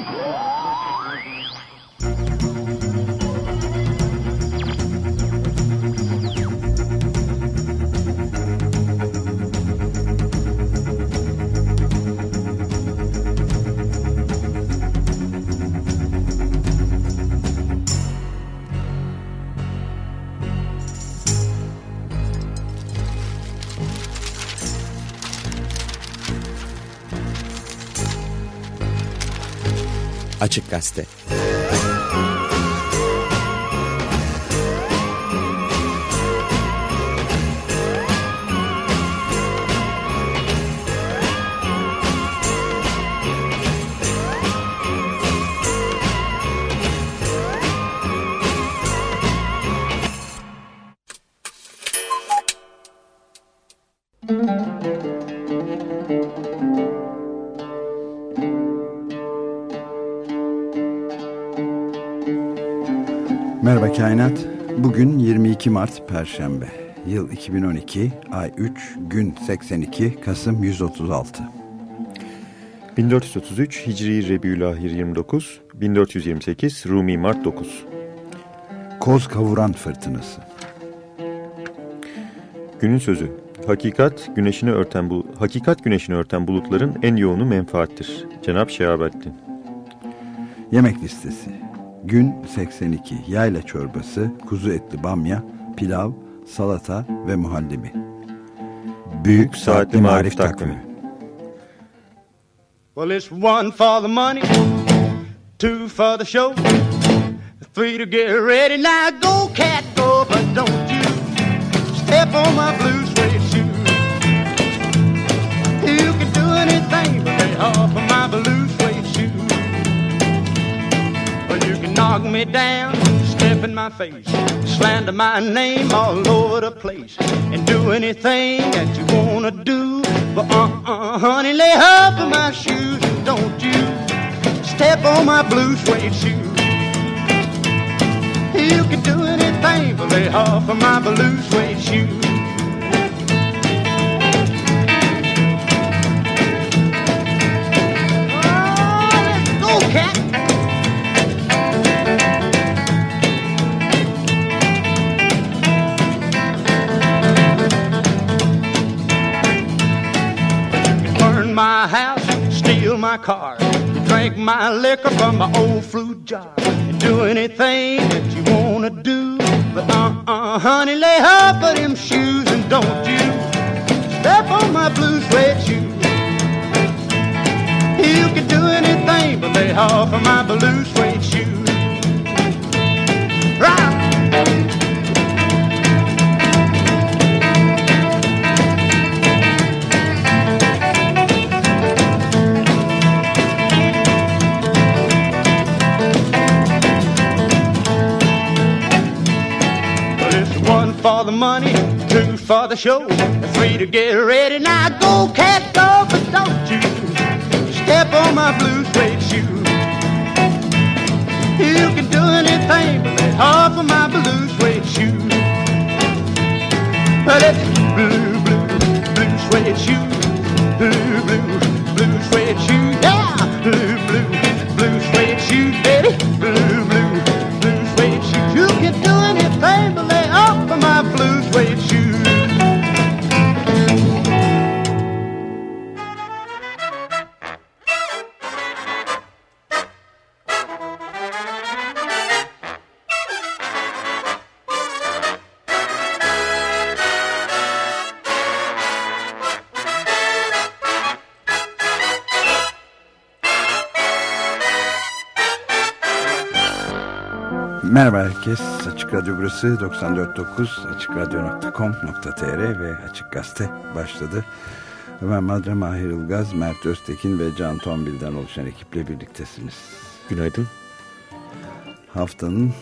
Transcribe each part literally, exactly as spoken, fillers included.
Açık Gazete. Merhaba Kainat. Bugün yirmi iki Mart Perşembe. Yıl iki bin on iki, ay üç, gün seksen iki, Kasım yüz otuz altı. bin dört yüz otuz üç Hicri Rebiülahir yirmi dokuz, bin dört yüz yirmi sekiz Rumi Mart dokuz. Koz kavuran fırtınası. Günün sözü. Hakikat güneşini örten bu hakikat güneşini örten bulutların en yoğunu menfaattir. Cenab-ı Şehabettin. Yemek listesi. Gün seksen iki. Yayla çorbası, kuzu etli bamya, pilav, salata ve muhallebi. Büyük Saatli Marif Takvimi. Well, it's one for the money, two for the show, three to get ready. Now go, cat, go, but don't you step on my blue suede shoe. You can do anything but lay off of my blue suede shoe. Well, you can knock me down, step in my face, slander my name all over the place, and do anything that you wanna do. But uh-uh, honey, lay off of my shoes, and don't you step on my blue suede shoe. You can do anything but lay off of my blue suede shoe. Oh, let's go, cat. My house, steal my car, drink my liquor from my old fruit jar, and do anything that you wanna do. But uh-uh, honey, lay off of them shoes, and don't you step on my blue suede shoe. You can do anything but lay off of my blue suede shoe. Right. For the money, two for the show, three to get ready. Now go, cat, go, but don't you step on my blue suede shoe. You can do anything but lay off of my blue suede shoe. But it's blue, blue, blue suede shoe, blue, blue, blue suede shoe, yeah, blue, blue, blue suede shoe, baby, blue, blue, blue suede shoe. You can do anything but lay off of my blue suede shoe. Merhaba herkes. Açık Radyo burası doksan dört nokta dokuz açık radyo nokta com nokta tr ve Açık Gazete başladı. Ömer Madra, Mahir Ilgaz, Mert Öztekin ve Can Tombil'den oluşan ekiple birliktesiniz. Günaydın. Haftanın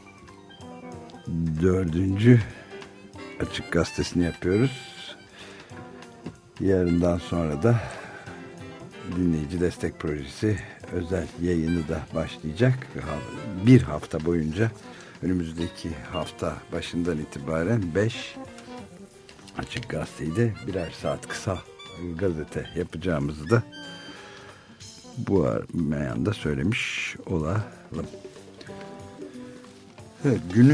dördüncü Açık Gazetesini yapıyoruz. Yarından sonra da dinleyici destek projesi özel yayını da başlayacak. Bir hafta boyunca önümüzdeki hafta başından itibaren beş Açık Gazete'yi de birer saat kısa gazete yapacağımızı da bu arada söylemiş olalım. Evet, günün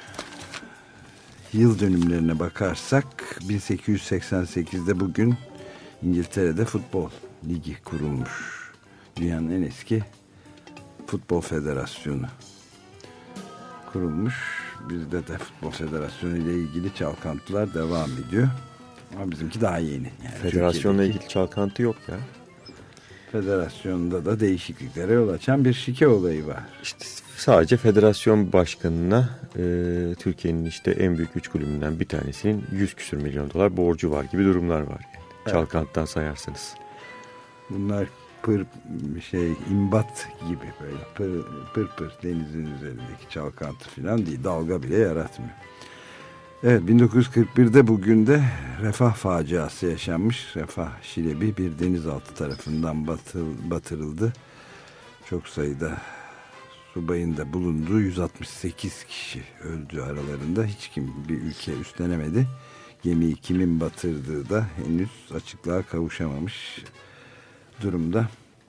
yıl dönümlerine bakarsak bin sekiz yüz seksen sekizde bugün İngiltere'de futbol ligi kurulmuş. Dünyanın en eski futbol federasyonu kurulmuş. Bizde de futbol federasyonu ile ilgili çalkantılar devam ediyor. Ama bizimki daha yeni. Yani federasyonla ilgili çalkantı yok ya. Federasyonda da değişikliklere yol açan bir şike olayı var. İşte sadece federasyon başkanına e, Türkiye'nin işte en büyük üç kulübünden bir tanesinin yüz küsür milyon dolar borcu var gibi durumlar var. Yani. Evet. Çalkantıdan sayarsanız. Bunlar pır şey imbat gibi böyle pır pır, pır denizin üzerindeki çalkantı falan değil. Dalga bile yaratmıyor. Evet, bin dokuz yüz kırk birde bugün de Refah faciası yaşanmış. Refah Şilebi bir denizaltı tarafından batıl, batırıldı. Çok sayıda subayın da bulunduğu yüz altmış sekiz kişi öldü aralarında. Hiç kim bir ülke üstlenemedi. Gemiyi kimin batırdığı da henüz açıklığa kavuşamamış durumda.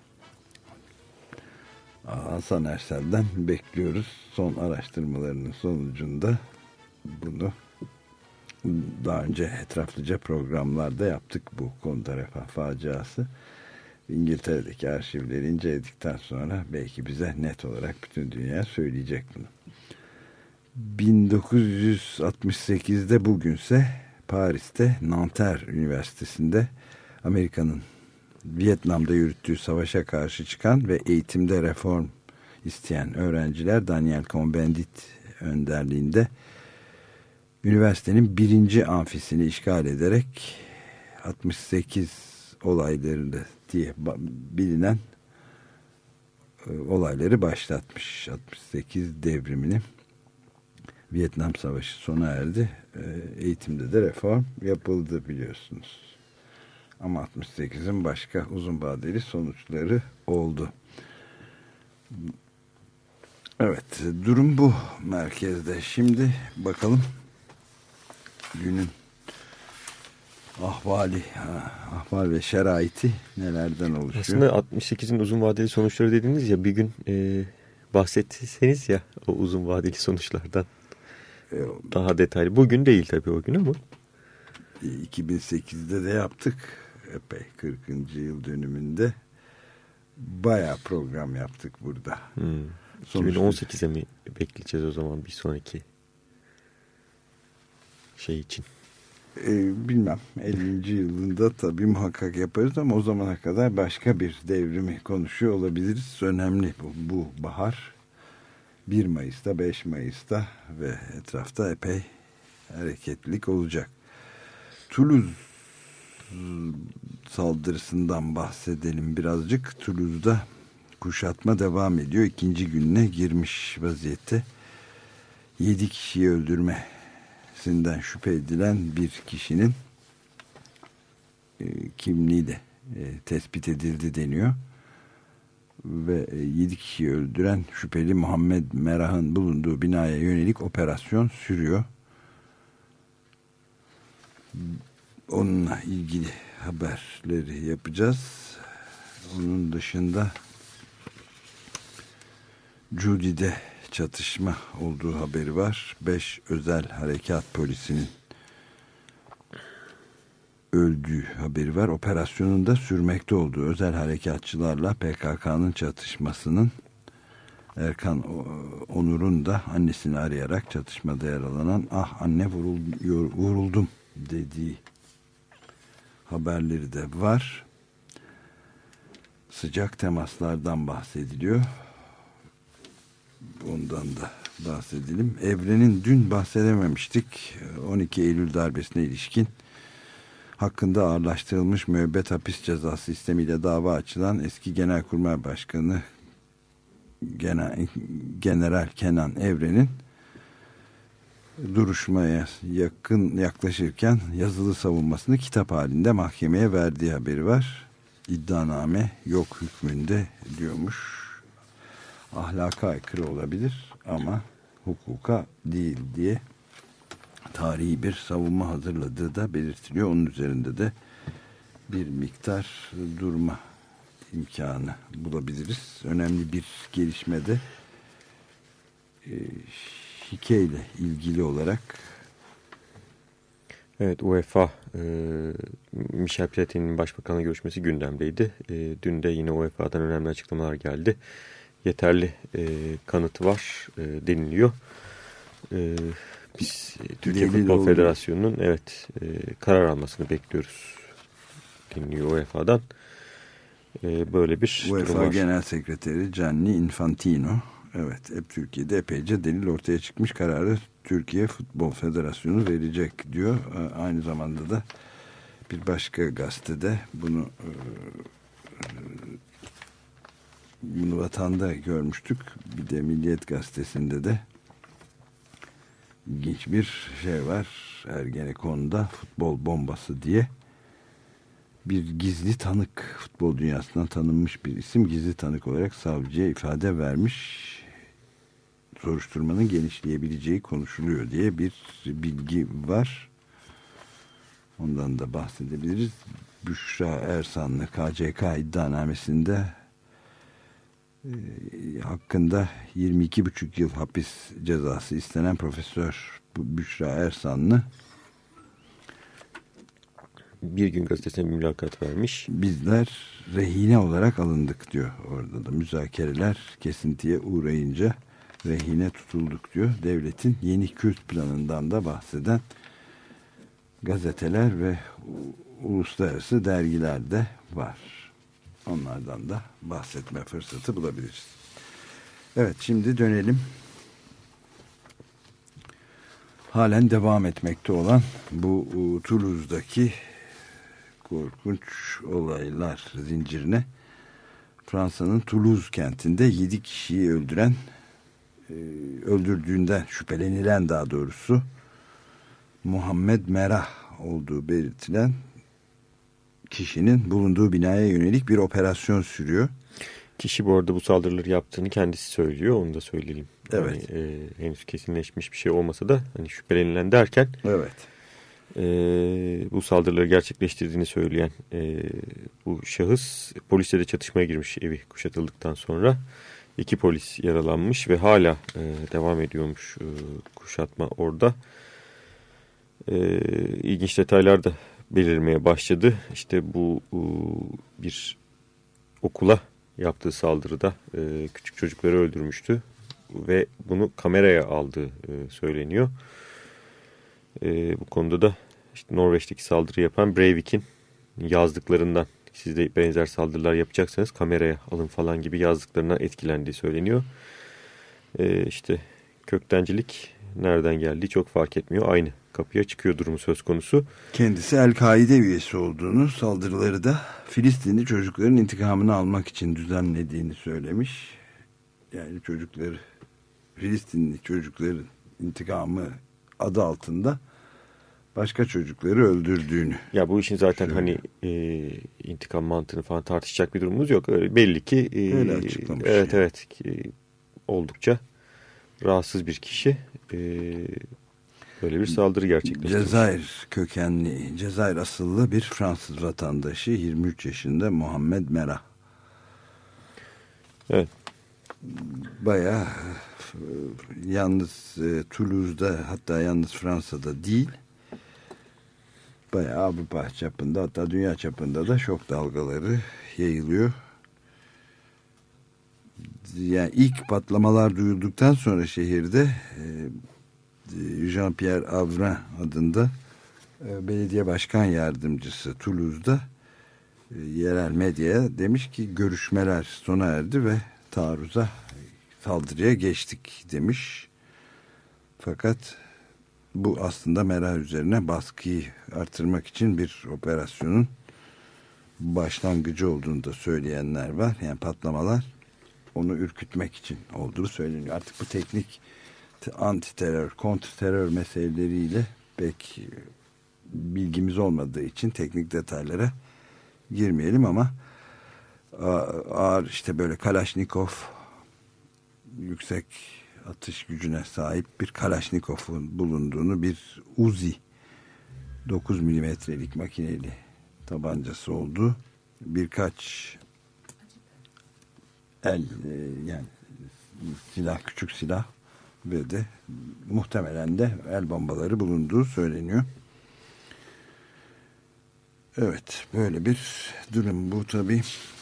Hasan Ersel'den bekliyoruz. Son araştırmalarının sonucunda bunu daha önce etraflıca programlarda yaptık, bu konuda Refah faciası. İngiltere'deki arşivleri inceledikten sonra belki bize net olarak bütün dünya söyleyecek bunu. bin dokuz yüz altmış sekizde bugünse Paris'te Nanterre Üniversitesi'nde Amerika'nın Vietnam'da yürüttüğü savaşa karşı çıkan ve eğitimde reform isteyen öğrenciler Daniel Cohn-Bendit önderliğinde üniversitenin birinci amfisini işgal ederek altmış sekiz olaylarında diye bilinen olayları başlatmış. altmış sekiz devrimini. Vietnam Savaşı sona erdi. Eğitimde de reform yapıldı biliyorsunuz. Ama altmış sekizin başka uzun vadeli sonuçları oldu. Evet, durum bu merkezde. Şimdi bakalım günün ahvali, ahval ve şeraiti nelerden oluşuyor? Aslında altmış sekizin uzun vadeli sonuçları dediniz ya, bir gün e, bahsetseniz ya o uzun vadeli sonuçlardan. E, daha detaylı. Bugün değil tabii o gün ama. iki bin sekizde de yaptık. Epey kırkıncı yıl dönümünde bayağı program yaptık burada. Hmm. iki bin on sekize mi bekleyeceğiz o zaman bir sonraki şey için? Ee, bilmem. ellinci yılında tabii muhakkak yaparız ama o zamana kadar başka bir devrimi konuşuyor olabiliriz. Önemli bu, bu bahar. bir Mayıs'ta, beş Mayıs'ta ve etrafta epey hareketlilik olacak. Toulouse saldırısından bahsedelim birazcık. Toulouse'da kuşatma devam ediyor. İkinci gününe girmiş vaziyette. Yedi kişiyi öldürmesinden şüphe edilen bir kişinin e, kimliği de e, tespit edildi deniyor. Ve e, yedi kişiyi öldüren şüpheli Muhammed Merah'ın bulunduğu binaya yönelik operasyon sürüyor. Onunla ilgili haberleri yapacağız. Onun dışında Judy'de çatışma olduğu haberi var. Beş özel harekat polisinin öldüğü haberi var. Operasyonun da sürmekte olduğu, özel harekatçılarla P K K'nın çatışmasının, Erkan Onur'un da annesini arayarak çatışmada yaralanan "ah anne vurul, vuruldum" dediği haberleri de var. Sıcak temaslardan bahsediliyor. Ondan da bahsedelim. Evren'in dün bahsedememiştik. on iki Eylül darbesine ilişkin hakkında ağırlaştırılmış müebbet hapis cezası sistemiyle dava açılan eski Genelkurmay Başkanı Genel, General Kenan Evren'in duruşmaya yakın yaklaşırken yazılı savunmasını kitap halinde mahkemeye verdiği haberi var. İddianame yok hükmünde diyormuş. Ahlaka aykırı olabilir ama hukuka değil diye tarihi bir savunma hazırladığı da belirtiliyor. Onun üzerinde de bir miktar durma imkanı bulabiliriz. Önemli bir gelişmede e, şike ile ilgili olarak. Evet, UEFA e, Michel Platini'nin başbakanla görüşmesi gündemdeydi. E, dün de yine U E F A'dan önemli açıklamalar geldi. Yeterli e, kanıtı var e, deniliyor. E, biz e, Türkiye Delil Futbol oldu. Federasyonu'nun evet e, karar almasını bekliyoruz deniliyor U E F A'dan. E, böyle bir U E F A durum var. Genel Sekreteri Gianni Infantino. Evet, hep Türkiye'de epeyce delil ortaya çıkmış, kararı Türkiye Futbol Federasyonu verecek diyor. Aynı zamanda da bir başka gazetede bunu bunu Vatan'da görmüştük. Bir de Milliyet Gazetesi'nde de ilginç bir şey var. Ergenekon'da futbol bombası diye bir gizli tanık, futbol dünyasından tanınmış bir isim gizli tanık olarak savcıya ifade vermiş. Soruşturmanın genişleyebileceği konuşuluyor diye bir bilgi var. Ondan da bahsedebiliriz. Büşra Ersanlı K C K iddianamesinde e, hakkında yirmi iki buçuk yıl hapis cezası istenen Profesör Büşra Ersanlı Bir Gün Gazetesi'ne bir mülakat vermiş. Bizler rehine olarak alındık diyor. Orada da müzakereler kesintiye uğrayınca rehine tutulduk diyor. Devletin yeni Kürt planından da bahseden gazeteler ve uluslararası dergiler de var. Onlardan da bahsetme fırsatı bulabiliriz. Evet, şimdi dönelim. Halen devam etmekte olan bu Toulouse'daki korkunç olaylar zincirine. Fransa'nın Toulouse kentinde yedi kişiyi öldüren öldürdüğünden şüphelenilen, daha doğrusu Muhammed Merah olduğu belirtilen kişinin bulunduğu binaya yönelik bir operasyon sürüyor. Kişi bu arada bu saldırıları yaptığını kendisi söylüyor. Onu da söyleyelim. Evet. Yani, e, henüz kesinleşmiş bir şey olmasa da hani şüphelenilen derken evet. e, bu saldırıları gerçekleştirdiğini söyleyen e, bu şahıs polisle de çatışmaya girmiş evi kuşatıldıktan sonra. İki polis yaralanmış ve hala e, devam ediyormuş e, kuşatma orada. E, ilginç detaylar da belirmeye başladı. İşte bu e, bir okula yaptığı saldırıda e, küçük çocukları öldürmüştü ve bunu kameraya aldığı e, söyleniyor. E, bu konuda da işte Norveç'teki saldırı yapan Breivik'in yazdıklarından, siz de benzer saldırılar yapacaksanız kameraya alın falan gibi yazdıklarından etkilendiği söyleniyor. E, işte köktencilik nereden geldiği çok fark etmiyor. Aynı kapıya çıkıyor durumu söz konusu. Kendisi El-Kaide üyesi olduğunu, saldırıları da Filistinli çocukların intikamını almak için düzenlediğini söylemiş. Yani çocukları, Filistinli çocukların intikamı adı altında başka çocukları öldürdüğünü. Ya bu işin zaten söylüyor. Hani e, intikam mantığını falan tartışacak bir durumumuz yok. Öyle, belli ki e, öyle açıklamış. Evet yani. evet ki, oldukça rahatsız bir kişi. E, böyle bir saldırı gerçekleştirmiş. Cezayir kökenli, Cezayir asıllı bir Fransız vatandaşı, yirmi üç yaşında Muhammed Merah. Evet. Bayağı yalnız e, Toulouse'da, hatta yalnız Fransa'da değil, bayağı Avrupa çapında, hatta dünya çapında da şok dalgaları yayılıyor. Yani ilk patlamalar duyulduktan sonra şehirde Jean-Pierre Avrin adında belediye başkan yardımcısı Toulouse'da yerel medyaya demiş ki görüşmeler sona erdi ve taarruza, saldırıya geçtik demiş. Fakat bu aslında Merah üzerine baskıyı artırmak için bir operasyonun başlangıcı olduğunu da söyleyenler var. Yani patlamalar onu ürkütmek için olduğu söyleniyor. Artık bu teknik anti-terör, kontra-terör meseleleriyle pek bilgimiz olmadığı için teknik detaylara girmeyelim ama ağır, işte böyle Kalaşnikov, yüksek atış gücüne sahip bir Kalaşnikov'un bulunduğunu, bir Uzi dokuz milimetrelik makineli tabancası olduğu, birkaç el yani silah, küçük silah ve de muhtemelen de el bombaları bulunduğu söyleniyor. Evet, böyle bir durum bu tabii.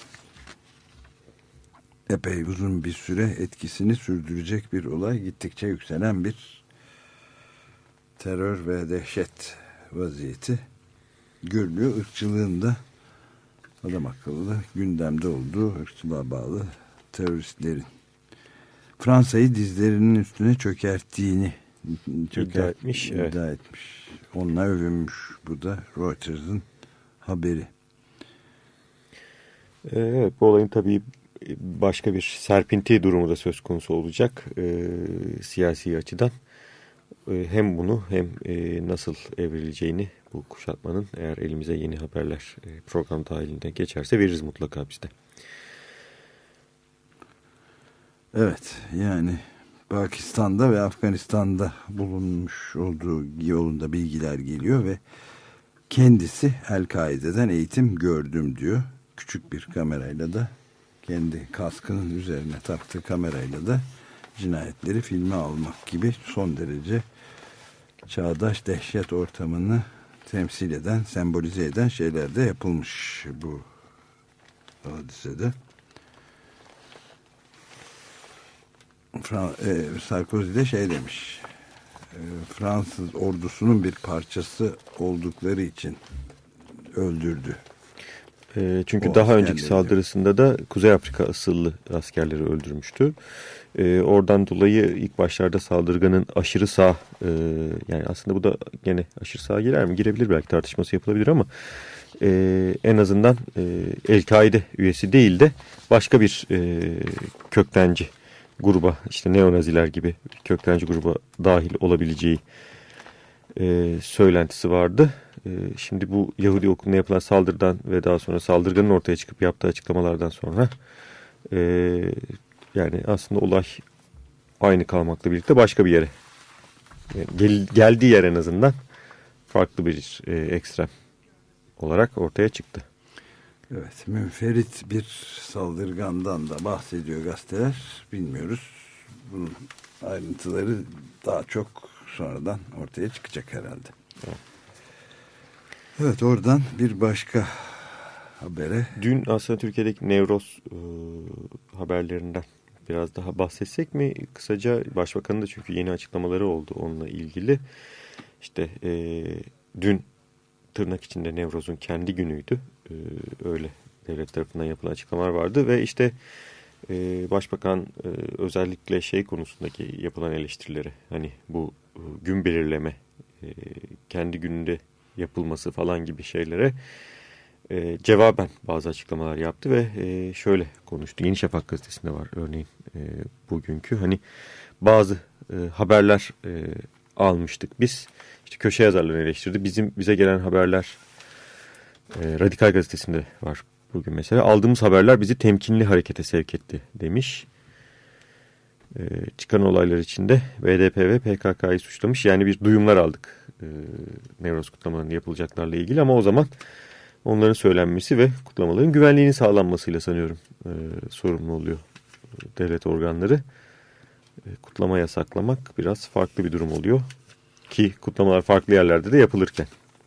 Epey uzun bir süre etkisini sürdürecek bir olay. Gittikçe yükselen bir terör ve dehşet vaziyeti görülüyor. Irkçılığın da adam akıllı gündemde olduğu, ırkçılığa bağlı teröristlerin Fransa'yı dizlerinin üstüne çökerttiğini çöker, iddia etmiş. iddia Evet. etmiş. Onunla övünmüş. Bu da Reuters'ın haberi. Evet, bu olayın tabii başka bir serpinti durumu da söz konusu olacak e, siyasi açıdan. E, hem bunu hem e, nasıl evrileceğini bu kuşatmanın, eğer elimize yeni haberler e, program dahilinde geçerse veririz mutlaka biz de. Evet, yani Pakistan'da ve Afganistan'da bulunmuş olduğu yolunda bilgiler geliyor ve kendisi El-Kaide'den eğitim gördüm diyor. Küçük bir kamerayla da, kendi kaskının üzerine taktığı kamerayla da cinayetleri filme almak gibi son derece çağdaş dehşet ortamını temsil eden, sembolize eden şeyler de yapılmış bu hadisede. Fra- e, Sarkozy de şey demiş, e, Fransız ordusunun bir parçası oldukları için öldürdü. E, çünkü O daha önceki askerleri. saldırısında da Kuzey Afrika asıllı askerleri öldürmüştü. E, oradan dolayı ilk başlarda saldırganın aşırı sağ, e, yani aslında bu da gene aşırı sağa girer mi? Girebilir, belki tartışması yapılabilir ama e, en azından e, El-Kaide üyesi değil de başka bir e, köktenci gruba, işte neonaziler gibi köktenci gruba dahil olabileceği e, söylentisi vardı. E, şimdi bu Yahudi okuluna yapılan saldırıdan ve daha sonra saldırganın ortaya çıkıp yaptığı açıklamalardan sonra e, yani aslında olay aynı kalmakla birlikte başka bir yere, yani gel, geldiği yer en azından farklı bir e, ekstrem olarak ortaya çıktı. Evet, münferit bir saldırgandan da bahsediyor gazeteler. Bilmiyoruz. Bunun ayrıntıları daha çok sonradan ortaya çıkacak herhalde. Evet, evet, oradan bir başka habere. Dün aslında Türkiye'deki Nevroz e, haberlerinden biraz daha bahsetsek mi? Kısaca Başbakan'ın da çünkü yeni açıklamaları oldu onunla ilgili. İşte e, dün tırnak içinde Nevroz'un kendi günüydü. E, öyle devlet tarafından yapılan açıklamalar vardı ve işte e, Başbakan e, özellikle şey konusundaki yapılan eleştirileri, hani bu e, gün belirleme, e, kendi gününde yapılması falan gibi şeylere e, cevaben bazı açıklamalar yaptı ve e, şöyle konuştu. Yeni Şafak gazetesinde var örneğin e, bugünkü, hani bazı e, haberler e, almıştık biz. İşte köşe yazarlarını eleştirdi. Bizim bize gelen haberler e, Radikal gazetesinde var bugün mesela. Aldığımız haberler bizi temkinli harekete sevk etti demiş. E, çıkan olaylar içinde B D P ve P K K'yı suçlamış. Yani bir duyumlar aldık e, Nevroz kutlamalarında yapılacaklarla ilgili ama o zaman onların söylenmesi ve kutlamaların güvenliğinin sağlanmasıyla sanıyorum e, sorumlu oluyor devlet organları. E, kutlama yasaklamak biraz farklı bir durum oluyor. Ki kutlamalar farklı yerlerde de yapılırken.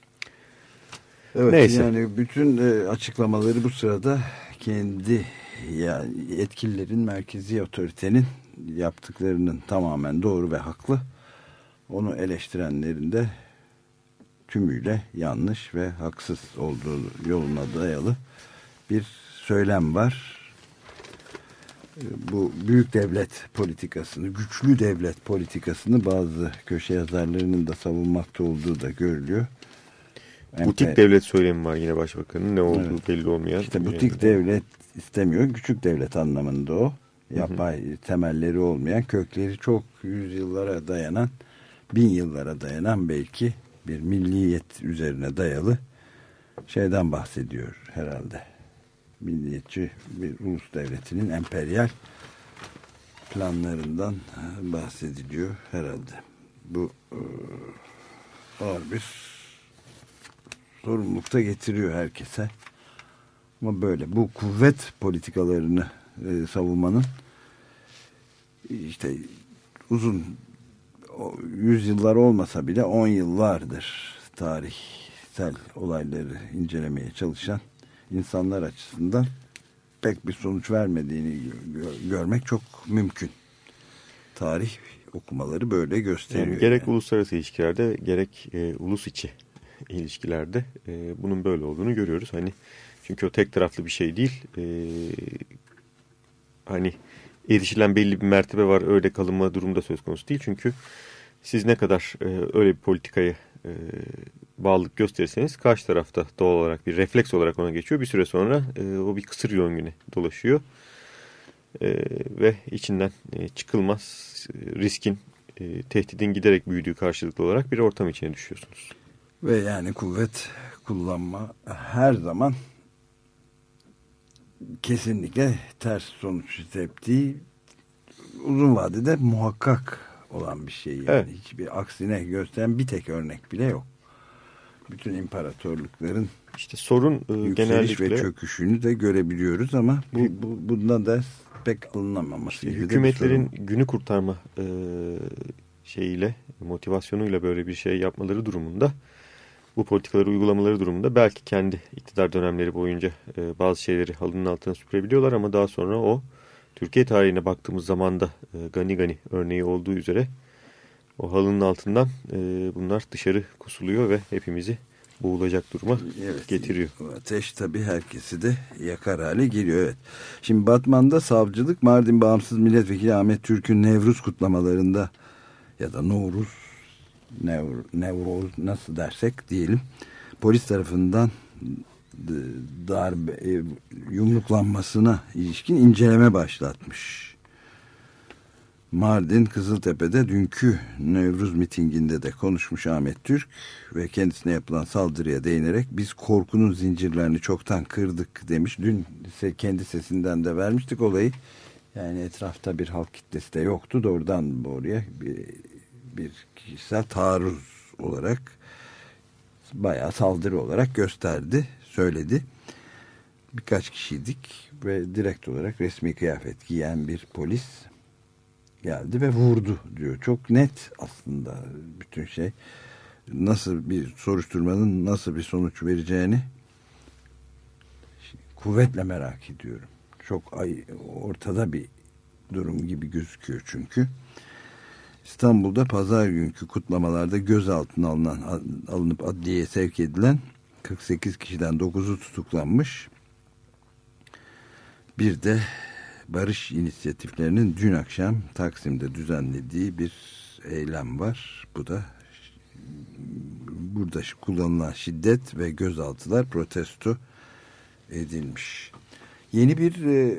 Evet, neyse. Yani bütün e, açıklamaları bu sırada kendi, yani yetkililerin, merkezi otoritenin yaptıklarının tamamen doğru ve haklı. Onu eleştirenlerin de tümüyle yanlış ve haksız olduğu yoluna dayalı bir söylem var. Bu büyük devlet politikasını, güçlü devlet politikasını bazı köşe yazarlarının da savunmakta olduğu da görülüyor. Butik Empe, devlet söylemi var yine Başbakanın, ne olduğu evet. belli olmayan. İşte butik devlet istemiyor, küçük devlet anlamında o. Yapay hı hı. temelleri olmayan, kökleri çok yüzyıllara dayanan, bin yıllara dayanan belki bir milliyet üzerine dayalı şeyden bahsediyor herhalde. Milliyetçi bir ulus devletinin emperyal planlarından bahsediliyor herhalde. Bu e, ağır bir sorumlulukta getiriyor herkese. Ama böyle bu kuvvet politikalarını e, savunmanın işte uzun yüzyıllar olmasa bile on yıllardır tarihsel olayları incelemeye çalışan insanlar açısından pek bir sonuç vermediğini gö- görmek çok mümkün. Tarih okumaları böyle gösteriyor. Yani gerek yani. uluslararası ilişkilerde gerek e, ulus içi ilişkilerde e, bunun böyle olduğunu görüyoruz. Hani çünkü o tek taraflı bir şey değil. E, hani erişilen belli bir mertebe var, öyle kalınma durumda söz konusu değil. Çünkü siz ne kadar e, öyle bir politikayı e, bağlılık gösterirseniz karşı tarafta doğal olarak bir refleks olarak ona geçiyor. Bir süre sonra e, o bir kısır yöngüne dolaşıyor. E, ve içinden e, çıkılmaz e, riskin, e, tehdidin giderek büyüdüğü karşılıklı olarak bir ortam içine düşüyorsunuz. Ve yani kuvvet kullanma her zaman kesinlikle ters sonuç teptiği uzun vadede muhakkak olan bir şey. Yani evet. Hiçbir aksine gösteren bir tek örnek bile yok. Bütün imparatorlukların işte sorun e, yükseliş genellikle ve çöküşünü de görebiliyoruz ama bu, bu bundan da pek alınamaması işte gibi hükümetlerin günü kurtarma e, şeyiyle, motivasyonuyla böyle bir şey yapmaları durumunda, bu politikaları uygulamaları durumunda belki kendi iktidar dönemleri boyunca e, bazı şeyleri halının altına süpürebiliyorlar ama daha sonra o Türkiye tarihine baktığımız zaman da e, gani gani örneği olduğu üzere o halının altından e, bunlar dışarı kusuluyor ve hepimizi boğulacak duruma evet, getiriyor. Ateş tabii herkesi de yakar hale geliyor. Evet. Şimdi Batman'da savcılık Mardin Bağımsız Milletvekili Ahmet Türk'ün Nevruz kutlamalarında ya da Novruz Nevr, Nevroz nasıl dersek diyelim polis tarafından darbe yumruklanmasına ilişkin inceleme başlatmış. Mardin Kızıltepe'de dünkü Nevruz mitinginde de konuşmuş Ahmet Türk ve kendisine yapılan saldırıya değinerek biz korkunun zincirlerini çoktan kırdık demiş. Dün kendi sesinden de vermiştik olayı. Yani etrafta bir halk kitlesi de yoktu. Doğrudan oraya bir, bir kişisel taarruz olarak bayağı saldırı olarak gösterdi, söyledi. Birkaç kişiydik ve direkt olarak resmi kıyafet giyen bir polis geldi ve vurdu diyor. Çok net aslında bütün şey. Nasıl bir soruşturmanın nasıl bir sonuç vereceğini kuvvetle merak ediyorum. Çok ay, ortada bir durum gibi gözüküyor çünkü. İstanbul'da pazar günkü kutlamalarda gözaltına alınan, alınıp adliyeye sevk edilen kırk sekiz kişiden dokuzu tutuklanmış. Bir de barış inisiyatiflerinin dün akşam Taksim'de düzenlediği bir eylem var. Bu da burada kullanılan şiddet ve gözaltılar protesto edilmiş. Yeni bir e,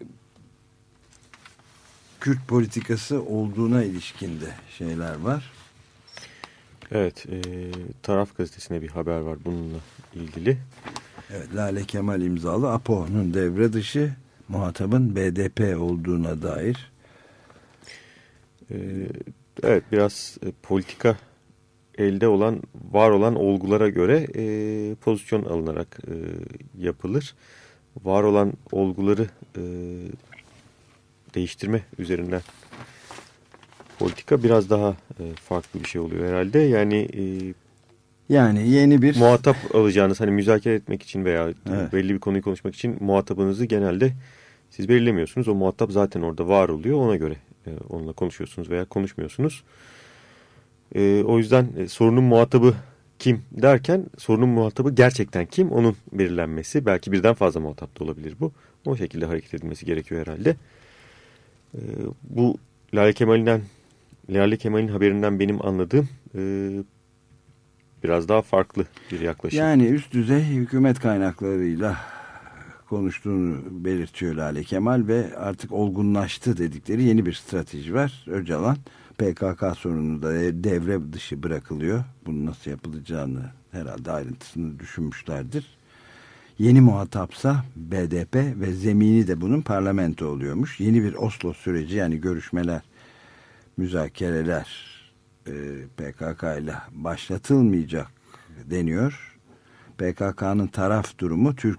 Kürt politikası olduğuna ilişkin de şeyler var. Evet, e, Taraf Gazetesi'ne bir haber var bununla ilgili. Evet, Lale Kemal imzalı A P O'nun devre dışı, muhatabın B D P olduğuna dair. E, evet, biraz e, politika elde olan, var olan olgulara göre e, pozisyon alınarak e, yapılır. Var olan olguları e, değiştirme üzerinden politika biraz daha e, farklı bir şey oluyor herhalde. Yani e, yani yeni bir muhatap alacağınız, hani müzakere etmek için veya evet. belli bir konuyu konuşmak için muhatabınızı genelde siz belirlemiyorsunuz. O muhatap zaten orada var oluyor. Ona göre e, onunla konuşuyorsunuz veya konuşmuyorsunuz. E, o yüzden e, sorunun muhatabı kim derken sorunun muhatabı gerçekten kim, onun belirlenmesi. Belki birden fazla muhatap da olabilir bu. O şekilde hareket edilmesi gerekiyor herhalde. E, bu Lale Kemal'den Lale Kemal'in haberinden benim anladığım e, biraz daha farklı bir yaklaşım. Yani üst düzey hükümet kaynaklarıyla konuştuğunu belirtiyor Lale Kemal ve artık olgunlaştı dedikleri yeni bir strateji var. Öcalan P K K sorunu da devre dışı bırakılıyor. Bunun nasıl yapılacağını herhalde ayrıntısını düşünmüşlerdir. Yeni muhatapsa B D P ve zemini de bunun parlamento oluyormuş. Yeni bir Oslo süreci, yani görüşmeler, müzakereler e, P K K ile başlatılmayacak deniyor. P K K'nın taraf durumu Türk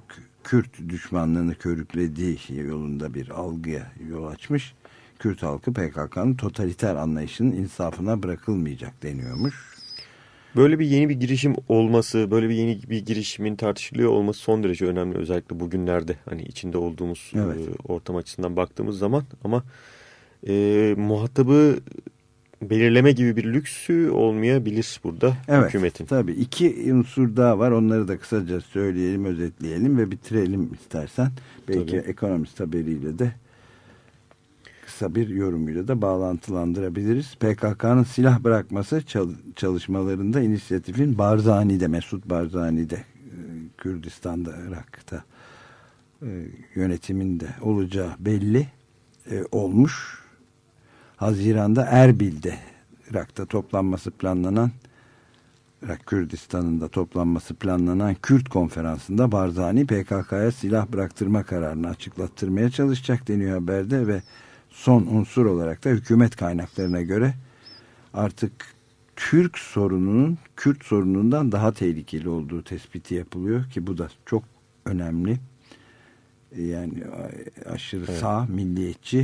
Kürt düşmanlığını körüklediği yolunda bir algıya yol açmış. Kürt halkı P K K'nın totaliter anlayışının insafına bırakılmayacak deniyormuş. Böyle bir yeni bir girişim olması, böyle bir yeni bir girişimin tartışılıyor olması son derece önemli. Özellikle bugünlerde hani içinde olduğumuz evet. e, ortam açısından baktığımız zaman. Ama e, muhatabı belirleme gibi bir lüksü olmayabilir burada evet, hükümetin. Tabii iki unsur daha var. Onları da kısaca söyleyelim, özetleyelim ve bitirelim istersen. Belki tabii. Ekonomist haberiyle de kısa bir yorumuyla da bağlantılandırabiliriz. P K K'nın silah bırakması çalışmalarında inisiyatifin Barzani'de, Mesut Barzani'de, Kürdistan'da, Irak'ta yönetiminde olacağı belli olmuş. Haziran'da Erbil'de, Irak'ta toplanması planlanan, Irak Kürdistan'ında toplanması planlanan Kürt konferansında Barzani P K K'ya silah bıraktırma kararını açıklattırmaya çalışacak deniyor haberde ve son unsur olarak da hükümet kaynaklarına göre artık Türk sorununun Kürt sorunundan daha tehlikeli olduğu tespiti yapılıyor ki bu da çok önemli. Yani aşırı evet. sağ, milliyetçi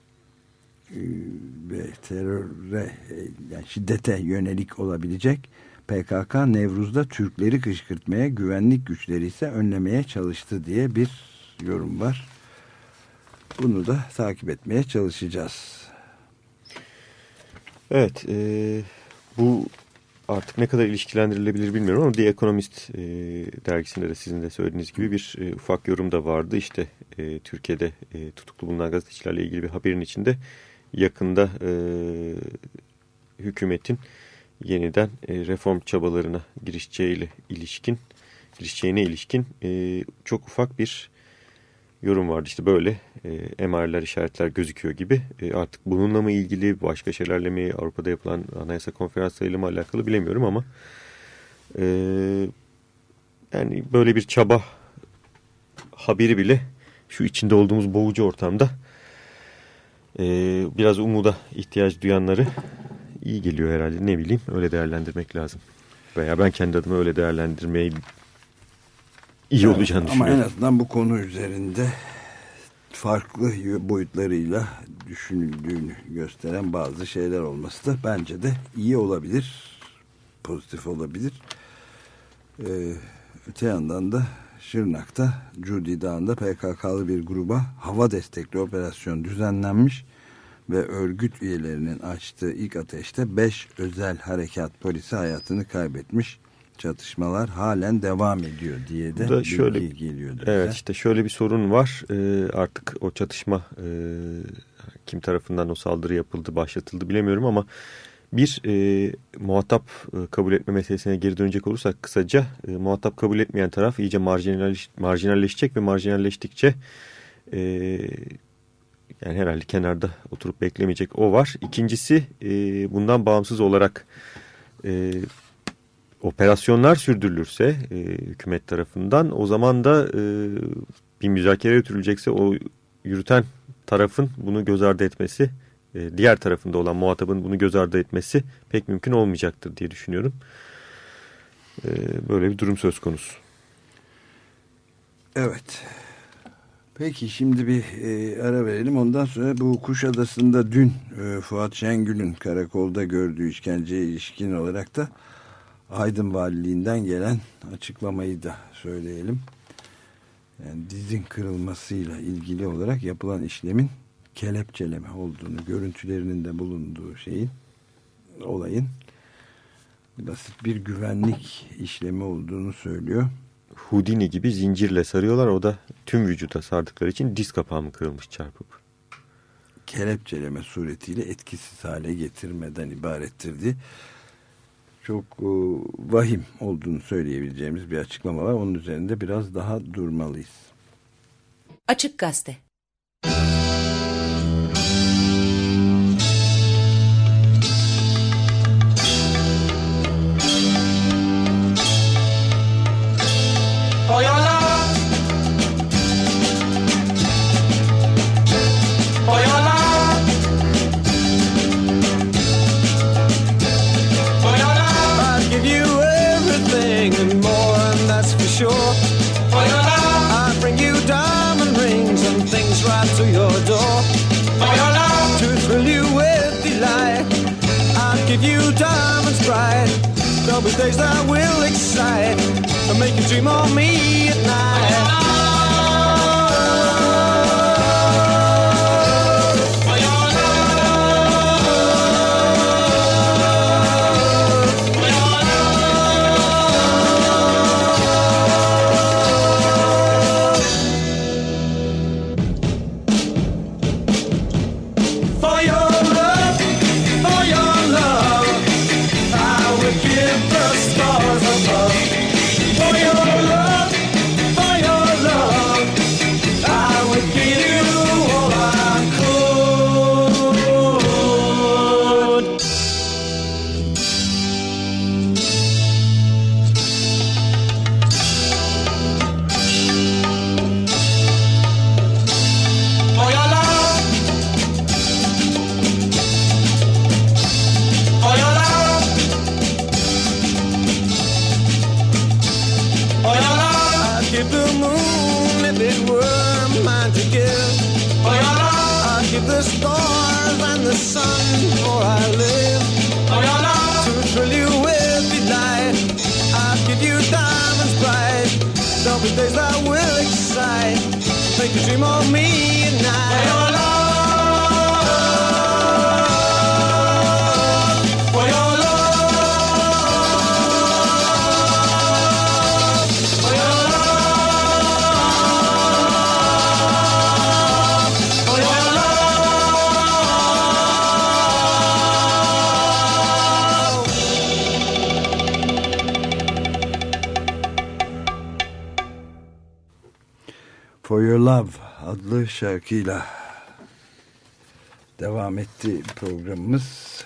ve teröre, yani şiddete yönelik olabilecek. P K K Nevruz'da Türkleri kışkırtmaya, güvenlik güçleri ise önlemeye çalıştı diye bir yorum var. Bunu da takip etmeye çalışacağız. Evet, e, bu artık ne kadar ilişkilendirilebilir bilmiyorum ama The Economist e, dergisinde de sizin de söylediğiniz gibi bir e, ufak yorum da vardı. İşte e, Türkiye'de e, tutuklu bulunan gazetecilerle ilgili bir haberin içinde yakında e, hükümetin yeniden e, reform çabalarına girişeceğiyle ilişkin, girişeceğine ilişkin e, çok ufak bir yorum vardı. İşte böyle e, emareler, işaretler gözüküyor gibi. E, artık bununla mı ilgili, başka şeylerle mi, Avrupa'da yapılan anayasa konferanslarıyla mı alakalı bilemiyorum ama e, yani böyle bir çaba haberi bile şu içinde olduğumuz boğucu ortamda e, biraz umuda ihtiyaç duyanları iyi geliyor herhalde. Ne bileyim, öyle değerlendirmek lazım. Veya ben kendi adıma öyle değerlendirmeyi iyi evet, olacağını düşünüyorum. Ama en azından bu konu üzerinde farklı boyutlarıyla düşünüldüğünü gösteren bazı şeyler olması da bence de iyi olabilir. Pozitif olabilir. Ee, öte yandan da Şırnak'ta Cudi Dağı'nda P K K'lı bir gruba hava destekli operasyon düzenlenmiş ve örgüt üyelerinin açtığı ilk ateşte beş özel harekat polisi hayatını kaybetmiş. Çatışmalar halen devam ediyor diye de şöyle, bilgi geliyordu. Evet, işte şöyle bir sorun var. Ee, artık o çatışma e, kim tarafından o saldırı yapıldı, başlatıldı bilemiyorum ama bir e, muhatap e, kabul etme meselesine geri dönecek olursak kısaca e, muhatap kabul etmeyen taraf iyice marjinalleş, marjinalleşecek ve marjinalleştikçe e, yani herhalde kenarda oturup beklemeyecek o var. İkincisi e, bundan bağımsız olarak e, operasyonlar sürdürülürse e, hükümet tarafından o zaman da e, bir müzakere yürütülecekse o yürüten tarafın bunu göz ardı etmesi, e, diğer tarafında olan muhatabın bunu göz ardı etmesi pek mümkün olmayacaktır diye düşünüyorum. E, böyle bir durum söz konusu. Evet. Peki şimdi bir e, ara verelim. Ondan sonra bu Kuşadası'nda dün e, Fuat Şengül'ün karakolda gördüğü işkenceye ilişkin olarak da Aydın Valiliğinden gelen açıklamayı da söyleyelim. Yani dizin kırılmasıyla ilgili olarak yapılan işlemin kelepçeleme olduğunu, görüntülerinin de bulunduğu şeyin, olayın basit bir güvenlik işlemi olduğunu söylüyor. Houdini gibi zincirle sarıyorlar. O da tüm vücuda sardıkları için diz kapağı mı kırılmış çarpıp? Kelepçeleme suretiyle etkisiz hale getirmeden ibarettir diye çok e, vahim olduğunu söyleyebileceğimiz bir açıklama var. Onun üzerinde biraz daha durmalıyız. Açık Gazete. Sure. For your love, I bring you days that will excite and make you dream of me at night. Days that will excite, make you dream of me at night. For your love, for your love, for your love, for your For Your Love adlı şarkıyla devam etti programımız.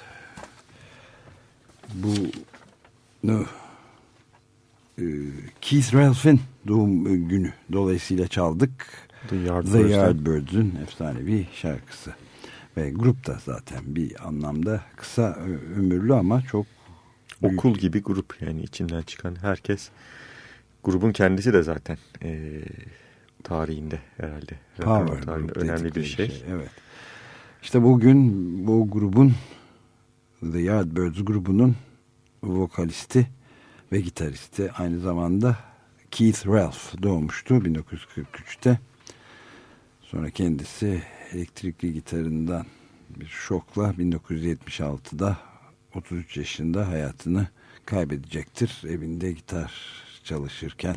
Bunu e, Keith Relf'in doğum günü dolayısıyla çaldık. The Yardbirds'ün Yardbirds'ün efsanevi şarkısı. Ve grup da zaten bir anlamda kısa ömürlü ama çok büyük. Okul gibi grup, yani içinden çıkan herkes. Grubun kendisi de zaten e, tarihinde herhalde. Power tarihinde önemli bir şey. şey. Evet. İşte bugün bu grubun, The Yardbirds grubunun vokalisti ve gitaristi aynı zamanda Keith Relf doğmuştu bin dokuz yüz kırk üçte. Sonra kendisi elektrikli gitarından bir şokla bin dokuz yüz yetmiş altıda otuz üç yaşında hayatını kaybedecektir. Evinde gitar çalışırken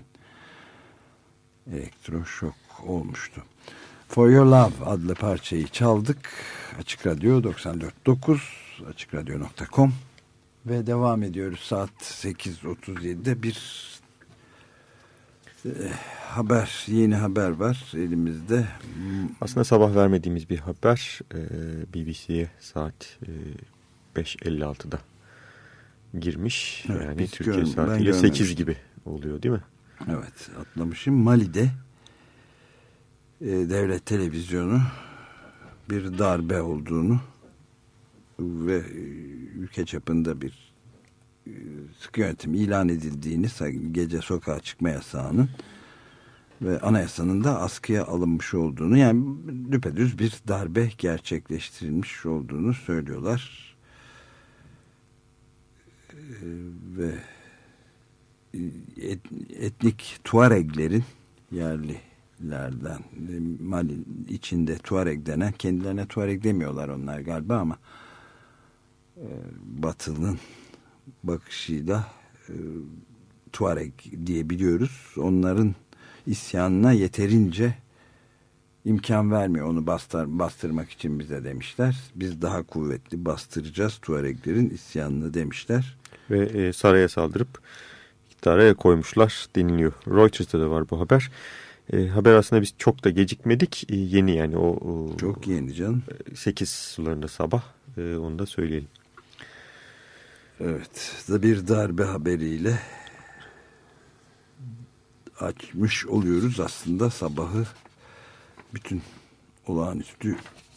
elektroşok olmuştu. For Your Love adlı parçayı çaldık. Açık Radyo doksan dört nokta dokuz, açık radyo nokta com ve devam ediyoruz. Saat sekiz otuz yedide bir e, haber, yeni haber var elimizde. Aslında sabah vermediğimiz bir haber. e, B B C'ye saat e, beş elli altıda girmiş. Evet, yani Türkiye görüm, saatiyle sekiz gibi oluyor değil mi? Evet, atlamışım. Mali'de e, devlet televizyonu bir darbe olduğunu ve e, ülke çapında bir e, sıkı yönetim ilan edildiğini, gece sokağa çıkma yasağının ve anayasanın da askıya alınmış olduğunu, yani düpedüz bir darbe gerçekleştirilmiş olduğunu söylüyorlar. E, ve Et, etnik Tuareglerin, yerlilerden, Mali içinde Tuareg denen, kendilerine Tuareg demiyorlar onlar galiba ama e, Batı'nın bakışıyla e, Tuareg diye biliyoruz. Onların isyanına yeterince imkan vermiyor, onu bastır, bastırmak için bize demişler. Biz daha kuvvetli bastıracağız Tuareglerin isyanını demişler. Ve e, saraya saldırıp araya koymuşlar deniliyor. Reuters'ta da var bu haber. E, haber aslında biz çok da gecikmedik. E, yeni yani o, o çok yeni canım. sekiz sularında sabah. E, onu da söyleyelim. Evet. Da bir darbe haberiyle açmış oluyoruz aslında sabahı. Bütün olağanüstü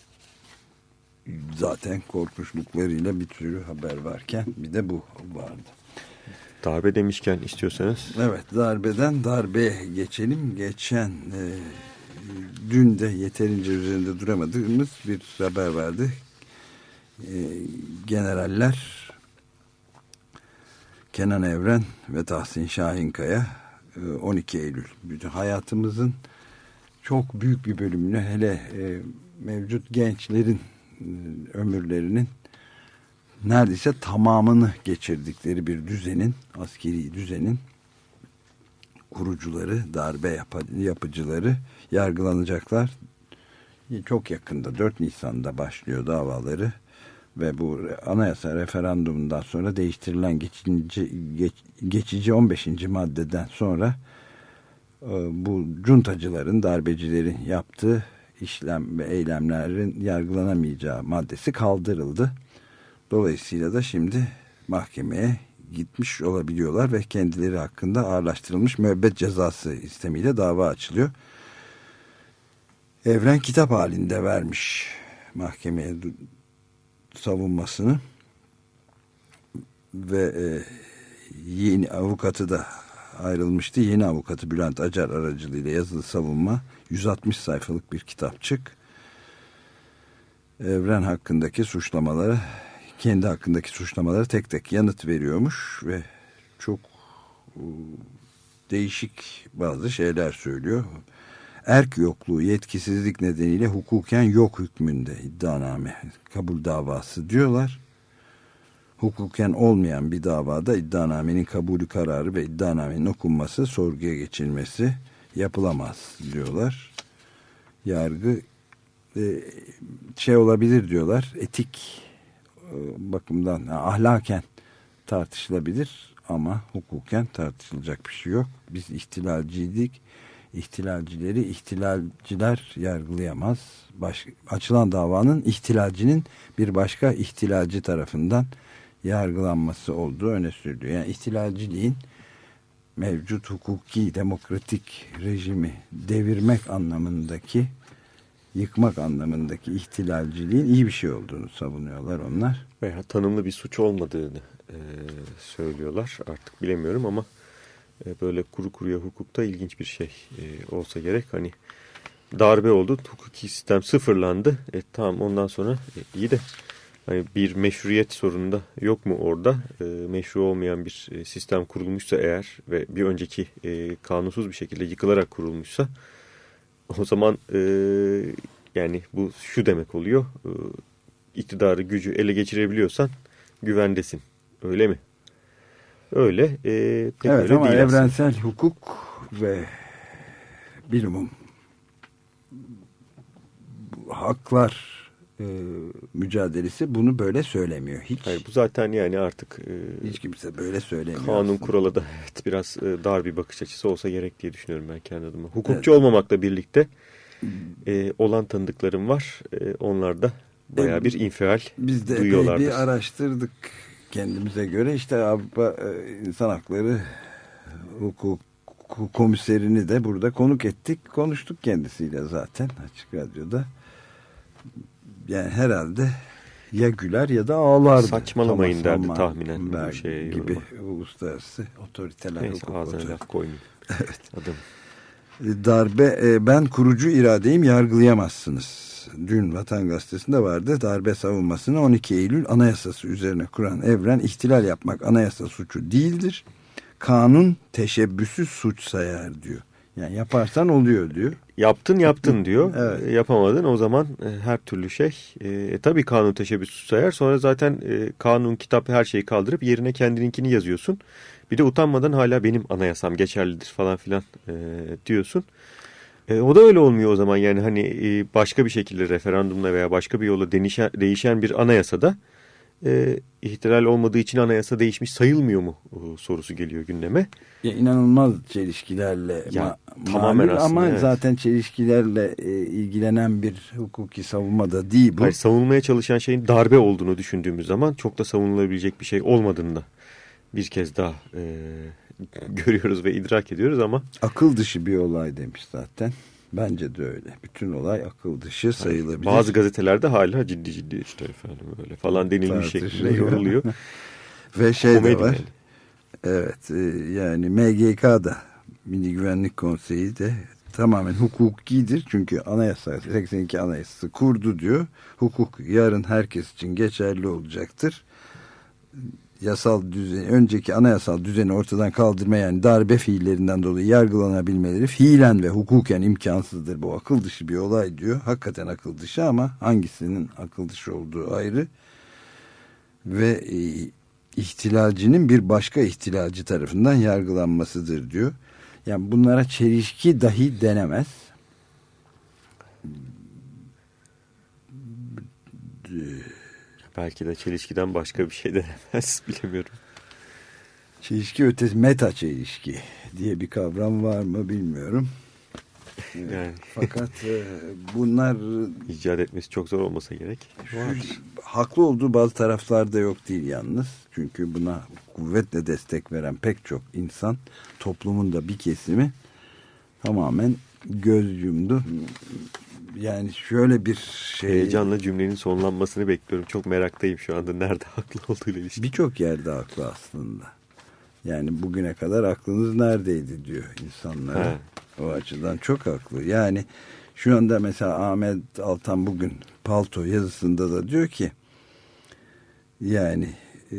zaten korkunçluklarıyla bir sürü haber varken bir de bu vardı. Darbe demişken istiyorsanız. Evet, darbeden darbeye geçelim. Geçen e, dün de yeterince üzerinde duramadığımız bir haber vardı. E, generaller Kenan Evren ve Tahsin Şahinkaya on iki Eylül. Bütün hayatımızın çok büyük bir bölümünü, hele e, mevcut gençlerin e, ömürlerinin neredeyse tamamını geçirdikleri bir düzenin, askeri düzenin kurucuları, darbe yap yapıcıları yargılanacaklar. Çok yakında dört Nisan'da başlıyor davaları ve bu anayasa referandumundan sonra değiştirilen geçici, geç, geçici on beşinci maddeden sonra bu cuntacıların, darbecilerin yaptığı işlem ve eylemlerin yargılanamayacağı maddesi kaldırıldı. Dolayısıyla da şimdi mahkemeye gitmiş olabiliyorlar ve kendileri hakkında ağırlaştırılmış müebbet cezası istemiyle dava açılıyor. Evren kitap halinde vermiş mahkemeye savunmasını ve e, yeni avukatı da ayrılmıştı. Yeni avukatı Bülent Acar aracılığıyla yazılı savunma, yüz altmış sayfalık bir kitapçık. Evren hakkındaki suçlamaları, kendi hakkındaki suçlamaları tek tek yanıt veriyormuş ve çok değişik bazı şeyler söylüyor. Erk yokluğu, yetkisizlik nedeniyle hukuken yok hükmünde iddianame, kabul davası diyorlar. Hukuken olmayan bir davada iddianamenin kabulü kararı ve iddianamenin okunması, sorguya geçilmesi yapılamaz diyorlar. Yargı şey olabilir diyorlar, etik bakımdan, ahlaken tartışılabilir ama hukuken tartışılacak bir şey yok. Biz ihtilalciydik. İhtilalcileri ihtilalciler yargılayamaz. Baş, açılan davanın ihtilalcinin bir başka ihtilalci tarafından yargılanması olduğu öne sürülüyor. Yani ihtilalciliğin mevcut hukuki demokratik rejimi devirmek anlamındaki, yıkmak anlamındaki ihtilalciliğin iyi bir şey olduğunu savunuyorlar onlar. Veya tanımlı bir suç olmadığını e, söylüyorlar. Artık bilemiyorum ama e, böyle kuru kuruya hukukta ilginç bir şey e, olsa gerek. Hani darbe oldu, hukuki sistem sıfırlandı. E, tamam, ondan sonra e, iyi de hani bir meşruiyet sorunu da yok mu orada? E, meşru olmayan bir e, sistem kurulmuşsa eğer ve bir önceki e, kanunsuz bir şekilde yıkılarak kurulmuşsa, o zaman e, yani bu şu demek oluyor. E, iktidarı, gücü ele geçirebiliyorsan güvendesin. Öyle mi? Öyle. E, pek evet, öyle ama değil evrensel aslında. hukuk ve bilumum haklar e, mücadelesi bunu böyle söylemiyor. Hiç. Hayır, bu zaten yani artık e, hiç kimse böyle söylemiyor. Kanun aslında. kurala da evet, biraz e, dar bir bakış açısı olsa gerek diye düşünüyorum ben kendi adıma. Hukukçu evet. olmamakla birlikte e, olan tanıdıklarım var. E, onlar da bayağı bir infial Biz de duyuyorlardır. bir araştırdık kendimize göre. İşte Avrupa İnsan Hakları Hukuk Komiserini de burada konuk ettik. Konuştuk kendisiyle zaten Açık Radyo'da. Yani herhalde ya güler ya da ağlardı. Saçmalamayın derdi tahminen bu şeye gibi yoruma. Uluslararası otoriteler. Neyse, ağzına laf koymayayım. Evet. Adım. Darbe, ben kurucu iradeyim, yargılayamazsınız. Dün Vatan Gazetesi'nde vardı. Darbe savunmasını on iki Eylül Anayasası üzerine kuran Evren, ihtilal yapmak anayasa suçu değildir. Kanun teşebbüsü suç sayar diyor. Yani yaparsan oluyor diyor. Yaptın yaptın diyor. Evet. Yapamadın o zaman e, her türlü şey. E, tabii kanun teşebbüsü sayar. Sonra zaten e, kanun, kitap, her şeyi kaldırıp yerine kendininkini yazıyorsun. Bir de utanmadan hala benim anayasam geçerlidir falan filan e, diyorsun. E, o da öyle olmuyor o zaman. Yani hani e, başka bir şekilde referandumla veya başka bir yolla değişen, değişen bir anayasada e, ihtilal olmadığı için anayasa değişmiş sayılmıyor mu e, sorusu geliyor gündeme. Ya, inanılmaz çelişkilerle ya, ma tamamen aslında, ama evet. Zaten çelişkilerle e, ilgilenen bir hukuki savunma da değil bu. Hayır, savunmaya çalışan şeyin darbe olduğunu düşündüğümüz zaman çok da savunulabilecek bir şey olmadığını da bir kez daha e, görüyoruz ve idrak ediyoruz ama. Akıl dışı bir olay demiş zaten. Bence de öyle. Bütün olay akıl dışı sayılabilir. Bazı gazetelerde hala ciddi ciddi işte efendim öyle falan denilmiş şeklinde yoruluyor. Ve şey Komedi de var. Yani. Evet, yani M G K'da, Milli Güvenlik Konseyi de tamamen hukukidir. Çünkü anayasa, seksen iki anayasası kurdu diyor. Hukuk yarın herkes için geçerli olacaktır. yasal düzeni, önceki anayasal düzeni ortadan kaldırma, yani darbe fiillerinden dolayı yargılanabilmeleri fiilen ve hukuken imkansızdır. Bu akıl dışı bir olay diyor. Hakikaten akıl dışı ama hangisinin akıl dışı olduğu ayrı. Ve e, ihtilalcinin bir başka ihtilalci tarafından yargılanmasıdır diyor. Yani bunlara çelişki dahi denemez. Belki de çelişkiden başka bir şey denemez, bilemiyorum. Çelişki ötesi, meta çelişki diye bir kavram var mı bilmiyorum. Yani. Fakat e, bunlar icat etmesi çok zor olmasa gerek. Vardır. Haklı olduğu bazı taraflarda yok değil yalnız. Çünkü buna kuvvetle destek veren pek çok insan, toplumun da bir kesimi tamamen göz yumdu. Yani şöyle bir şey... Heyecanla cümlenin sonlanmasını bekliyorum. Çok meraktayım şu anda nerede haklı olduğuyla ilişkin. Birçok yerde haklı aslında. Yani bugüne kadar aklınız neredeydi diyor insanlara. He. O açıdan çok haklı. Yani şu anda mesela Ahmet Altan bugün Palto yazısında da diyor ki yani e,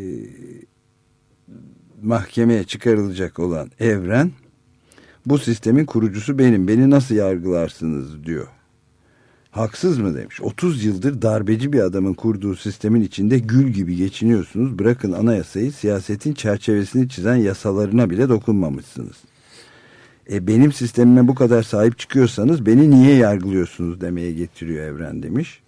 mahkemeye çıkarılacak olan Evren, bu sistemin kurucusu benim. Beni nasıl yargılarsınız diyor. Haksız mı demiş. otuz yıldır darbeci bir adamın kurduğu sistemin içinde gül gibi geçiniyorsunuz. Bırakın anayasayı, siyasetin çerçevesini çizen yasalarına bile dokunmamışsınız. E benim sistemime bu kadar sahip çıkıyorsanız beni niye yargılıyorsunuz demeye getiriyor Evren demiş.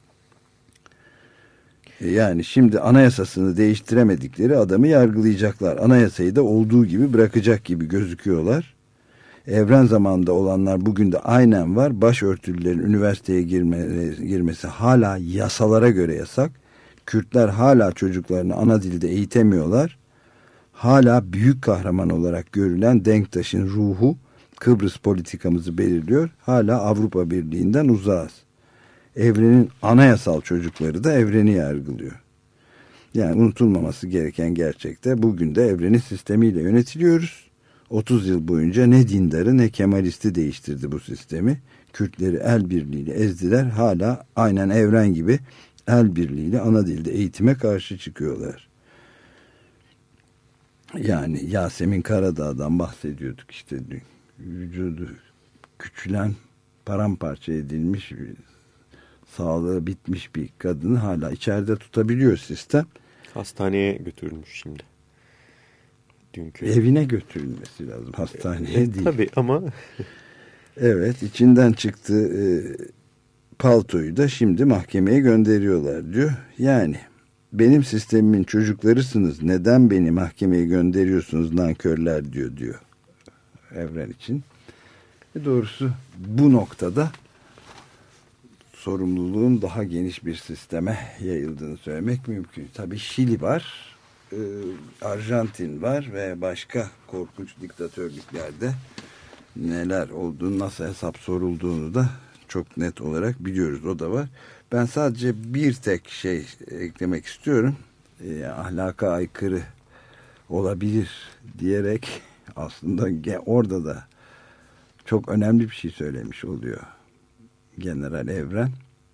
E yani şimdi anayasasını değiştiremedikleri adamı yargılayacaklar. Anayasayı da olduğu gibi bırakacak gibi gözüküyorlar. Evren zamanında olanlar bugün de aynen var. Başörtülülerin üniversiteye girme, girmesi hala yasalara göre yasak. Kürtler hala çocuklarını ana dilde eğitemiyorlar. Hala büyük kahraman olarak görülen Denktaş'ın ruhu Kıbrıs politikamızı belirliyor. Hala Avrupa Birliği'nden uzağız. Evrenin anayasal çocukları da evreni yargılıyor. Yani unutulmaması gereken gerçekte bugün de evrenin sistemiyle yönetiliyoruz. otuz yıl boyunca ne dindarı ne Kemalisti değiştirdi bu sistemi. Kürtleri el birliğiyle ezdiler. Hala aynen Evren gibi el birliğiyle ana dilde eğitime karşı çıkıyorlar. Yani Yasemin Karadağ'dan bahsediyorduk işte, vücudu küçülen, paramparça edilmiş, sağlığı bitmiş bir kadını hala içeride tutabiliyor sistem. Hastaneye götürülmüş şimdi. Dünkü. Evine götürülmesi lazım, hastaneye e, değil. Tabii ama. Evet, içinden çıktı e, paltoyu da şimdi mahkemeye gönderiyorlar diyor. Yani benim sistemimin çocuklarısınız, neden beni mahkemeye gönderiyorsunuz nankörler diyor diyor Evren için. E doğrusu bu noktada sorumluluğun daha geniş bir sisteme yayıldığını söylemek mümkün. Tabii Şili var, e, Arjantin var ve başka korkunç diktatörlüklerde neler olduğunu, nasıl hesap sorulduğunu da çok net olarak biliyoruz. O da var. Ben sadece bir tek şey eklemek istiyorum. E, ahlaka aykırı olabilir diyerek aslında orada da çok önemli bir şey söylemiş oluyor General Evren.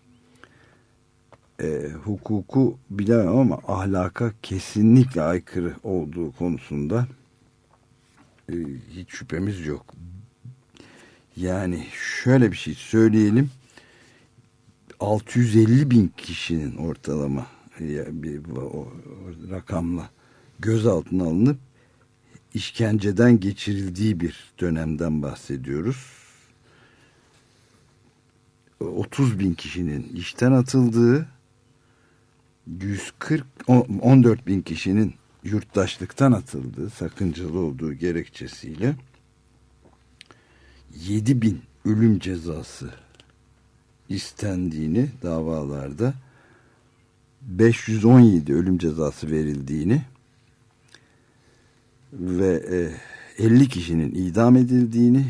E, hukuku bilemem ama ahlaka kesinlikle aykırı olduğu konusunda e, hiç şüphemiz yok. Yani şöyle bir şey söyleyelim. altı yüz elli bin kişinin ortalama bir o, o, rakamla gözaltına alınıp işkenceden geçirildiği bir dönemden bahsediyoruz. otuz bin kişinin işten atıldığı, yüz kırk on dört bin kişinin yurttaşlıktan atıldığı, sakıncalı olduğu gerekçesiyle yedi bin ölüm cezası istendiğini, davalarda beş yüz on yedi ölüm cezası verildiğini ve elli kişinin idam edildiğini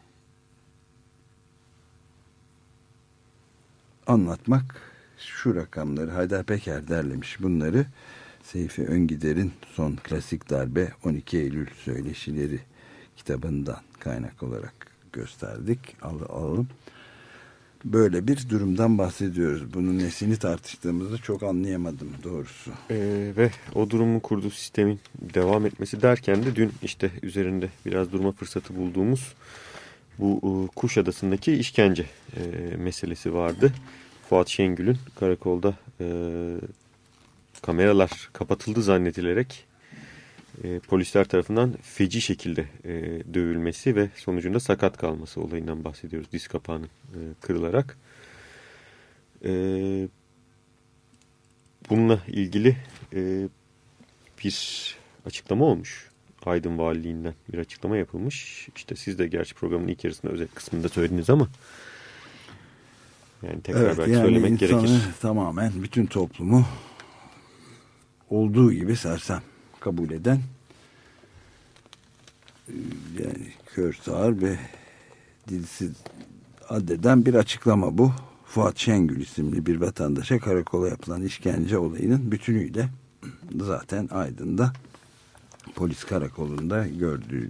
anlatmak, şu rakamları Haydar Peker derlemiş bunları. Seyfi Öngider'in son klasik darbe on iki Eylül söyleşileri kitabından kaynak olarak gösterdik. Al, alalım. böyle bir durumdan bahsediyoruz. Bunun nesini tartıştığımızı çok anlayamadım doğrusu. Ee, ve o durumun kurduğu sistemin devam etmesi derken de dün işte üzerinde biraz durma fırsatı bulduğumuz bu e, Kuşadası'ndaki işkence e, meselesi vardı. Fuat Şengül'ün karakolda e, kameralar kapatıldı zannedilerek e, polisler tarafından feci şekilde e, dövülmesi ve sonucunda sakat kalması olayından bahsediyoruz. Diz kapağının e, kırılarak. E, bununla ilgili e, bir açıklama olmuş. Aydın Valiliğinden bir açıklama yapılmış. İşte siz de gerçi programın ilk yarısında özel kısmında söylediniz ama yani tekrar evet, belki yani söylemek gerekir. Tamamen bütün toplumu olduğu gibi sersem kabul eden, yani kör sağır ve dilsiz addeden bir açıklama bu. Fuat Şengül isimli bir vatandaşa karakola yapılan işkence olayının bütünüyle zaten Aydın'da polis karakolunda gördüğü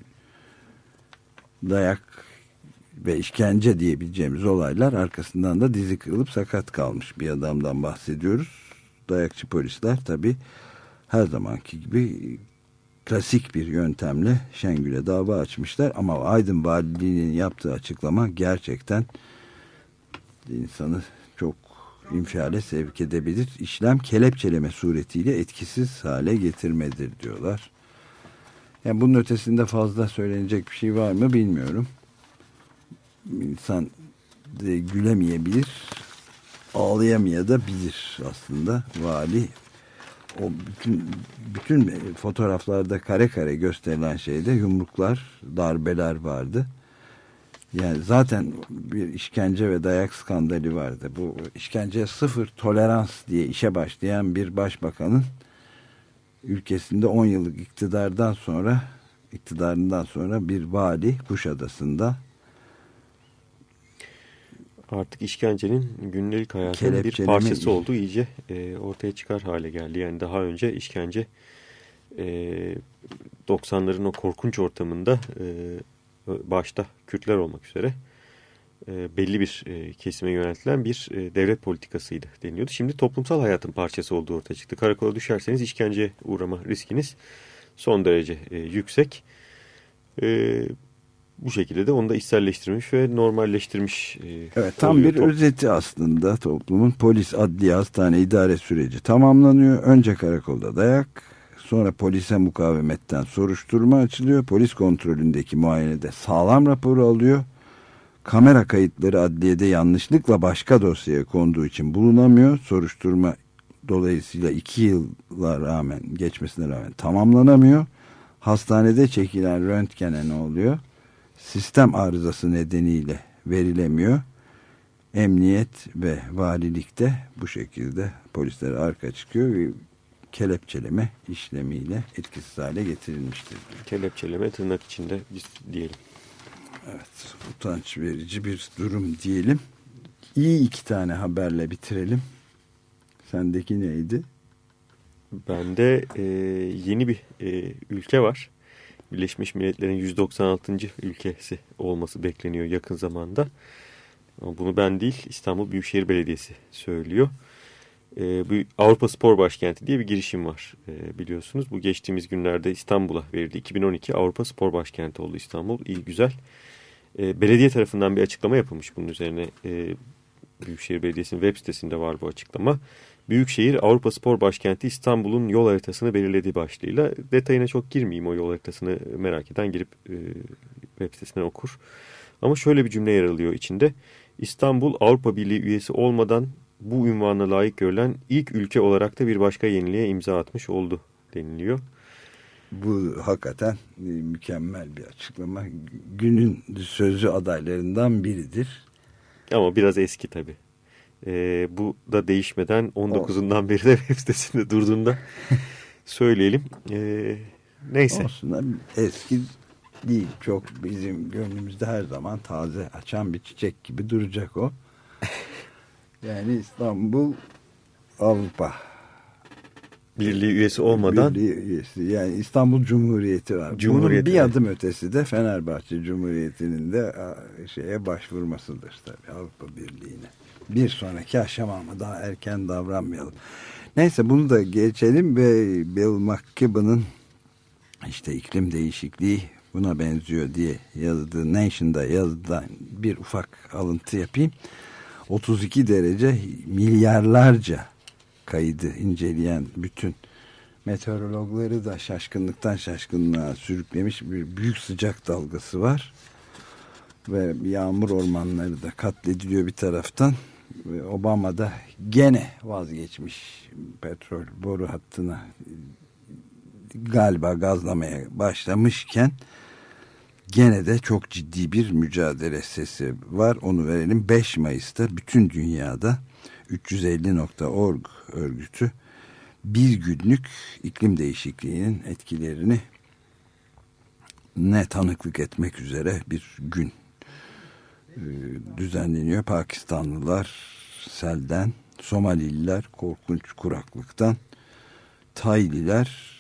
dayak ve işkence diyebileceğimiz olaylar, arkasından da dizi kırılıp sakat kalmış bir adamdan bahsediyoruz. Dayakçı polisler tabii her zamanki gibi klasik bir yöntemle Şengül'e dava açmışlar ama Aydın Valiliği'nin yaptığı açıklama gerçekten insanı çok infiale sevk edebilir. İşlem kelepçeleme suretiyle etkisiz hale getirmedir diyorlar. Yani bunun ötesinde fazla söylenecek bir şey var mı bilmiyorum. İnsan de gülemeyebilir, ağlayamayabilir aslında. Vali o bütün bütün fotoğraflarda kare kare gösterilen şeyde yumruklar, darbeler vardı. Yani zaten bir işkence ve dayak skandali vardı. Bu işkenceye sıfır tolerans diye işe başlayan bir başbakanın ülkesinde on yıllık iktidardan sonra iktidarından sonra bir vali Kuşadası'nda artık işkencenin günlük hayatının bir parçası olduğu iyice e, ortaya çıkar hale geldi. Yani daha önce işkence e, doksanların o korkunç ortamında e, başta Kürtler olmak üzere e, belli bir e, kesime yöneltilen bir e, devlet politikasıydı deniyordu. Şimdi toplumsal hayatın parçası olduğu ortaya çıktı. Karakola düşerseniz işkenceye uğrama riskiniz son derece e, yüksek. E, bu şekilde de onu da içselleştirmiş ve normalleştirmiş. E, evet, tam bir toplum. Özeti aslında toplumun. Polis, adliye, hastane, idare süreci tamamlanıyor. Önce karakolda dayak, sonra polise mukavemetten soruşturma açılıyor. Polis kontrolündeki muayenede sağlam raporu alıyor. Kamera kayıtları adliyede yanlışlıkla başka dosyaya konduğu için bulunamıyor. Soruşturma dolayısıyla iki yıla rağmen, geçmesine rağmen tamamlanamıyor. Hastanede çekilen röntgene ne oluyor? Sistem arızası nedeniyle verilemiyor. Emniyet ve valilikte bu şekilde polisler arka çıkıyor ve kelepçeleme işlemiyle etkisiz hale getirilmiştir. Kelepçeleme tırnak içinde diyelim. Evet, utanç verici bir durum diyelim. İyi iki tane haberle bitirelim. Sendeki neydi? Bende e, yeni bir e, ülke var. Birleşmiş Milletler'in yüz doksan altıncı ülkesi olması bekleniyor yakın zamanda. Ama bunu ben değil, İstanbul Büyükşehir Belediyesi söylüyor. E, bu Avrupa Spor Başkenti diye bir girişim var e, biliyorsunuz. Bu geçtiğimiz günlerde İstanbul'a verildi. iki bin on iki Avrupa Spor Başkenti oldu İstanbul. İyi güzel. E, belediye tarafından bir açıklama yapılmış bunun üzerine. E, Büyükşehir Belediyesi'nin web sitesinde var bu açıklama. Büyükşehir Avrupa Spor Başkenti İstanbul'un yol haritasını belirlediği başlığıyla. Detayına çok girmeyeyim, o yol haritasını merak eden girip e, web sitesinden okur. Ama şöyle bir cümle yer alıyor içinde. İstanbul Avrupa Birliği üyesi olmadan bu ünvana layık görülen ilk ülke olarak da bir başka yeniliğe imza atmış oldu deniliyor. Bu hakikaten mükemmel bir açıklama. Günün sözcü adaylarından biridir. Ama biraz eski tabii. Ee, bu da değişmeden on dokuzundan beri de web sitesinde durduğunda söyleyelim. Ee, neyse. Olsun, eski değil. Çok bizim gönlümüzde her zaman taze açan bir çiçek gibi duracak o. Yani İstanbul Avrupa Birliği üyesi olmadan. Birliği üyesi. Yani İstanbul Cumhuriyeti var. Cumhuriyeti. Bunun bir adım ötesi de Fenerbahçe Cumhuriyeti'nin de şeye başvurmasıdır tabii, Avrupa Birliği'ne. Bir sonraki aşama ama daha erken davranmayalım. Neyse, bunu da geçelim ve Bill McKibben'ın işte iklim değişikliği buna benziyor diye yazdığı Nation'da yazdığı bir ufak alıntı yapayım. otuz iki derece milyarlarca kaydı inceleyen bütün meteorologları da şaşkınlıktan şaşkınlığa sürüklemiş bir büyük sıcak dalgası var. Ve yağmur ormanları da katlediliyor bir taraftan. Ve Obama da gene vazgeçmiş, petrol boru hattına galiba gazlamaya başlamışken gene de çok ciddi bir mücadele sesi var. Onu verelim. beş Mayıs'ta bütün dünyada üç yüz elli nokta org örgütü bir günlük iklim değişikliğinin etkilerini ne tanıklık etmek üzere bir gün düzenleniyor. Pakistanlılar selden, Somalililer korkunç kuraklıktan, Tayliler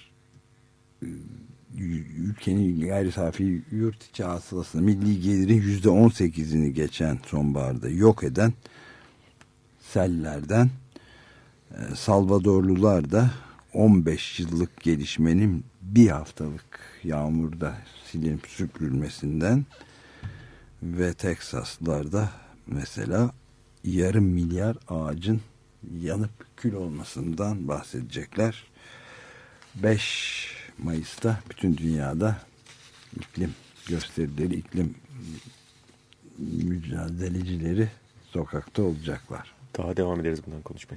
ülkenin gayri safi yurt içi hasılasını, milli gelirin yüzde on sekizini geçen sonbaharda yok eden sellerden, Salvadorlular da on beş yıllık gelişmenin bir haftalık yağmurda silinip süpürülmesinden ve Teksaslılarda mesela yarım milyar ağacın yanıp kül olmasından bahsedecekler. beş Mayıs'ta bütün dünyada iklim gösterileri, iklim mücadelecileri sokakta olacaklar. Daha devam ederiz bundan konuşmaya.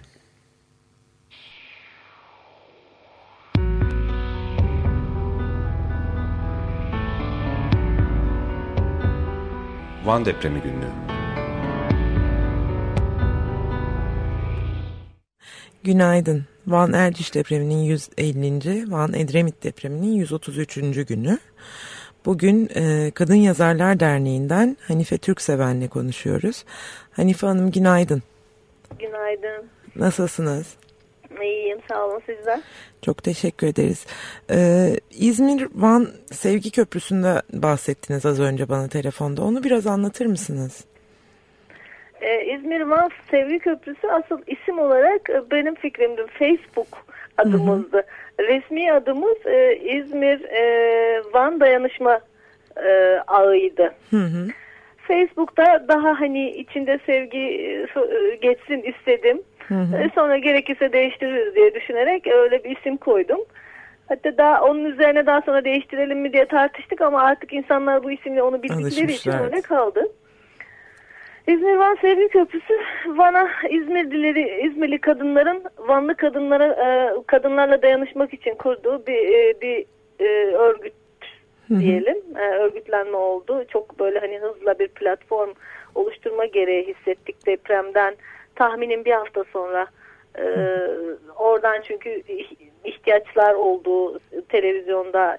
Van Depremi Günlüğü. Günaydın. Van Erciş depreminin yüz ellinci. Van Edremit depreminin yüz otuz üçüncü günü. Bugün e, Kadın Yazarlar Derneği'nden Hanife Türkseven'le konuşuyoruz. Hanife Hanım günaydın. Günaydın. Nasılsınız? İyiyim, sağ olun, sizden. Çok teşekkür ederiz. Ee, İzmir-Van Sevgi Köprüsü'nde bahsettiniz az önce bana telefonda. Onu biraz anlatır mısınız? Ee, İzmir-Van Sevgi Köprüsü asıl isim olarak e, benim fikrimdi. Facebook adımızdı. Hı hı. Resmi adımız e, İzmir-Van e, Dayanışma e, ağıydı. Hı hı. Facebook'ta daha hani içinde sevgi e, geçsin istedim. Hı hı. Sonra gerekirse değiştiririz diye düşünerek öyle bir isim koydum. Hatta daha onun üzerine daha sonra değiştirelim mi diye tartıştık ama artık insanlar bu isimle onu bildikleri için öyle kaldı. İzmir Van Sevgi Köprüsü, Van'a İzmirlileri, İzmirli kadınların Vanlı kadınlara kadınlarla dayanışmak için kurduğu bir bir örgüt diyelim. Hı hı. Örgütlenme oldu. Çok böyle hani hızla bir platform oluşturma gereği hissettik depremden. Tahminim bir hafta sonra e, oradan çünkü ihtiyaçlar olduğu televizyonda,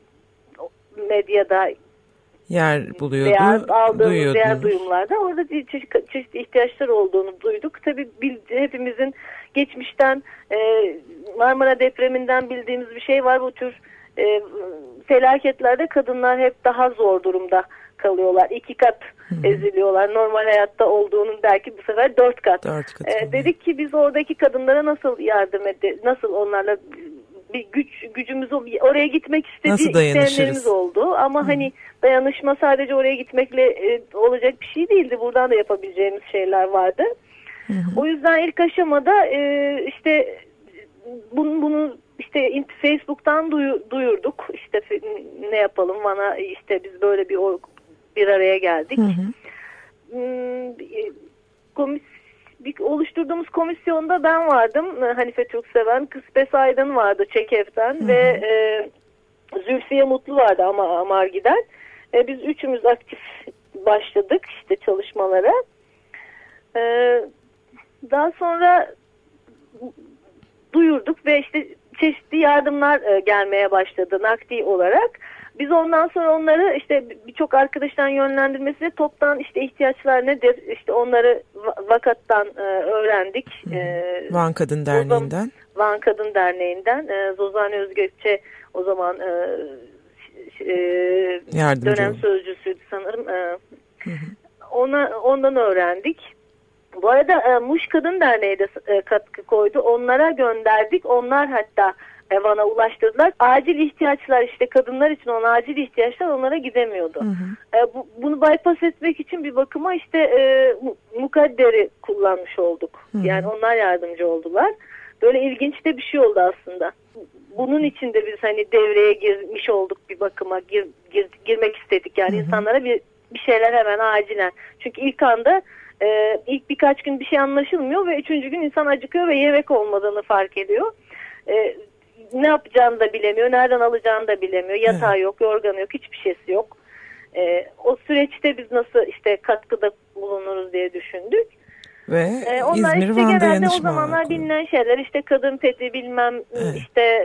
medyada yer buluyordu, veya aldığımız duyuyordunuz. Diğer duyumlarda orada çeşitli, çeşitli ihtiyaçlar olduğunu duyduk. Tabii bil, hepimizin geçmişten e, Marmara depreminden bildiğimiz bir şey var. Bu tür e, felaketlerde kadınlar hep daha zor durumda kalıyorlar. İki kat Hı-hı. eziliyorlar. Normal hayatta olduğunun belki bu sefer dört kat. Dört kat ee, dedik ki biz oradaki kadınlara nasıl yardım ederiz? Nasıl onlarla bir güç gücümüz oraya gitmek istediği isteyenlerimiz oldu. Ama Hı-hı. hani dayanışma sadece oraya gitmekle e, olacak bir şey değildi. Buradan da yapabileceğimiz şeyler vardı. Hı-hı. O yüzden ilk aşamada e, işte bunu, bunu işte Facebook'tan duyurduk. İşte ne yapalım Van'a işte biz böyle bir bir araya geldik. Hı hı. Komis, bir oluşturduğumuz komisyonda ben vardım. Hanife Türkseven, Kıspes Aydın vardı Çekev'den hı hı. ve e, Zülfiye Mutlu vardı ama Amargi'den. E, biz üçümüz aktif başladık işte çalışmalara. E, daha sonra duyurduk ve işte çeşitli yardımlar e, gelmeye başladı nakdi olarak. Biz ondan sonra onları işte birçok arkadaştan yönlendirmesiyle toptan işte ihtiyaçlar nedir? İşte onları vakattan e, öğrendik. Van Kadın Derneği'nden. Van Kadın Derneği'nden e, Zozan Özgökçe o zaman e, e, dönem sözcüsüydü sanırım. E, hı hı. Ona ondan öğrendik. Bu arada e, Muş Kadın Derneği de e, katkı koydu. Onlara gönderdik. Onlar hatta e, Van'a ulaştırdılar. Acil ihtiyaçlar işte kadınlar için olan acil ihtiyaçlar onlara gidemiyordu. Hı hı. E, bu, bunu bypass etmek için bir bakıma işte e, mukadderi kullanmış olduk. Hı hı. Yani onlar yardımcı oldular. Böyle ilginç de bir şey oldu aslında. Bunun için de biz hani devreye girmiş olduk bir bakıma. Gir, gir, girmek istedik yani hı hı. insanlara bir, bir şeyler hemen acilen. Çünkü ilk anda Ee, ilk birkaç gün bir şey anlaşılmıyor ve üçüncü gün insan acıkıyor ve yemek olmadığını fark ediyor. Ee, ne yapacağını da bilemiyor, nereden alacağını da bilemiyor. Yatağı evet. yok, yorganı yok, hiçbir şeysi yok. Ee, o süreçte biz nasıl işte katkıda bulunuruz diye düşündük. Ve ee, onlar İzmir işte Van'da genelde o zamanlar bilinen şeyler işte kadın pedi bilmem evet. işte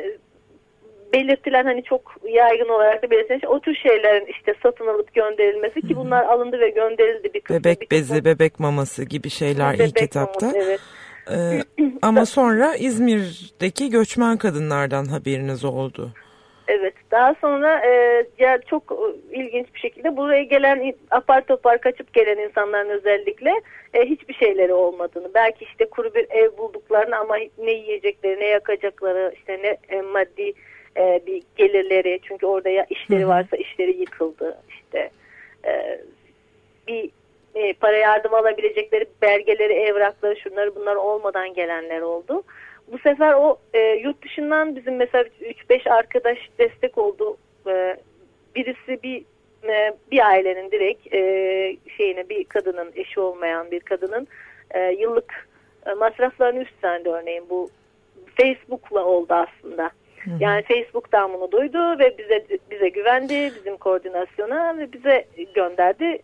belirtilen hani çok yaygın olarak da belirtilen şey, o tür şeylerin işte satın alıp gönderilmesi ki bunlar alındı ve gönderildi bir kısmı. Bebek bir bezi, kısmı. bebek maması gibi şeyler bebek ilk etapta. Maması, evet. Ee, ama sonra İzmir'deki göçmen kadınlardan haberiniz oldu. Evet. Daha sonra e, ya çok ilginç bir şekilde buraya gelen apar topar kaçıp gelen insanların özellikle e, hiçbir şeyleri olmadığını, belki işte kuru bir ev bulduklarını ama ne yiyecekleri, ne yakacakları, işte ne e, maddi e, bir gelirleri, çünkü orada ya işleri varsa işleri yıkıldı, işte e, bir e, para yardım alabilecekleri belgeleri, evrakları, şunları bunlar olmadan gelenler oldu. Bu sefer o e, yurt dışından bizim mesela üç beş arkadaş destek oldu. E, birisi bir e, bir ailenin direkt e, şeyine, bir kadının, eşi olmayan bir kadının e, yıllık e, masraflarını üstlendi örneğin. Bu Facebook'la oldu aslında. Hı hı. Yani Facebook'tan bunu duydu ve bize bize güvendi, bizim koordinasyona ve bize gönderdi.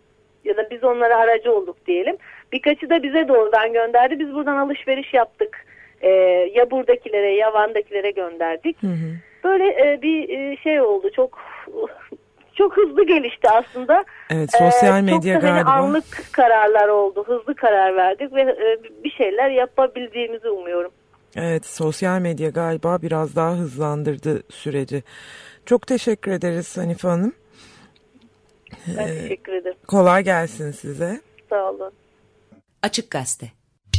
Ya da biz onlara aracı olduk diyelim. Birkaçı da bize doğrudan gönderdi. Biz buradan alışveriş yaptık. Ee, ya buradakilere ya Van'dakilere gönderdik. Hı hı. Böyle e, bir e, şey oldu. Çok çok hızlı gelişti aslında. Evet, sosyal medya ee, çok da galiba. Hani anlık kararlar oldu. Hızlı karar verdik ve e, bir şeyler yapabildiğimizi umuyorum. Evet, sosyal medya galiba biraz daha hızlandırdı süreci. Çok teşekkür ederiz Hanife Hanım. Ben ee, teşekkür ederim. Kolay gelsin size. Sağ olun. Açık Gazete.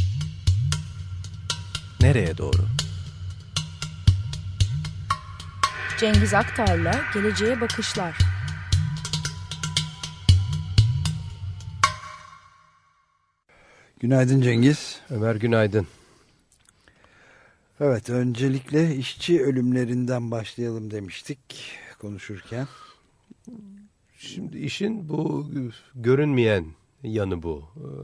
Nereye doğru? Cengiz Aktar'la Geleceğe Bakışlar. Günaydın Cengiz. Ömer günaydın. Evet, öncelikle işçi ölümlerinden başlayalım demiştik konuşurken. Şimdi işin bu görünmeyen yanı bu.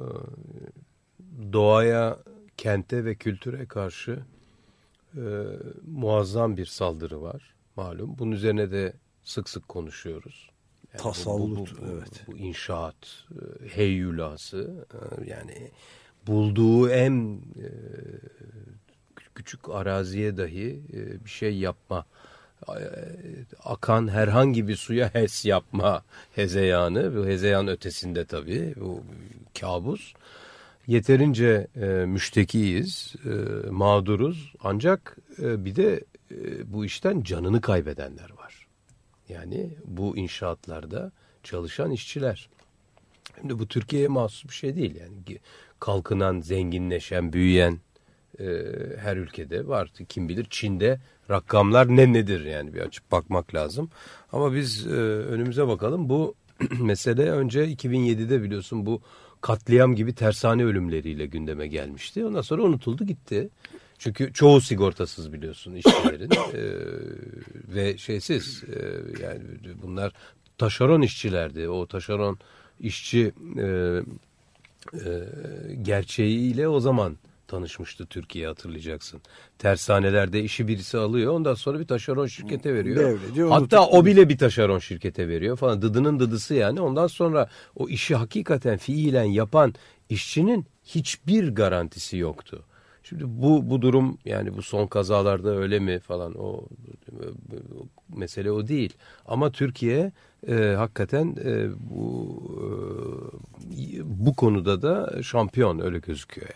Doğaya, kente ve kültüre karşı e, muazzam bir saldırı var malum. Bunun üzerine de sık sık konuşuyoruz. Yani Tasallut, bu, bu, bu, evet. Bu inşaat e, heyyulası e, yani bulduğu en e, küçük araziye dahi e, bir şey yapma, e, akan herhangi bir suya hes yapma hezeyanı, bu hezeyan ötesinde tabii bu kabus. Yeterince e, müştekiyiz, e, mağduruz, ancak e, bir de e, bu işten canını kaybedenler var. Yani bu inşaatlarda çalışan işçiler. Şimdi bu Türkiye'ye mahsus bir şey değil. Yani kalkınan, zenginleşen, büyüyen e, her ülkede var. Kim bilir Çin'de rakamlar ne nedir yani, bir açıp bakmak lazım. Ama biz e, önümüze bakalım. Bu mesele önce iki bin yedide biliyorsun bu katliam gibi tersane ölümleriyle gündeme gelmişti. Ondan sonra unutuldu gitti. Çünkü çoğu sigortasız biliyorsun işçilerin ee, ve şeysiz e, yani bunlar taşeron işçilerdi. O taşeron işçi e, e, gerçeğiyle o zaman tanışmıştı Türkiye, hatırlayacaksın. Tersanelerde işi birisi alıyor, ondan sonra bir taşeron şirkete veriyor. Devrediyor, hatta o bile bir taşeron şirkete veriyor falan. Dıdının dıdısı yani. Ondan sonra o işi hakikaten fiilen yapan işçinin hiçbir garantisi yoktu. Şimdi bu bu durum, yani bu son kazalarda öyle mi falan, o, o mesele o değil. Ama Türkiye e, hakikaten e, bu e, bu konuda da şampiyon, öyle gözüküyor yani.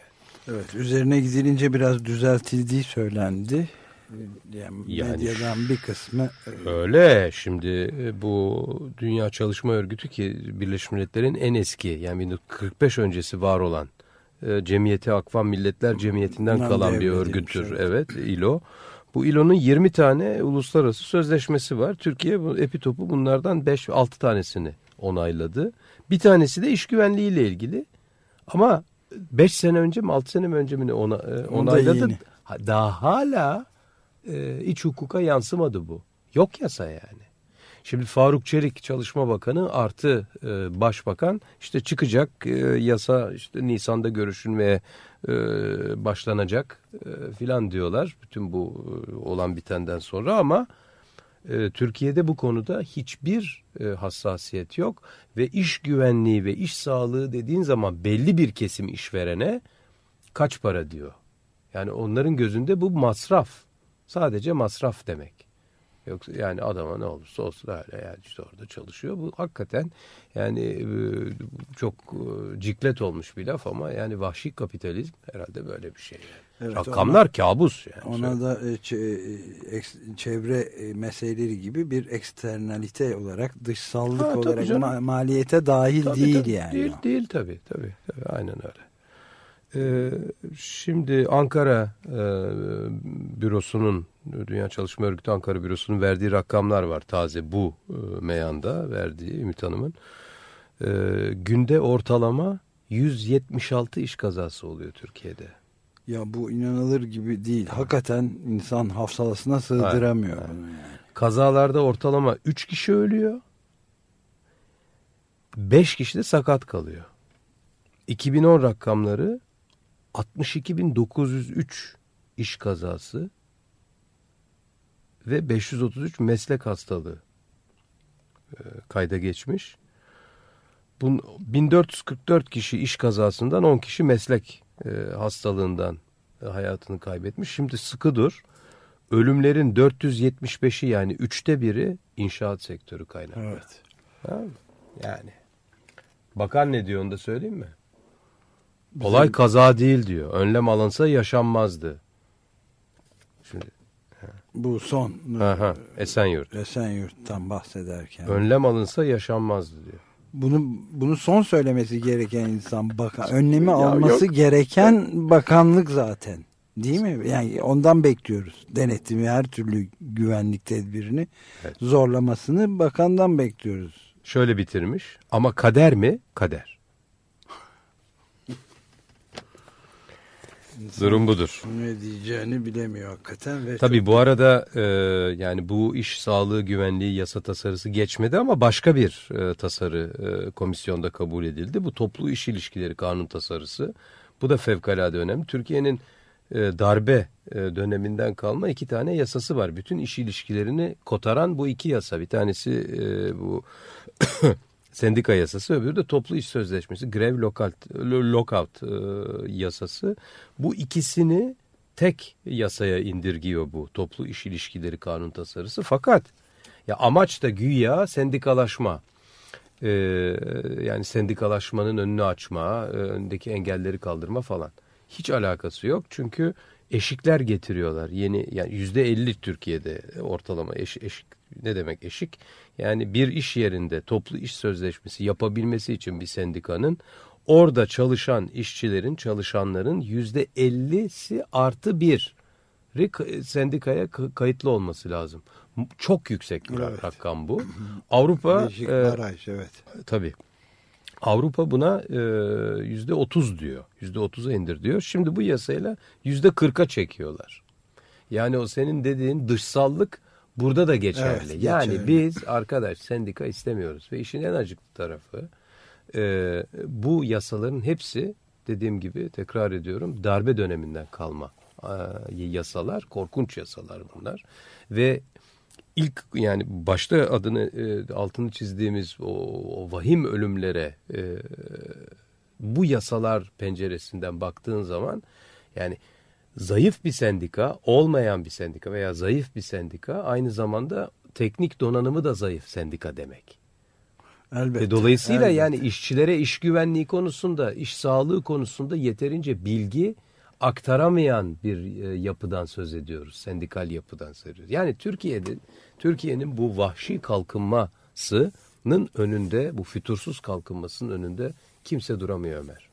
Evet, üzerine gidilince biraz düzeltildiği söylendi. Yani, yani medyadan bir kısmı öyle. Şimdi bu Dünya Çalışma Örgütü ki Birleşmiş Milletler'in en eski, yani bin dokuz yüz kırk beş öncesi var olan e, Cemiyeti Akvan Milletler Cemiyeti'nden bundan kalan bir örgüttür. Evet, İ L O. Bu İ L O'nun yirmi tane uluslararası sözleşmesi var. Türkiye bu epitopu bunlardan beş altı tanesini onayladı. Bir tanesi de iş güvenliği ile ilgili. Ama beş sene önce mi altı sene mi önce mi ona, e, onayladı. Daha hala e, iç hukuka yansımadı bu. Yok yasa yani. Şimdi Faruk Çelik Çalışma Bakanı artı e, Başbakan işte çıkacak e, yasa işte Nisan'da görüşülmeye e, başlanacak e, filan diyorlar. Bütün bu e, olan bitenden sonra ama e, Türkiye'de bu konuda hiçbir e, hassasiyet yok. Ve iş güvenliği ve iş sağlığı dediğin zaman belli bir kesim işverene kaç para diyor. Yani onların gözünde bu masraf. Sadece masraf demek. Yoksa yani adama ne olursa olsun öyle yani işte orada çalışıyor. Bu hakikaten yani çok ciklet olmuş bir laf ama yani vahşi kapitalizm herhalde böyle bir şey. Yani. Evet, rakamlar ona, kabus yani. Ona da çevre meseleleri gibi bir eksternalite olarak, dışsallık ha, olarak ma- maliyete dahil tabii, değil tabii, yani. Değil, değil tabii, tabii tabii aynen öyle. Ee, şimdi Ankara e, bürosunun, Dünya Çalışma Örgütü Ankara bürosunun verdiği rakamlar var taze bu e, meyanda verdiği Ümit Hanım'ın. E, günde ortalama yüz yetmiş altı iş kazası oluyor Türkiye'de. Ya bu inanılır gibi değil. Hakikaten insan hafsalasına sığdıramıyor evet, bunu yani. Kazalarda ortalama üç kişi ölüyor. beş kişi de sakat kalıyor. iki bin on rakamları altmış iki bin dokuz yüz üç iş kazası ve beş yüz otuz üç meslek hastalığı e, kayda geçmiş. Bun, bin dört yüz kırk dört kişi iş kazasından, on kişi meslek e, hastalığından e, hayatını kaybetmiş. Şimdi sıkı dur. Ölümlerin dört yüz yetmiş beşi yani üçte biri inşaat sektörü kaynaklı. Evet. Ha? Yani. Bakan ne diyor onu da söyleyeyim mi? Olay Bizim... kaza değil diyor. Önlem alınsa yaşanmazdı. Şimdi bu son aha, Esenyurt. Esenyurt'tan bahsederken. Önlem alınsa yaşanmazdı diyor. Bunu bunu son söylemesi gereken insan bakan. Önlemi ya alması yok. gereken bakanlık zaten. Değil mi? Yani ondan bekliyoruz. Denetimi, her türlü güvenlik tedbirini evet. zorlamasını bakandan bekliyoruz. Şöyle bitirmiş. Ama kader mi? Kader. Durum budur. Ne diyeceğini bilemiyor hakikaten. Ve tabii bu arada e, yani bu iş sağlığı güvenliği yasa tasarısı geçmedi ama başka bir e, tasarı e, komisyonda kabul edildi. Bu toplu iş ilişkileri kanun tasarısı. Bu da fevkalade önemli. Türkiye'nin e, darbe e, döneminden kalma iki tane yasası var. Bütün iş ilişkilerini kotaran bu iki yasa. Bir tanesi e, bu sendika yasası, öbürü de toplu iş sözleşmesi, grev lockout, lockout e, yasası. Bu ikisini tek yasaya indirgiyor bu toplu iş ilişkileri kanun tasarısı. Fakat ya amaç da güya sendikalaşma. Ee, yani sendikalaşmanın önünü açma, önündeki engelleri kaldırma falan. Hiç alakası yok çünkü eşikler getiriyorlar. Yeni yani yüzde elli Türkiye'de ortalama eş, eşik ne demek eşik? Yani bir iş yerinde toplu iş sözleşmesi yapabilmesi için bir sendikanın orada çalışan işçilerin, çalışanların yüzde ellisi artı bir sendikaya kayıtlı olması lazım. Çok yüksek bir evet. rakam bu. Avrupa e, baraj, evet. Tabii. Avrupa buna e, yüzde otuz diyor. Yüzde otuza indir diyor. Şimdi bu yasayla yüzde kırka çekiyorlar. Yani o senin dediğin dışsallık burada da geçerli. Evet, yani geçerli. Biz arkadaş sendika istemiyoruz ve işin en acıklı tarafı e, bu yasaların hepsi dediğim gibi tekrar ediyorum darbe döneminden kalma e, yasalar, korkunç yasalar bunlar ve İlk yani başta adını e, altını çizdiğimiz o, o vahim ölümlere e, bu yasalar penceresinden baktığın zaman yani zayıf bir sendika, olmayan bir sendika veya zayıf bir sendika aynı zamanda teknik donanımı da zayıf sendika demek. Elbette. Ve dolayısıyla elbette. yani işçilere iş güvenliği konusunda, iş sağlığı konusunda yeterince bilgi aktaramayan bir yapıdan söz ediyoruz. Sendikal yapıdan söz ediyoruz. Yani Türkiye'de Türkiye'nin bu vahşi kalkınmasının önünde, bu fütursuz kalkınmasının önünde kimse duramıyor Ömer.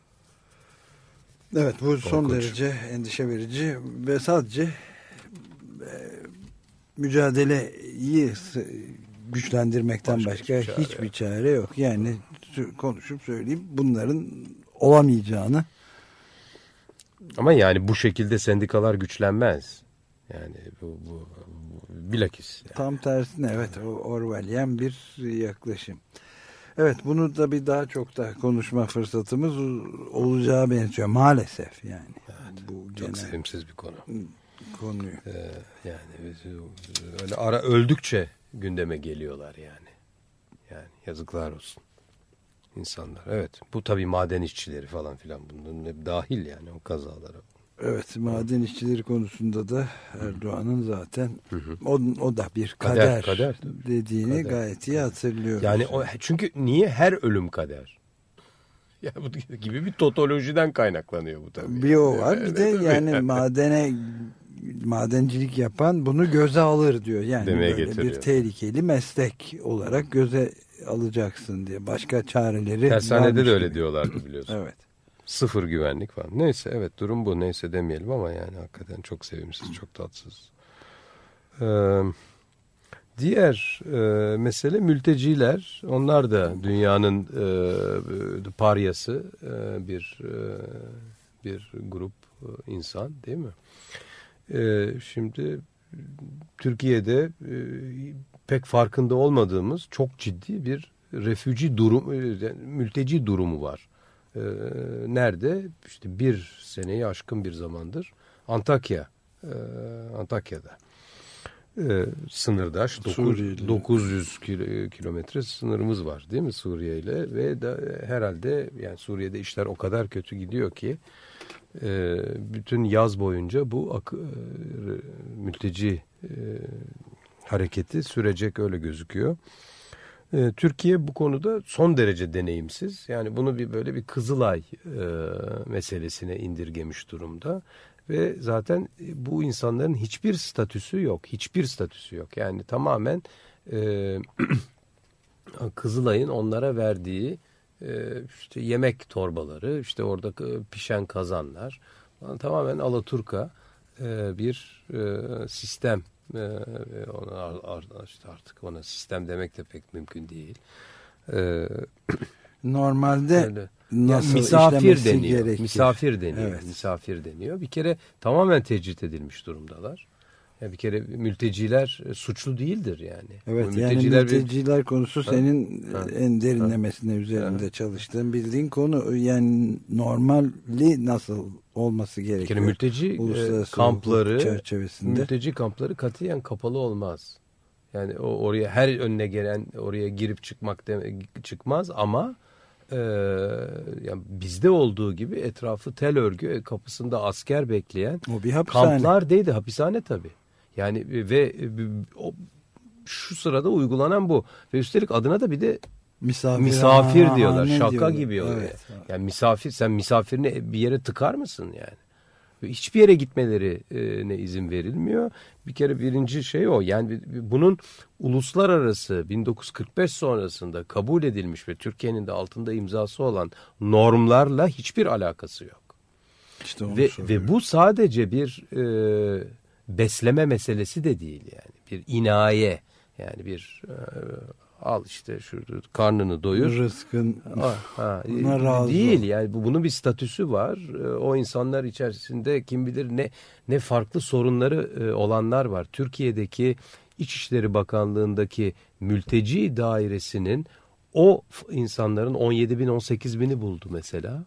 Evet, bu son Korkunç. derece endişe verici ve sadece e, mücadeleyi güçlendirmekten başka, başka çare hiçbir çare yok. Yani konuşup söyleyip bunların olamayacağını. Ama yani bu şekilde sendikalar güçlenmez. Yani bu, bu, bu bilakis. Yani. Tam tersine, evet, o Orwellian bir yaklaşım. Evet, bunu da bir daha çok da konuşma fırsatımız olacağı benziyor maalesef yani. Evet, bu çok genel sevimsiz bir konu. Konuyu. Ee, yani öyle ara öldükçe gündeme geliyorlar yani. Yani yazıklar olsun insanlar. Evet, bu tabii maden işçileri falan filan bunların hep dahil yani o kazalara. Evet, maden işçileri konusunda da Erdoğan'ın zaten hı hı. O, o da bir kader, kader, kader dediğini kader. gayet iyi hatırlıyoruz. Yani o, çünkü niye her ölüm kader? Ya bu gibi bir totolojiden kaynaklanıyor bu tabii. Bir o var, evet, bir de tabii. yani madene madencilik yapan bunu göze alır diyor. Yani demeye böyle getiriyor. bir tehlikeli meslek olarak göze alacaksın diye. Başka çareleri tersanede de öyle gibi diyorlardı biliyorsun. Evet. Sıfır güvenlik falan. Neyse, evet, durum bu. Neyse demeyelim ama yani hakikaten çok sevimsiz, çok tatsız. Ee, diğer e, mesele mülteciler. Onlar da dünyanın e, paryası e, bir e, bir grup e, insan, değil mi? E, şimdi Türkiye'de e, pek farkında olmadığımız çok ciddi bir refüji durum, e, mülteci durumu var. Nerede? İşte bir seneyi aşkın bir zamandır Antakya, Antakya'da sınırdaş dokuz yüz kilometre sınırımız var değil mi Suriye ile ve de, herhalde yani Suriye'de işler o kadar kötü gidiyor ki bütün yaz boyunca bu mülteci hareketi sürecek, öyle gözüküyor. Türkiye bu konuda son derece deneyimsiz. Yani bunu bir böyle bir Kızılay e, meselesine indirgemiş durumda. Ve zaten bu insanların hiçbir statüsü yok. Hiçbir statüsü yok. Yani tamamen e, Kızılay'ın onlara verdiği e, işte yemek torbaları, işte orada pişen kazanlar, tamamen Alaturka e, bir e, sistem. Ee, ona işte artık ona sistem demek de pek mümkün değil. Ee, Normalde nasıl misafir deniyor. Gerekir. Misafir deniyor. Evet. Misafir deniyor. Bir kere tamamen tecrit edilmiş durumdalar. Yani bir kere mülteciler suçlu değildir yani. Evet, mülteciler yani mülteciler bir... konusu senin ha? en derinlemesine ha? üzerinde ha? çalıştığın, bildiğin konu. Yani normali nasıl olması gerekiyor? Bir kere mülteci kampları çerçevesinde. Mülteci kampları katiyen kapalı olmaz. Yani o oraya her önüne gelen oraya girip çıkmak de, çıkmaz ama e, yani bizde olduğu gibi etrafı tel örgü, kapısında asker bekleyen o bir hapishane. Kamplar değil de hapishane tabii. Yani ve o, şu sırada uygulanan bu. Ve üstelik adına da bir de misafir, misafir ha, diyorlar. Şaka diyorlar. Gibi oluyor. Evet, evet. Yani misafir, sen misafirini bir yere tıkar mısın yani? Hiçbir yere gitmelerine izin verilmiyor. Bir kere birinci şey o. Yani bunun uluslararası bin dokuz yüz kırk beş sonrasında kabul edilmiş ve Türkiye'nin de altında imzası olan normlarla hiçbir alakası yok. İşte ve, ve bu sadece bir e, besleme meselesi de değil yani. Bir inaye, yani bir e, al işte şu karnını doyur. Rızkın ha, ha, değil yani bu, bunun bir statüsü var. O insanlar içerisinde kim bilir ne ne farklı sorunları olanlar var. Türkiye'deki İçişleri Bakanlığı'ndaki mülteci dairesinin o insanların on yedi bin on sekiz bini buldu mesela.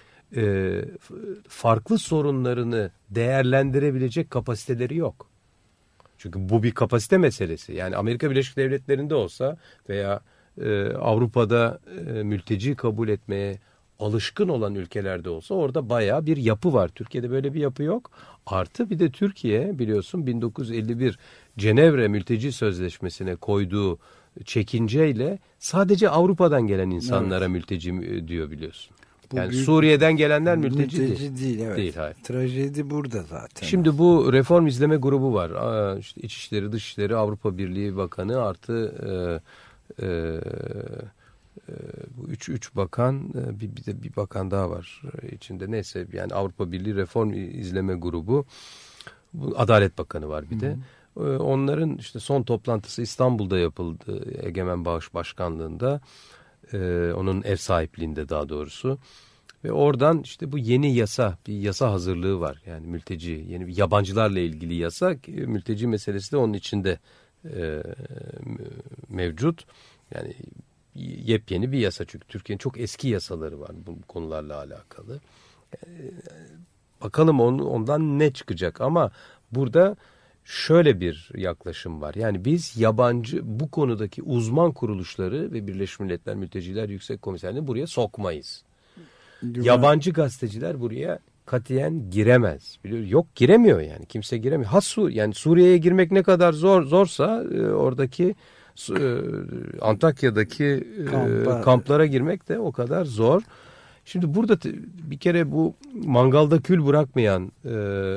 E, farklı sorunlarını değerlendirebilecek kapasiteleri yok. Çünkü bu bir kapasite meselesi. Yani Amerika Birleşik Devletleri'nde olsa veya e, Avrupa'da e, mülteci kabul etmeye alışkın olan ülkelerde olsa orada bayağı bir yapı var. Türkiye'de böyle bir yapı yok. Artı bir de Türkiye biliyorsun bin dokuz yüz elli bir Cenevre Mülteci Sözleşmesi'ne koyduğu çekinceyle sadece Avrupa'dan gelen insanlara evet. mülteci diyor biliyorsun. Yani Suriye'den gelenler mülteci, mülteci değil. değil. Evet. Değil, hayır. Trajedi burada zaten. Şimdi bu reform izleme grubu var. Aa, işte İçişleri, Dışişleri, Avrupa Birliği Bakanı artı e, e, e, bu üç üç bakan, e, bir, bir de bir bakan daha var içinde. Neyse, yani Avrupa Birliği Reform İzleme Grubu. Bu Adalet Bakanı var bir de. Hı hı. Onların işte son toplantısı İstanbul'da yapıldı, Egemen Bağış Başkanlığı'nda. Ee, onun ev sahipliğinde daha doğrusu. Ve oradan işte bu yeni yasa, bir yasa hazırlığı var. Yani mülteci, yeni bir yabancılarla ilgili yasa, mülteci meselesi de onun içinde e, mevcut. Yani yepyeni bir yasa, çünkü Türkiye'nin çok eski yasaları var bu konularla alakalı. E, bakalım on, ondan ne çıkacak, ama burada şöyle bir yaklaşım var. Yani biz yabancı, bu konudaki uzman kuruluşları ve Birleşmiş Milletler Mülteciler Yüksek Komiserliğini buraya sokmayız. Güven. Yabancı gazeteciler buraya katiyen giremez. Biliyor, yok giremiyor yani. Kimse giremiyor. Ha Sur yani Suriye'ye girmek ne kadar zor zorsa e, oradaki e, Antakya'daki e, kamplara girmek de o kadar zor. Şimdi burada bir kere bu mangalda kül bırakmayan e,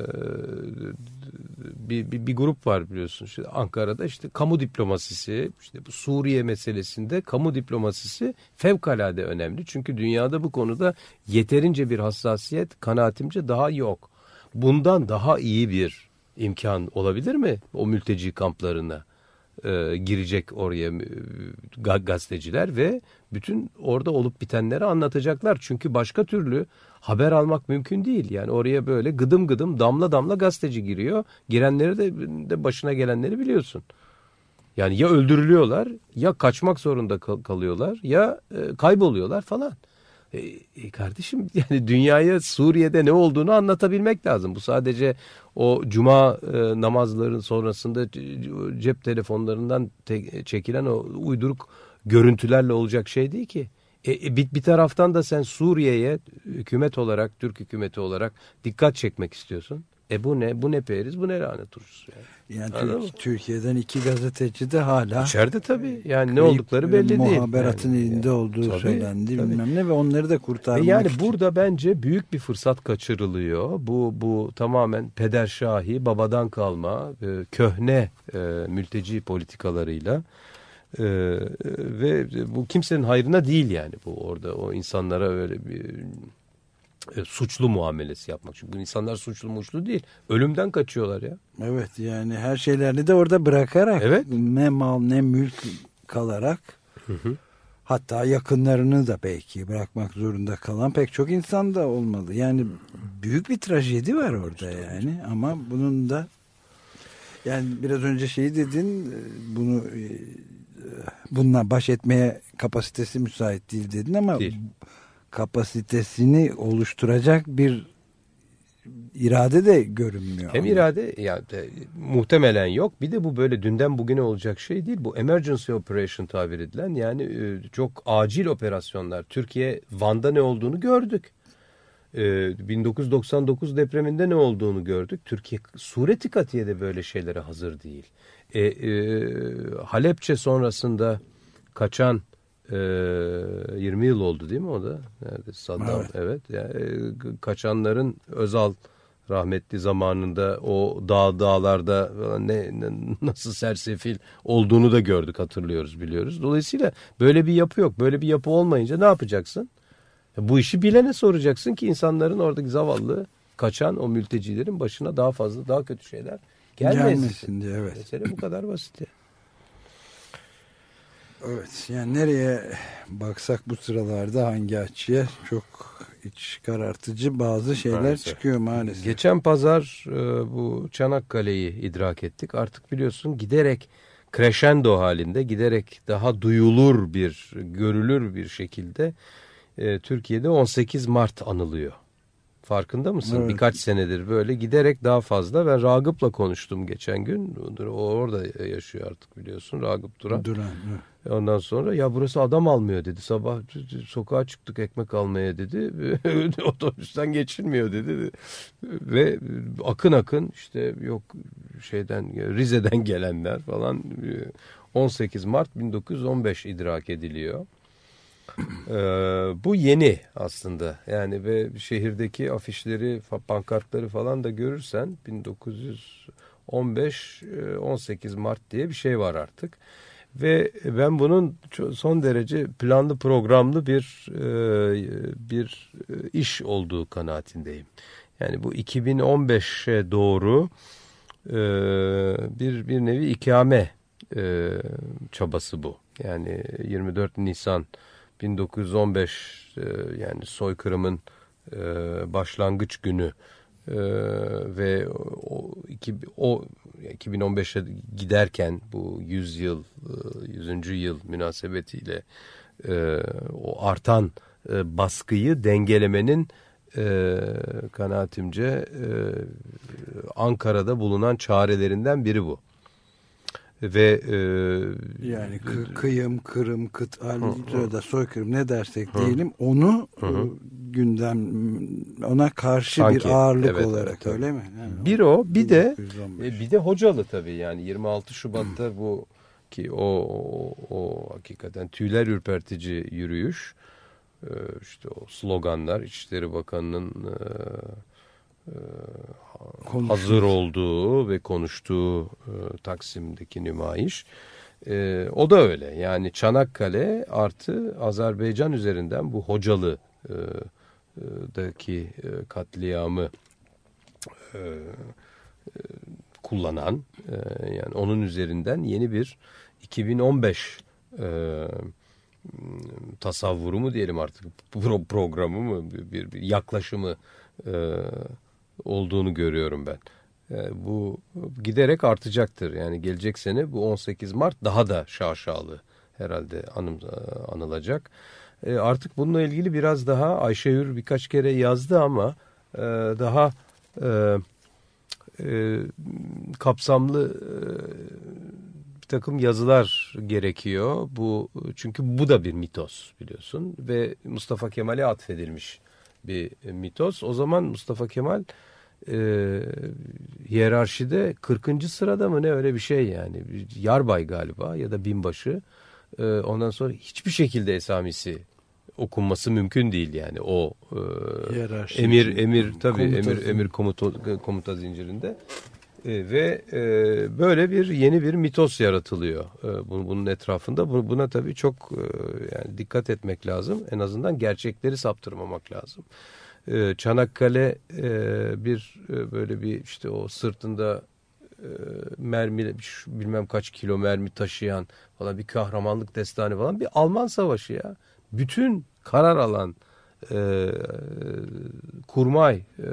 bir, bir, bir grup var biliyorsun. İşte Ankara'da işte kamu diplomasisi, işte bu Suriye meselesinde kamu diplomasisi fevkalade önemli. Çünkü dünyada bu konuda yeterince bir hassasiyet kanaatimce daha yok. Bundan daha iyi bir imkan olabilir mi o mülteci kamplarına e, girecek oraya e, gazeteciler ve bütün orada olup bitenleri anlatacaklar. Çünkü başka türlü haber almak mümkün değil. Yani oraya böyle gıdım gıdım, damla damla gazeteci giriyor. Girenleri de, de başına gelenleri biliyorsun. Yani ya öldürülüyorlar, ya kaçmak zorunda kal- kalıyorlar, ya e, kayboluyorlar falan. E, e, kardeşim yani dünyaya Suriye'de ne olduğunu anlatabilmek lazım. Bu sadece o cuma e, namazların sonrasında cep telefonlarından te- çekilen o uyduruk görüntülerle olacak şey değil ki. E, bir, bir taraftan da sen Suriye'ye hükümet olarak, Türk hükümeti olarak dikkat çekmek istiyorsun. E bu ne? Bu ne periz? Bu ne lanet turşusu? Yani, yani Türk, Türkiye'den iki gazeteci de hala İçeride tabii. Yani ne oldukları belli değil. Muhaberatın yani, elinde olduğu tabii, söylendi tabii. Bilmem ne ve onları da kurtarmak e yani için. Burada bence büyük bir fırsat kaçırılıyor. Bu bu tamamen pederşahi, babadan kalma, e, köhne e, mülteci politikalarıyla. Ee, ve bu kimsenin hayrına değil yani, bu orada o insanlara öyle bir e, suçlu muamelesi yapmak. Çünkü insanlar suçlu muçlu değil. Ölümden kaçıyorlar ya. Evet, yani her şeylerini de orada bırakarak, evet. Ne mal ne mülk kalarak, hı hı. Hatta yakınlarını da belki bırakmak zorunda kalan pek çok insan da olmalı. Yani büyük bir trajedi var orada yani, ama bunun da yani biraz önce şeyi dedin, bunu bununla baş etmeye kapasitesi müsait değil dedin, ama değil. Kapasitesini oluşturacak bir irade de görünmüyor. Hem irade yani de, muhtemelen yok. Bir de bu böyle dünden bugüne olacak şey değil. Bu emergency operation tabir edilen, yani e, çok acil operasyonlar. Türkiye Van'da ne olduğunu gördük. E, bin dokuz yüz doksan dokuz depreminde ne olduğunu gördük. Türkiye sureti katiye böyle şeylere hazır değil. E, e, Halepçe sonrasında kaçan e, yirmi yıl oldu değil mi o da? Nerede? Saddam, evet. evet. Yani, e, kaçanların Özal rahmetli zamanında o dağ dağlarda ne, ne nasıl sersefil olduğunu da gördük, hatırlıyoruz, biliyoruz. Dolayısıyla böyle bir yapı yok. Böyle bir yapı olmayınca ne yapacaksın? Bu işi bilene soracaksın ki insanların, oradaki zavallı kaçan o mültecilerin başına daha fazla, daha kötü şeyler gelmesin, gelmesin diye. Evet. Mesele bu kadar basit ya. Evet, yani nereye baksak bu sıralarda, hangi açıya, çok iç karartıcı bazı şeyler maalesef çıkıyor maalesef. Geçen pazar bu Çanakkale'yi idrak ettik. Artık biliyorsun giderek crescendo halinde, giderek daha duyulur bir, görülür bir şekilde Türkiye'de on sekiz Mart anılıyor. Farkında mısın? Evet. Birkaç senedir böyle giderek daha fazla. Ben Ragıp'la konuştum geçen gün. O orada yaşıyor artık biliyorsun, Ragıp Duran. Duran evet. Ondan sonra ya burası adam almıyor dedi. Sabah sokağa çıktık ekmek almaya dedi. Otobüsten geçilmiyor dedi. Ve akın akın işte yok şeyden, Rize'den gelenler falan on sekiz Mart bin dokuz yüz on beş idrak ediliyor. Ee, bu yeni aslında. Yani ve şehirdeki afişleri, pankartları falan da görürsen bin dokuz yüz on beş on sekiz Mart diye bir şey var artık. Ve ben bunun son derece planlı programlı bir bir iş olduğu kanaatindeyim. Yani bu iki bin on beşe doğru bir bir nevi ikame çabası bu. Yani yirmi dört Nisan bin dokuz yüz on beş yani soykırımın başlangıç günü ve o, iki, o iki bin on beşe giderken bu yüz yıl yüzüncü yıl münasebetiyle o artan baskıyı dengelemenin kanaatimce Ankara'da bulunan çarelerinden biri bu. Ve e, yani kı, kıyım, kırım, kıtal ya da soykırım ne dersek hı. diyelim onu hı hı. gündem ona karşı Sanki, bir ağırlık evet, olarak evet, öyle mi? Yani bir o, bir de bir de Hocalı tabii yani yirmi altı Şubat'ta bu ki o, o o hakikaten tüyler ürpertici yürüyüş, işte o sloganlar, İçişleri Bakanı'nın Konuşmuş. hazır olduğu ve konuştuğu e, Taksim'deki nümayiş. E, o da öyle. Yani Çanakkale artı Azerbaycan üzerinden bu Hocalı'daki e, katliamı e, e, kullanan e, yani onun üzerinden yeni bir iki bin on beş e, tasavvuru mu diyelim artık pro programı mı bir, bir yaklaşımı e, olduğunu görüyorum ben. Yani bu giderek artacaktır. Yani gelecek sene bu on sekiz Mart daha da şaşalı herhalde anım, anılacak. E artık bununla ilgili biraz daha Ayşegül birkaç kere yazdı ama e, daha e, e, kapsamlı e, bir takım yazılar gerekiyor. Bu çünkü bu da bir mitos biliyorsun ve Mustafa Kemal'e atfedilmiş bir mitos. O zaman Mustafa Kemal e, hiyerarşide kırkıncı sırada mı ne öyle bir şey yani. Yarbay galiba ya da binbaşı. E, ondan sonra hiçbir şekilde esamisi okunması mümkün değil yani o e, emir emir tabii emir emir komuta komuta zincirinde. E, ve e, böyle bir yeni bir mitos yaratılıyor e, bunun, bunun etrafında. Buna, buna tabii çok e, yani dikkat etmek lazım. En azından gerçekleri saptırmamak lazım. E, Çanakkale e, bir e, böyle bir işte o sırtında e, mermi bilmem kaç kilo mermi taşıyan falan bir kahramanlık destanı falan bir Alman savaşı ya. Bütün karar alan e, kurmay e,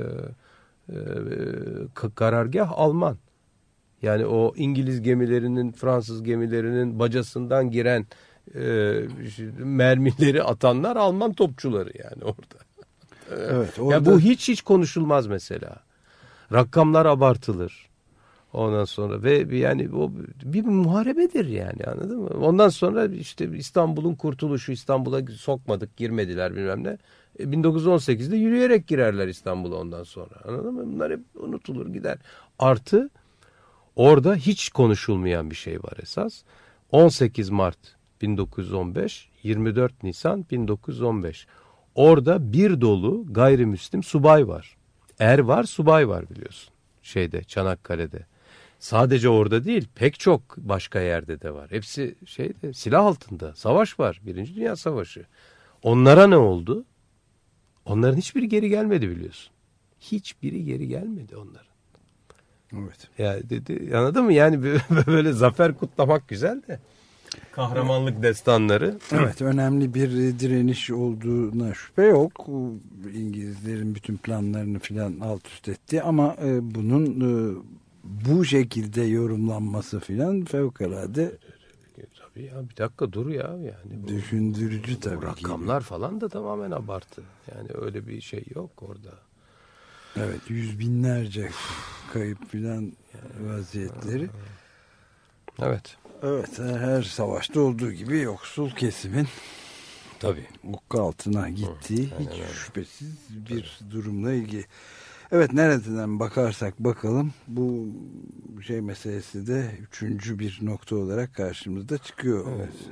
karargah Alman. Yani o İngiliz gemilerinin, Fransız gemilerinin bacasından giren e, mermileri atanlar Alman topçuları yani orada. Evet, orada... Ya bu hiç hiç konuşulmaz mesela. Rakamlar abartılır. Ondan sonra ve yani o bir muharebedir yani anladın mı? Ondan sonra işte İstanbul'un kurtuluşu, İstanbul'a sokmadık, girmediler bilmem ne. bin dokuz yüz on sekizde yürüyerek girerler İstanbul'a ondan sonra. Anladın mı? Bunlar hep unutulur gider. Artı orada hiç konuşulmayan bir şey var esas. on sekiz Mart bin dokuz yüz on beş, yirmi dört Nisan bin dokuz yüz on beş. Orada bir dolu gayrimüslim subay var. Er var, subay var biliyorsun. Şeyde, Çanakkale'de. Sadece orada değil, pek çok başka yerde de var. Hepsi şeyde, silah altında. Savaş var. Birinci Dünya Savaşı. Onlara ne oldu? Onların hiçbiri geri gelmedi biliyorsun. Hiçbiri geri gelmedi onların. Evet. Ya dedi, anladın mı? Yani böyle zafer kutlamak güzel de. Kahramanlık destanları. Evet, önemli bir direniş olduğuna şüphe yok. İngilizlerin bütün planlarını filan alt üst etti ama bunun bu şekilde yorumlanması filan fevkalade. Tabii ya bir dakika dur ya yani. Bu, düşündürücü tabii. Bu rakamlar gibi. Falan da tamamen abartı. Yani öyle bir şey yok orada. Evet, yüz binlerce kayıp filan vaziyetleri. Evet. Evet, her savaşta olduğu gibi yoksul kesimin tabii okka altına gittiği hiç aynen, şüphesiz bir tabii. durumla ilgili. Evet, nereden bakarsak bakalım bu şey meselesi de üçüncü bir nokta olarak karşımızda çıkıyor. Evet.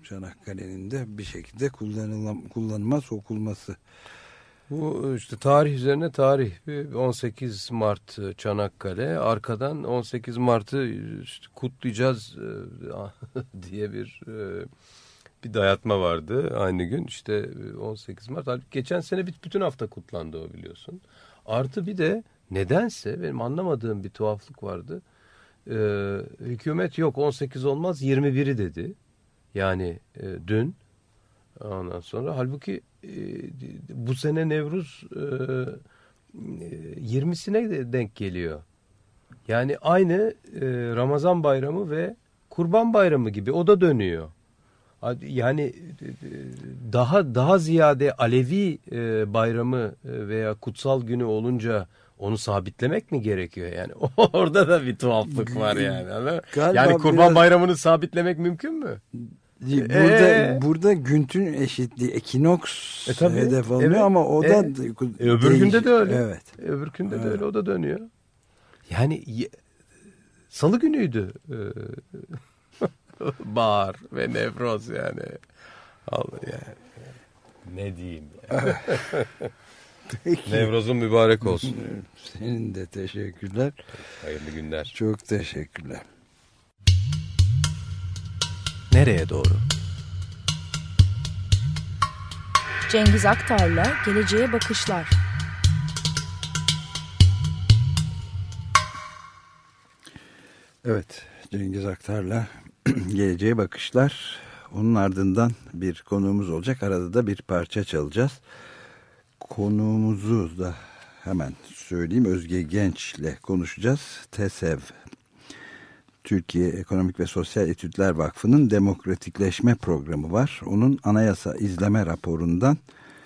Çanakkale'nin de bir şekilde kullanılam, kullanıma sokulması. Bu işte tarih üzerine tarih. on sekiz Mart Çanakkale. Arkadan on sekiz Mart'ı işte kutlayacağız diye bir bir dayatma vardı aynı gün. İşte on sekiz Mart. Geçen sene bütün hafta kutlandı o, biliyorsun. Artı bir de nedense benim anlamadığım bir tuhaflık vardı. Ee, hükümet yok on sekiz olmaz yirmi biri dedi. Yani e, dün. Ondan sonra halbuki e, bu sene Nevruz e, yirmisine de denk geliyor. Yani aynı e, Ramazan Bayramı ve Kurban Bayramı gibi o da dönüyor. Yani daha daha ziyade Alevi e, bayramı veya kutsal günü olunca onu sabitlemek mi gerekiyor yani? Orada da bir tuhaflık var yani. Yani Kurban biraz... Bayramını sabitlemek mümkün mü? Burada ee, burada güntün eşitliği ekinoks e, tabii, hedef alınıyor evet, ama o da e, öbür günde de öyle. Evet. Öbür günde evet. de öyle, o da dönüyor. Yani Salı günüydü. Bahar ve Nevroz yani. Allah yani. Ne diyeyim yani. Peki. Nevroz'un mübarek olsun. Senin de teşekkürler. Hayırlı günler. Çok teşekkürler. Nereye doğru? Cengiz Aktar'la Geleceğe Bakışlar. Evet, Cengiz Aktar'la Geleceğe Bakışlar. Onun ardından bir konuğumuz olacak. Arada da bir parça çalacağız. Konuğumuzu da hemen söyleyeyim. Özge Genç'le konuşacağız. TESEV, Türkiye Ekonomik ve Sosyal Etütler Vakfı'nın demokratikleşme programı var. Onun anayasa izleme raporundan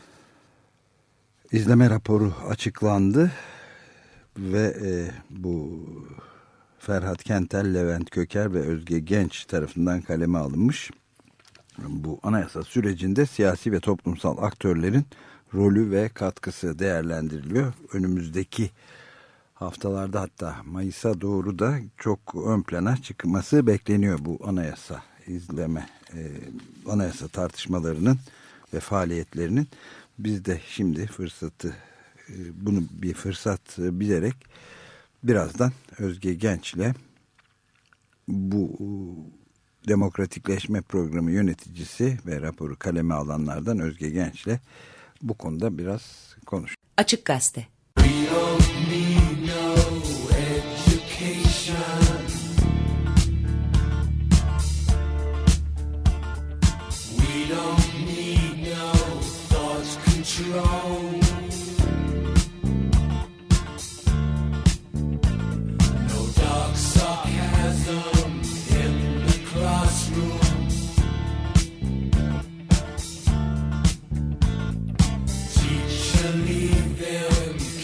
izleme raporu açıklandı ve e, bu Ferhat Kentel, Levent Köker ve Özge Genç tarafından kaleme alınmış. Bu anayasa sürecinde siyasi ve toplumsal aktörlerin rolü ve katkısı değerlendiriliyor. Önümüzdeki haftalarda, hatta Mayıs'a doğru da çok ön plana çıkması bekleniyor bu anayasa izleme, e, anayasa tartışmalarının ve faaliyetlerinin. Biz de şimdi fırsatı, e, bunu bir fırsat bilerek birazdan Özge Genç'le bu demokratikleşme programı yöneticisi ve raporu kaleme alanlardan Özge Genç'le bu konuda biraz konuşacağız. Açık Gazete. Leave them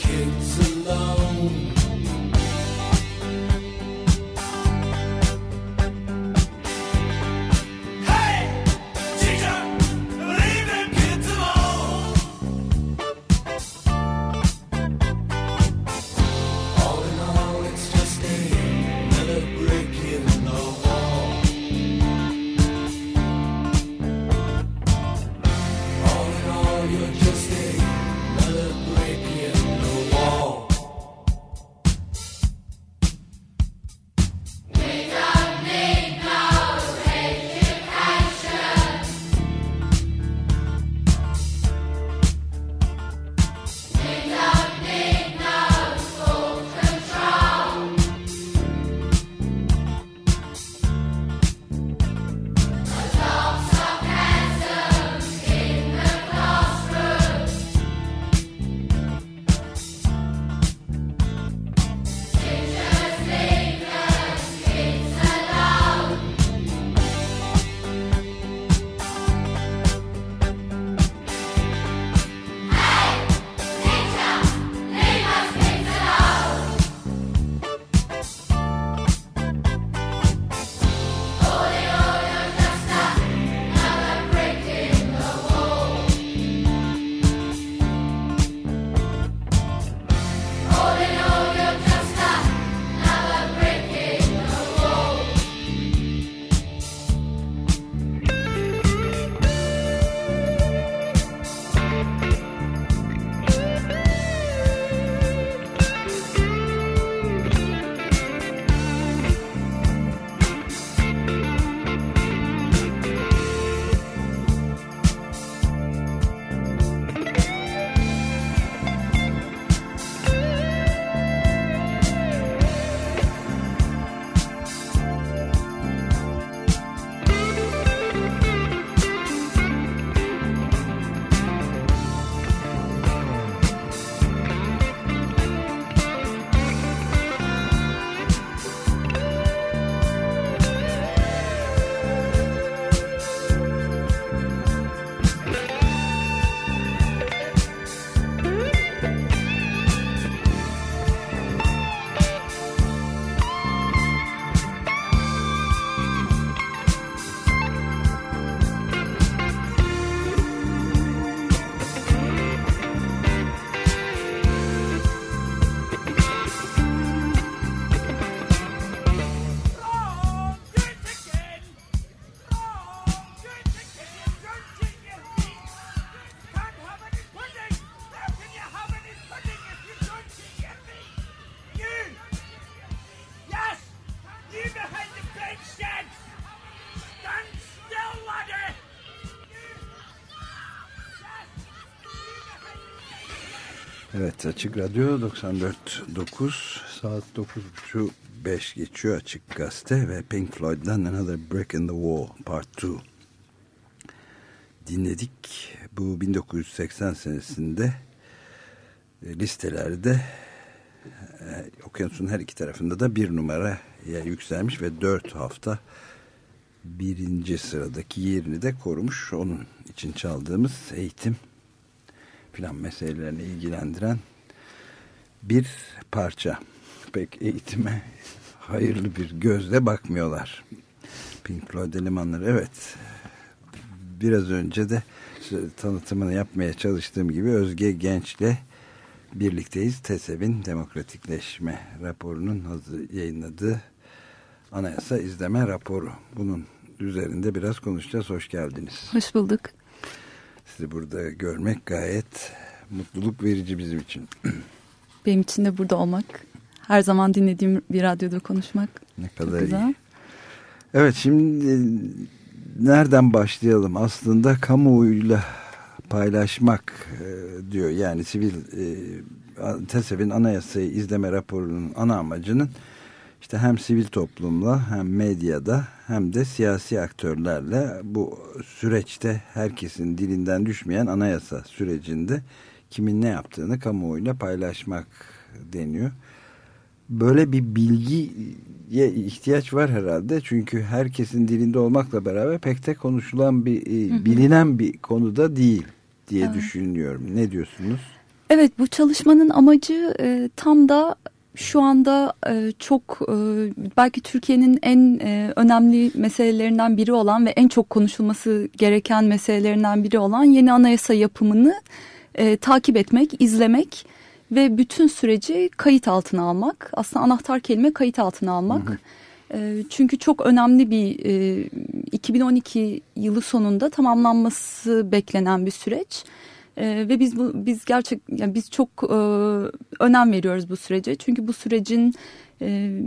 Evet, Açık Radyo doksan dört nokta dokuz, saat dokuz buçuk beş geçiyor. Açık Gazete ve Pink Floyd'dan Another Brick in the Wall Part iki dinledik. Bu bin dokuz yüz seksen senesinde listelerde e, okyanusun her iki tarafında da bir numaraya yükselmiş ve dört hafta birinci sıradaki yerini de korumuş. Onun için çaldığımız eğitim filan meselelerini ilgilendiren bir parça. Pek eğitime hayırlı bir gözle bakmıyorlar Pink Floyd elemanları. Evet, biraz önce de tanıtımını yapmaya çalıştığım gibi Özge Genç'le birlikteyiz. TESEV'in demokratikleşme raporunun hazır yayınladığı anayasa izleme raporu. Bunun üzerinde biraz konuşacağız. Hoş geldiniz. Hoş bulduk. Sizi burada görmek gayet mutluluk verici bizim için. Benim için de burada olmak, her zaman dinlediğim bir radyoda konuşmak ne kadar çok güzel. iyi. Evet, şimdi nereden başlayalım? Aslında kamuoyuyla paylaşmak e, diyor. Yani sivil e, TESEV'in anayasayı izleme raporunun ana amacının işte hem sivil toplumla hem medyada hem de siyasi aktörlerle bu süreçte herkesin dilinden düşmeyen anayasa sürecinde kimin ne yaptığını kamuoyuyla paylaşmak deniyor. Böyle bir bilgiye ihtiyaç var herhalde. Çünkü herkesin dilinde olmakla beraber pek de konuşulan bir, bilinen bir konuda değil diye evet. düşünüyorum. Ne diyorsunuz? Evet, bu çalışmanın amacı e, tam da şu anda e, çok e, belki Türkiye'nin en e, önemli meselelerinden biri olan ve en çok konuşulması gereken meselelerinden biri olan yeni anayasa yapımını e, takip etmek, izlemek ve bütün süreci kayıt altına almak. Aslında anahtar kelime kayıt altına almak. Hı hı. E, çünkü çok önemli bir e, iki bin on iki yılı sonunda tamamlanması beklenen bir süreç. Ee, ve biz bu biz gerçek yani biz çok e, önem veriyoruz bu sürece. Çünkü bu sürecin e,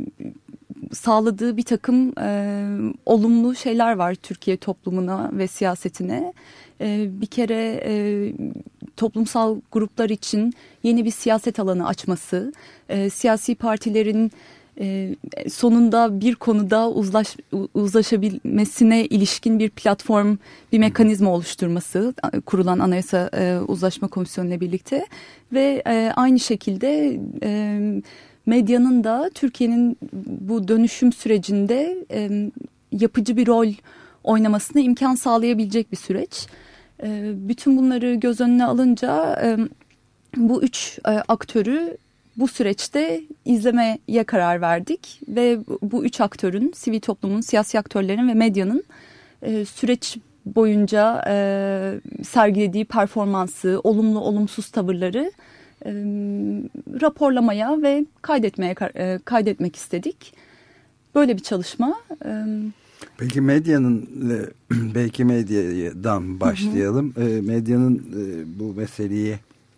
sağladığı bir takım e, olumlu şeyler var Türkiye toplumuna ve siyasetine. E, bir kere e, toplumsal gruplar için yeni bir siyaset alanı açması, e, siyasi partilerin Ee, sonunda bir konuda uzlaş, uzlaşabilmesine ilişkin bir platform, bir mekanizma oluşturması kurulan Anayasa e, Uzlaşma Komisyonu ile birlikte ve e, aynı şekilde e, medyanın da Türkiye'nin bu dönüşüm sürecinde e, yapıcı bir rol oynamasına imkan sağlayabilecek bir süreç. E, bütün bunları göz önüne alınca e, bu üç e, aktörü bu süreçte izlemeye karar verdik ve bu üç aktörün, sivil toplumun, siyasi aktörlerin ve medyanın e, süreç boyunca e, sergilediği performansı, olumlu olumsuz tavırları e, raporlamaya ve kaydetmeye e, kaydetmek istedik. Böyle bir çalışma. E, Peki medyanın, belki medyadan başlayalım. Hı hı. E, medyanın e, bu meseleye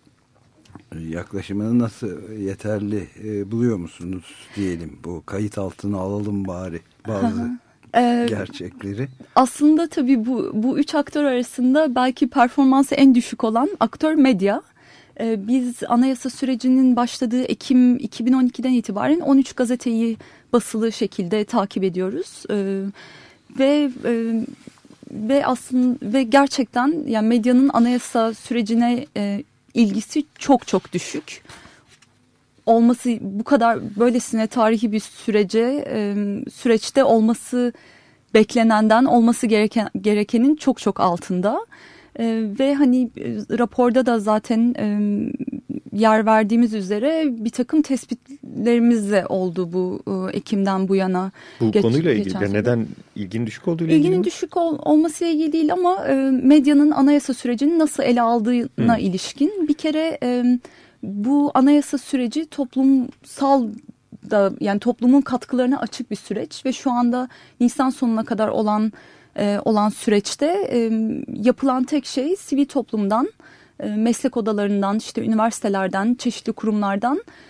yaklaşımını nasıl, yeterli e, buluyor musunuz diyelim, bu kayıt altına alalım bari bazı ee, gerçekleri. Aslında tabii bu, bu üç aktör arasında belki performansı en düşük olan aktör medya. Ee, biz anayasa sürecinin başladığı Ekim iki bin on ikiden itibaren on üç gazeteyi basılı şekilde takip ediyoruz. Ee, ve e, ve aslında ve gerçekten yani medyanın anayasa sürecine e, ilgisi çok çok düşük. Olması bu kadar böylesine tarihi bir sürece e, süreçte olması beklenenden, olması gereken gerekenin çok çok altında. E, ve hani e, raporda da zaten e, yer verdiğimiz üzere bir takım tespitlerimiz de oldu bu e, Ekim'den bu yana. Bu geç, konuyla ilgili yani neden ilginin düşük olduğu ile ilgili İlginin mi? düşük ol, olmasıyla ilgili değil ama e, medyanın anayasa sürecini nasıl ele aldığına hmm. ilişkin bir kere e, bu anayasa süreci toplumsal da yani toplumun katkılarına açık bir süreç ve şu anda Nisan sonuna kadar olan e, olan süreçte e, yapılan tek şey sivil toplumdan, e, meslek odalarından, işte üniversitelerden, çeşitli kurumlardan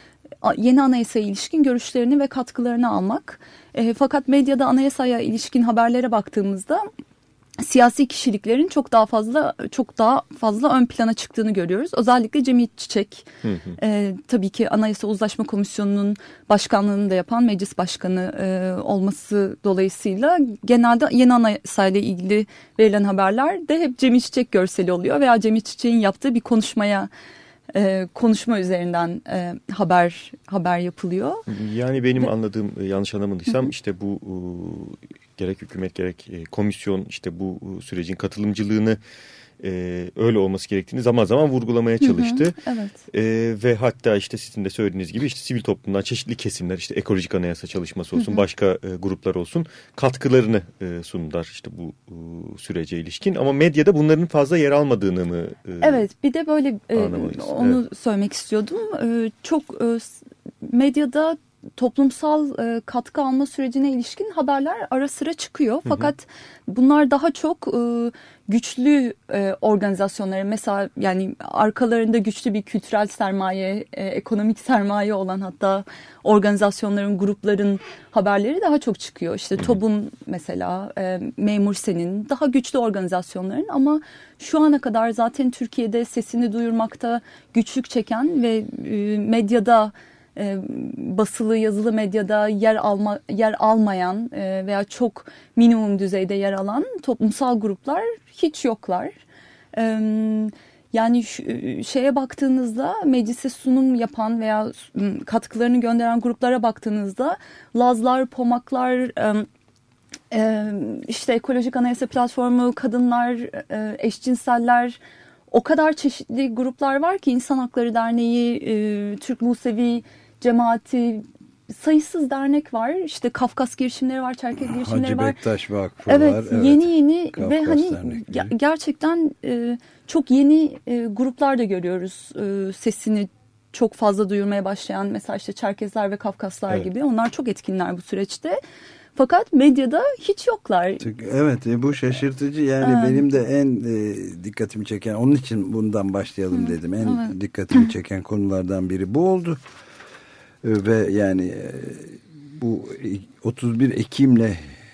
yeni anayasaya ilişkin görüşlerini ve katkılarını almak. E, fakat medyada anayasaya ilişkin haberlere baktığımızda siyasi kişiliklerin çok daha fazla çok daha fazla ön plana çıktığını görüyoruz. Özellikle Cemiyet Çiçek, hı hı. E, tabii ki Anayasa Uzlaşma Komisyonu'nun başkanlığını da yapan meclis başkanı e, olması dolayısıyla genelde yeni anayasayla ilgili verilen haberler de hep Cemiyet Çiçek görseli oluyor veya Cemiyet Çiçek'in yaptığı bir konuşmaya e, konuşma üzerinden e, haber haber yapılıyor. Yani benim Ve, anladığım, yanlış anlamadıysam, hı hı. işte bu gerek hükümet gerek komisyon işte bu sürecin katılımcılığını e, öyle olması gerektiğini zaman zaman vurgulamaya çalıştı. Hı hı, evet. E, ve hatta işte sizin de söylediğiniz gibi işte sivil toplumdan çeşitli kesimler, işte ekolojik anayasa çalışması olsun, hı hı. başka e, gruplar olsun, katkılarını e, sundular işte bu e, sürece ilişkin. Ama medyada bunların fazla yer almadığını mı e, Evet, bir de böyle e, onu evet. söylemek istiyordum. E, çok e, medyada toplumsal e, katkı alma sürecine ilişkin haberler ara sıra çıkıyor. Fakat hı hı. bunlar daha çok e, güçlü e, organizasyonları, mesela yani arkalarında güçlü bir kültürel sermaye, e, ekonomik sermaye olan hatta organizasyonların, grupların haberleri daha çok çıkıyor. İşte TOB'un mesela, e, Memur Sen'in, daha güçlü organizasyonların, ama şu ana kadar zaten Türkiye'de sesini duyurmakta güçlük çeken ve e, medyada E, basılı, yazılı medyada yer alma yer almayan e, veya çok minimum düzeyde yer alan toplumsal gruplar hiç yoklar. E, yani şu, şeye baktığınızda, meclise sunum yapan veya katkılarını gönderen gruplara baktığınızda Lazlar, Pomaklar, e, e, işte Ekolojik Anayasa Platformu, kadınlar, e, eşcinseller, o kadar çeşitli gruplar var ki, İnsan Hakları Derneği, e, Türk Musevi Cemaati, sayısız dernek var. İşte Kafkas girişimleri var, Çerkez girişimleri Hacı var. Bektaş Vakfı evet, var. Evet, yeni yeni Kafkas ve hani dernekleri. gerçekten e, çok yeni e, gruplar da görüyoruz. E, sesini çok fazla duyurmaya başlayan, mesela işte Çerkezler ve Kafkaslar evet. gibi. Onlar çok etkinler bu süreçte. Fakat medyada hiç yoklar. Evet, bu şaşırtıcı. Yani evet. benim de en e, dikkatimi çeken, onun için bundan başlayalım dedim. En evet. dikkatimi çeken konulardan biri bu oldu. Ve yani bu otuz bir Ekim'le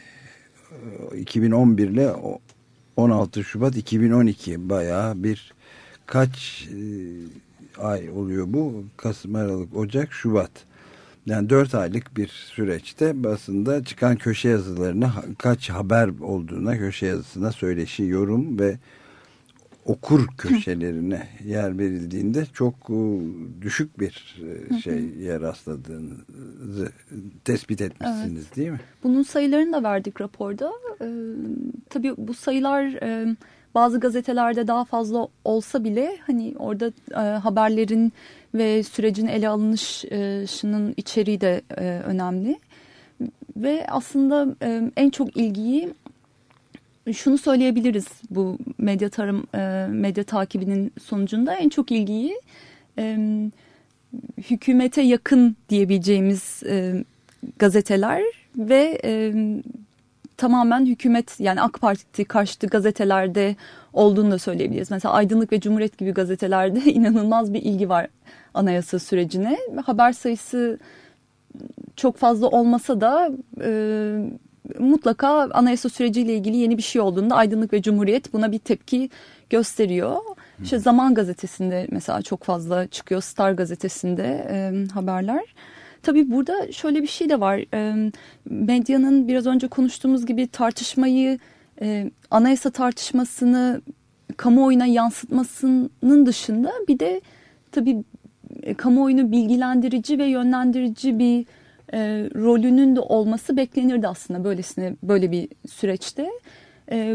iki bin on bir ile on altı Şubat iki bin on iki bayağı bir kaç ay oluyor bu? Kasım, Aralık, Ocak, Şubat. Yani dört aylık bir süreçte basında çıkan köşe yazılarına, kaç haber olduğuna, köşe yazısına, söyleşi, yorum ve okur köşelerine yer verildiğinde çok düşük bir şey yer rastladığınızı tespit etmişsiniz, evet. değil mi? Bunun sayılarını da verdik raporda. Ee, tabii bu sayılar e, bazı gazetelerde daha fazla olsa bile hani orada e, haberlerin ve sürecin ele alınışının içeriği de e, önemli. Ve aslında e, en çok ilgiyi şunu söyleyebiliriz, bu medya tarım e, medya takibinin sonucunda en çok ilgiyi e, hükümete yakın diyebileceğimiz e, gazeteler ve e, tamamen hükümet, yani AK Parti karşıtı gazetelerde olduğunu da söyleyebiliriz. Mesela Aydınlık ve Cumhuriyet gibi gazetelerde inanılmaz bir ilgi var anayasa sürecine. Haber sayısı çok fazla olmasa da e, mutlaka anayasa süreciyle ilgili yeni bir şey olduğunda Aydınlık ve Cumhuriyet buna bir tepki gösteriyor. Hmm. İşte Zaman Gazetesi'nde mesela çok fazla çıkıyor, Star Gazetesi'nde e, haberler. Tabii burada şöyle bir şey de var. E, medyanın biraz önce konuştuğumuz gibi tartışmayı, e, anayasa tartışmasını kamuoyuna yansıtmasının dışında bir de tabii e, kamuoyunu bilgilendirici ve yönlendirici bir E, rolünün de olması beklenirdi aslında böylesine, böyle bir süreçte. E,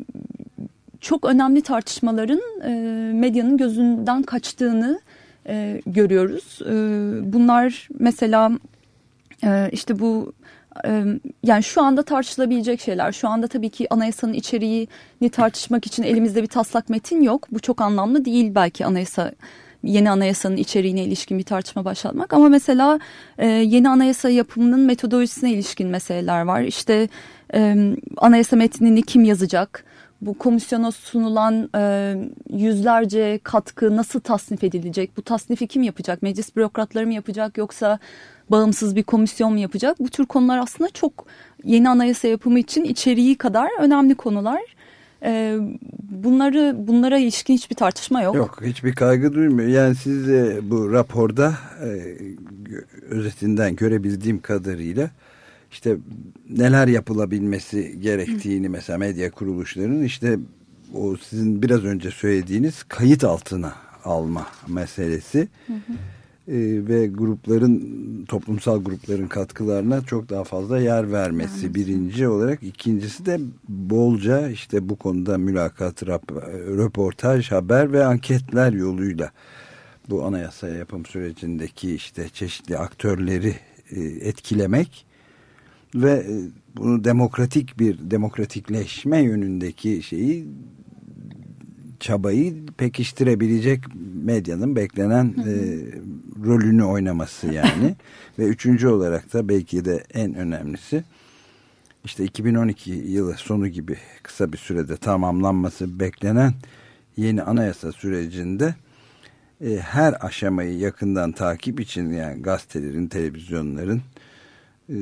çok önemli tartışmaların e, medyanın gözünden kaçtığını e, görüyoruz. E, bunlar mesela e, işte bu e, yani şu anda tartışılabilecek şeyler. Şu anda tabii ki anayasanın içeriğini tartışmak için elimizde bir taslak metin yok. Bu çok anlamlı değil belki anayasa yeni anayasanın içeriğine ilişkin bir tartışma başlatmak. Ama mesela e, yeni anayasa yapımının metodolojisine ilişkin meseleler var. İşte e, anayasa metnini kim yazacak? bu komisyona sunulan e, yüzlerce katkı nasıl tasnif edilecek? Bu tasnifi kim yapacak? Meclis bürokratları mı yapacak yoksa bağımsız bir komisyon mu yapacak? Bu tür konular aslında çok yeni anayasa yapımı için içeriği kadar önemli konular. E, bunları bunlara ilişkin hiçbir tartışma yok. Yok, hiçbir kaygı duymuyor. Yani siz e, bu raporda e, özetinden görebildiğim kadarıyla İşte neler yapılabilmesi gerektiğini, mesela medya kuruluşlarının işte o sizin biraz önce söylediğiniz kayıt altına alma meselesi hı hı. Ee, ve grupların, toplumsal grupların katkılarına çok daha fazla yer vermesi evet. birinci olarak. İkincisi de bolca işte bu konuda mülakat, röportaj, haber ve anketler yoluyla bu anayasa yapım sürecindeki işte çeşitli aktörleri e, etkilemek ve bunu demokratik bir demokratikleşme yönündeki şeyi, çabayı pekiştirebilecek medyanın beklenen hı hı. E, rolünü oynaması yani. Ve üçüncü olarak da belki de en önemlisi işte iki bin on iki yılı sonu gibi kısa bir sürede tamamlanması beklenen yeni anayasa sürecinde e, her aşamayı yakından takip için, yani gazetelerin, televizyonların e,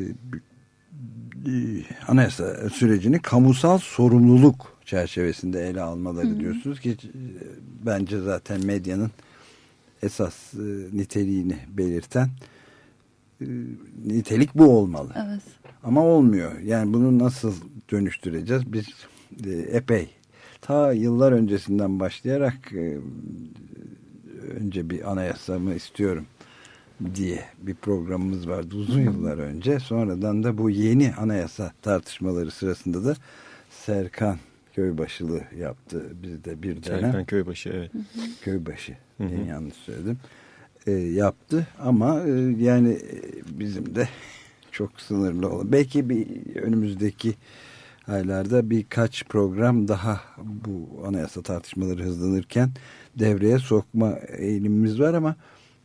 anayasa sürecini kamusal sorumluluk çerçevesinde ele almaları hı hı. diyorsunuz ki bence zaten medyanın esas e, niteliğini belirten e, nitelik bu olmalı. Evet. Ama olmuyor. Yani bunu nasıl dönüştüreceğiz? Biz e, epey ta yıllar öncesinden başlayarak e, önce bir anayasamı istiyorum diye bir programımız vardı uzun yıllar önce. Sonradan da bu yeni anayasa tartışmaları sırasında da Serkan Köybaşılı yaptı bizde bir dönem. Serkan Köybaşı, evet. Köybaşı, hı hı. yanlış söyledim. E, yaptı ama e, yani bizim de çok sınırlı olan. Belki bir önümüzdeki aylarda birkaç program daha bu anayasa tartışmaları hızlanırken devreye sokma eğilimimiz var ama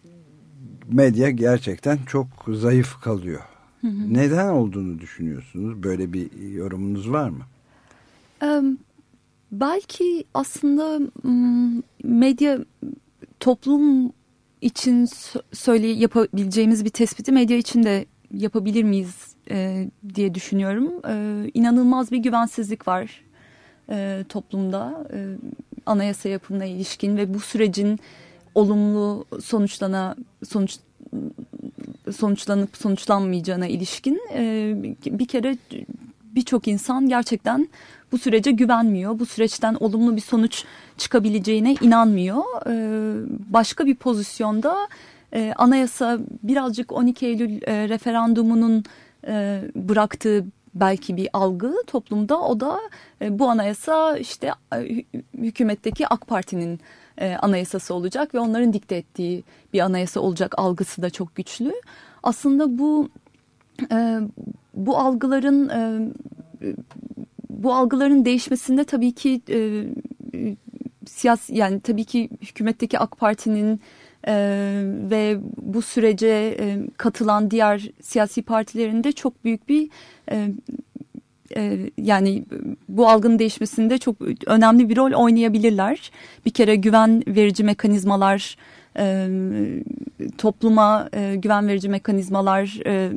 medya gerçekten çok zayıf kalıyor. Hı hı. Neden olduğunu düşünüyorsunuz? Böyle bir yorumunuz var mı? Ee, belki aslında medya, toplum için söyle yapabileceğimiz bir tespiti medya için de yapabilir miyiz e, diye düşünüyorum. E, inanılmaz bir güvensizlik var e, toplumda e, anayasa yapımına ilişkin ve bu sürecin olumlu sonuçlana sonuç sonuçlanıp sonuçlanmayacağına ilişkin e, bir kere birçok insan gerçekten bu sürece güvenmiyor. Bu süreçten olumlu bir sonuç çıkabileceğine inanmıyor. E, başka bir pozisyonda e, anayasa birazcık on iki Eylül e, referandumunun e, bıraktığı belki bir algı toplumda, o da e, bu anayasa işte e, hükümetteki AK Parti'nin e, anayasası olacak ve onların dikte ettiği bir anayasa olacak algısı da çok güçlü. Aslında bu e, bu algıların e, bu algıların değişmesinde tabii ki e, siyasi, yani tabii ki hükümetteki AK Parti'nin e, ve bu sürece e, katılan diğer siyasi partilerin de çok büyük bir e, e, yani bu algının değişmesinde çok önemli bir rol oynayabilirler. Bir kere güven verici mekanizmalar, e, topluma e, güven verici mekanizmalar e,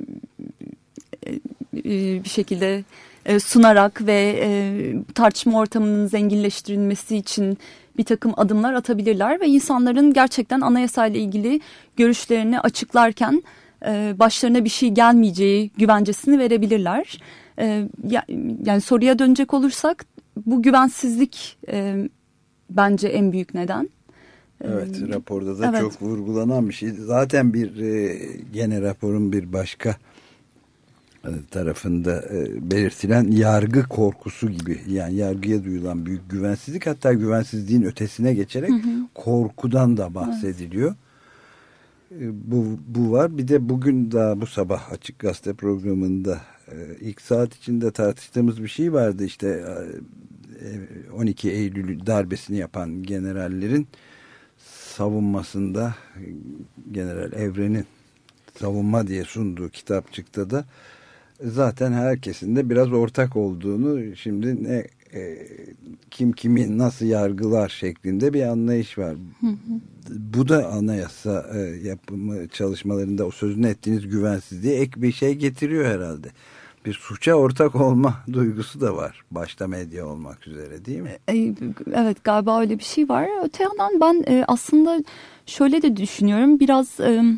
e, bir şekilde e, sunarak ve e, tartışma ortamının zenginleştirilmesi için bir takım adımlar atabilirler ve insanların gerçekten anayasayla ilgili görüşlerini açıklarken e, başlarına bir şey gelmeyeceği güvencesini verebilirler. E, ya, yani soruya dönecek olursak bu güvensizlik e, bence en büyük neden. Evet, raporda da evet. çok vurgulanan bir şey. Zaten bir e, gene raporun bir başka e, tarafında e, belirtilen yargı korkusu gibi, yani yargıya duyulan büyük güvensizlik, hatta güvensizliğin ötesine geçerek hı hı. korkudan da bahsediliyor. Evet. E, bu, bu var. Bir de bugün daha bu sabah Açık Gazete programında e, ilk saat içinde tartıştığımız bir şey vardı. İşte e, on iki Eylül darbesini yapan generallerin savunmasında General Evren'in savunma diye sunduğu kitapçıkta da zaten herkesin de biraz ortak olduğunu, şimdi ne e, kim kimi nasıl yargılar şeklinde bir anlayış var. Hı hı. Bu da anayasa e, yapımı çalışmalarında o sözünü ettiğiniz güvensizliğe ek bir şey getiriyor herhalde. Bir suça ortak olma duygusu da var. Başta medya olmak üzere, değil mi? Evet, galiba öyle bir şey var. Öte yandan ben aslında şöyle de düşünüyorum. Biraz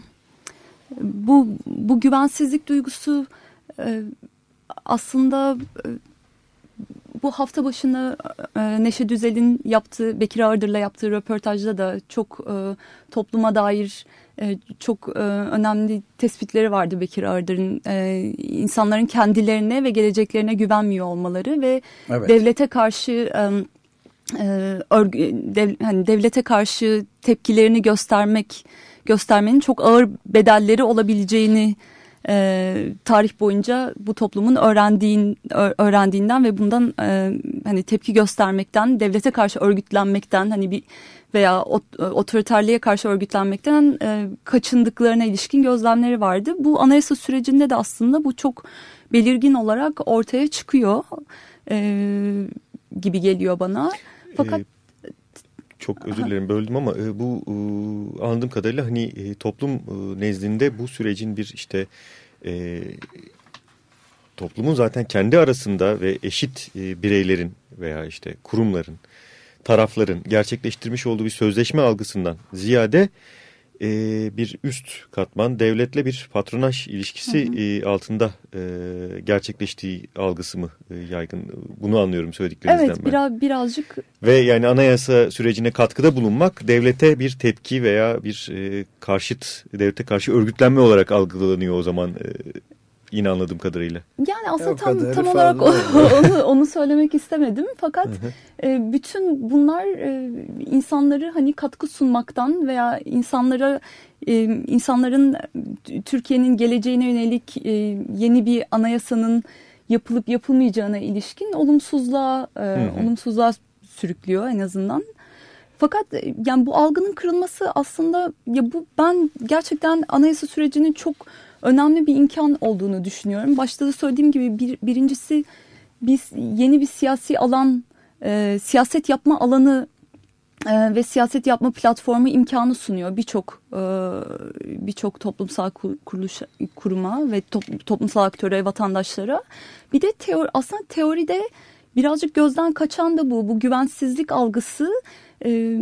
bu bu güvensizlik duygusu aslında bu hafta başında Neşe Düzel'in yaptığı, Bekir Ağırdır'la yaptığı röportajda da çok topluma dair çok önemli tespitleri vardı Bekir Ağırdır'ın. İnsanların kendilerine ve geleceklerine güvenmiyor olmaları ve evet. devlete karşı örgü, dev, hani devlete karşı tepkilerini göstermek göstermenin çok ağır bedelleri olabileceğini e, tarih boyunca bu toplumun öğrendiğin öğrendiğinden ve bundan e, hani tepki göstermekten, devlete karşı örgütlenmekten, hani bir veya otoriterliğe karşı örgütlenmekten e, kaçındıklarına ilişkin gözlemleri vardı. Bu anayasa sürecinde de aslında bu çok belirgin olarak ortaya çıkıyor e, gibi geliyor bana. Fakat ee, çok özür dilerim böldüm ama e, bu e, anladığım kadarıyla hani e, toplum e, nezdinde bu sürecin bir işte e, toplumun zaten kendi arasında ve eşit e, bireylerin veya işte kurumların, tarafların gerçekleştirmiş olduğu bir sözleşme algısından ziyade e, bir üst katman devletle bir patronaj ilişkisi hı hı. E, altında e, gerçekleştiği algısı mı e, yaygın? Bunu anlıyorum söylediklerinizden evet, ben. Evet biraz, birazcık. Ve yani anayasa sürecine katkıda bulunmak devlete bir tepki veya bir e, karşıt, devlete karşı örgütlenme olarak algılanıyor o zaman. E, Yine anladığım kadarıyla. Yani aslında tam tam olarak onu, onu söylemek istemedim. Fakat hı hı. E, bütün bunlar e, insanları hani katkı sunmaktan veya insanlara e, insanların Türkiye'nin geleceğine yönelik e, yeni bir anayasanın yapılıp yapılmayacağına ilişkin olumsuzluğa e, hı hı. olumsuzluğa sürüklüyor en azından. Fakat yani bu algının kırılması aslında ya bu ben gerçekten anayasa sürecinin çok önemli bir imkan olduğunu düşünüyorum. Başta da söylediğim gibi bir, birincisi biz yeni bir siyasi alan, e, siyaset yapma alanı e, ve siyaset yapma platformu imkanı sunuyor birçok e, birçok toplumsal kuruluş, kuruma ve top, toplumsal aktöre, vatandaşlara. Bir de teori, aslında teoride birazcık gözden kaçan da bu, bu güvensizlik algısı. E,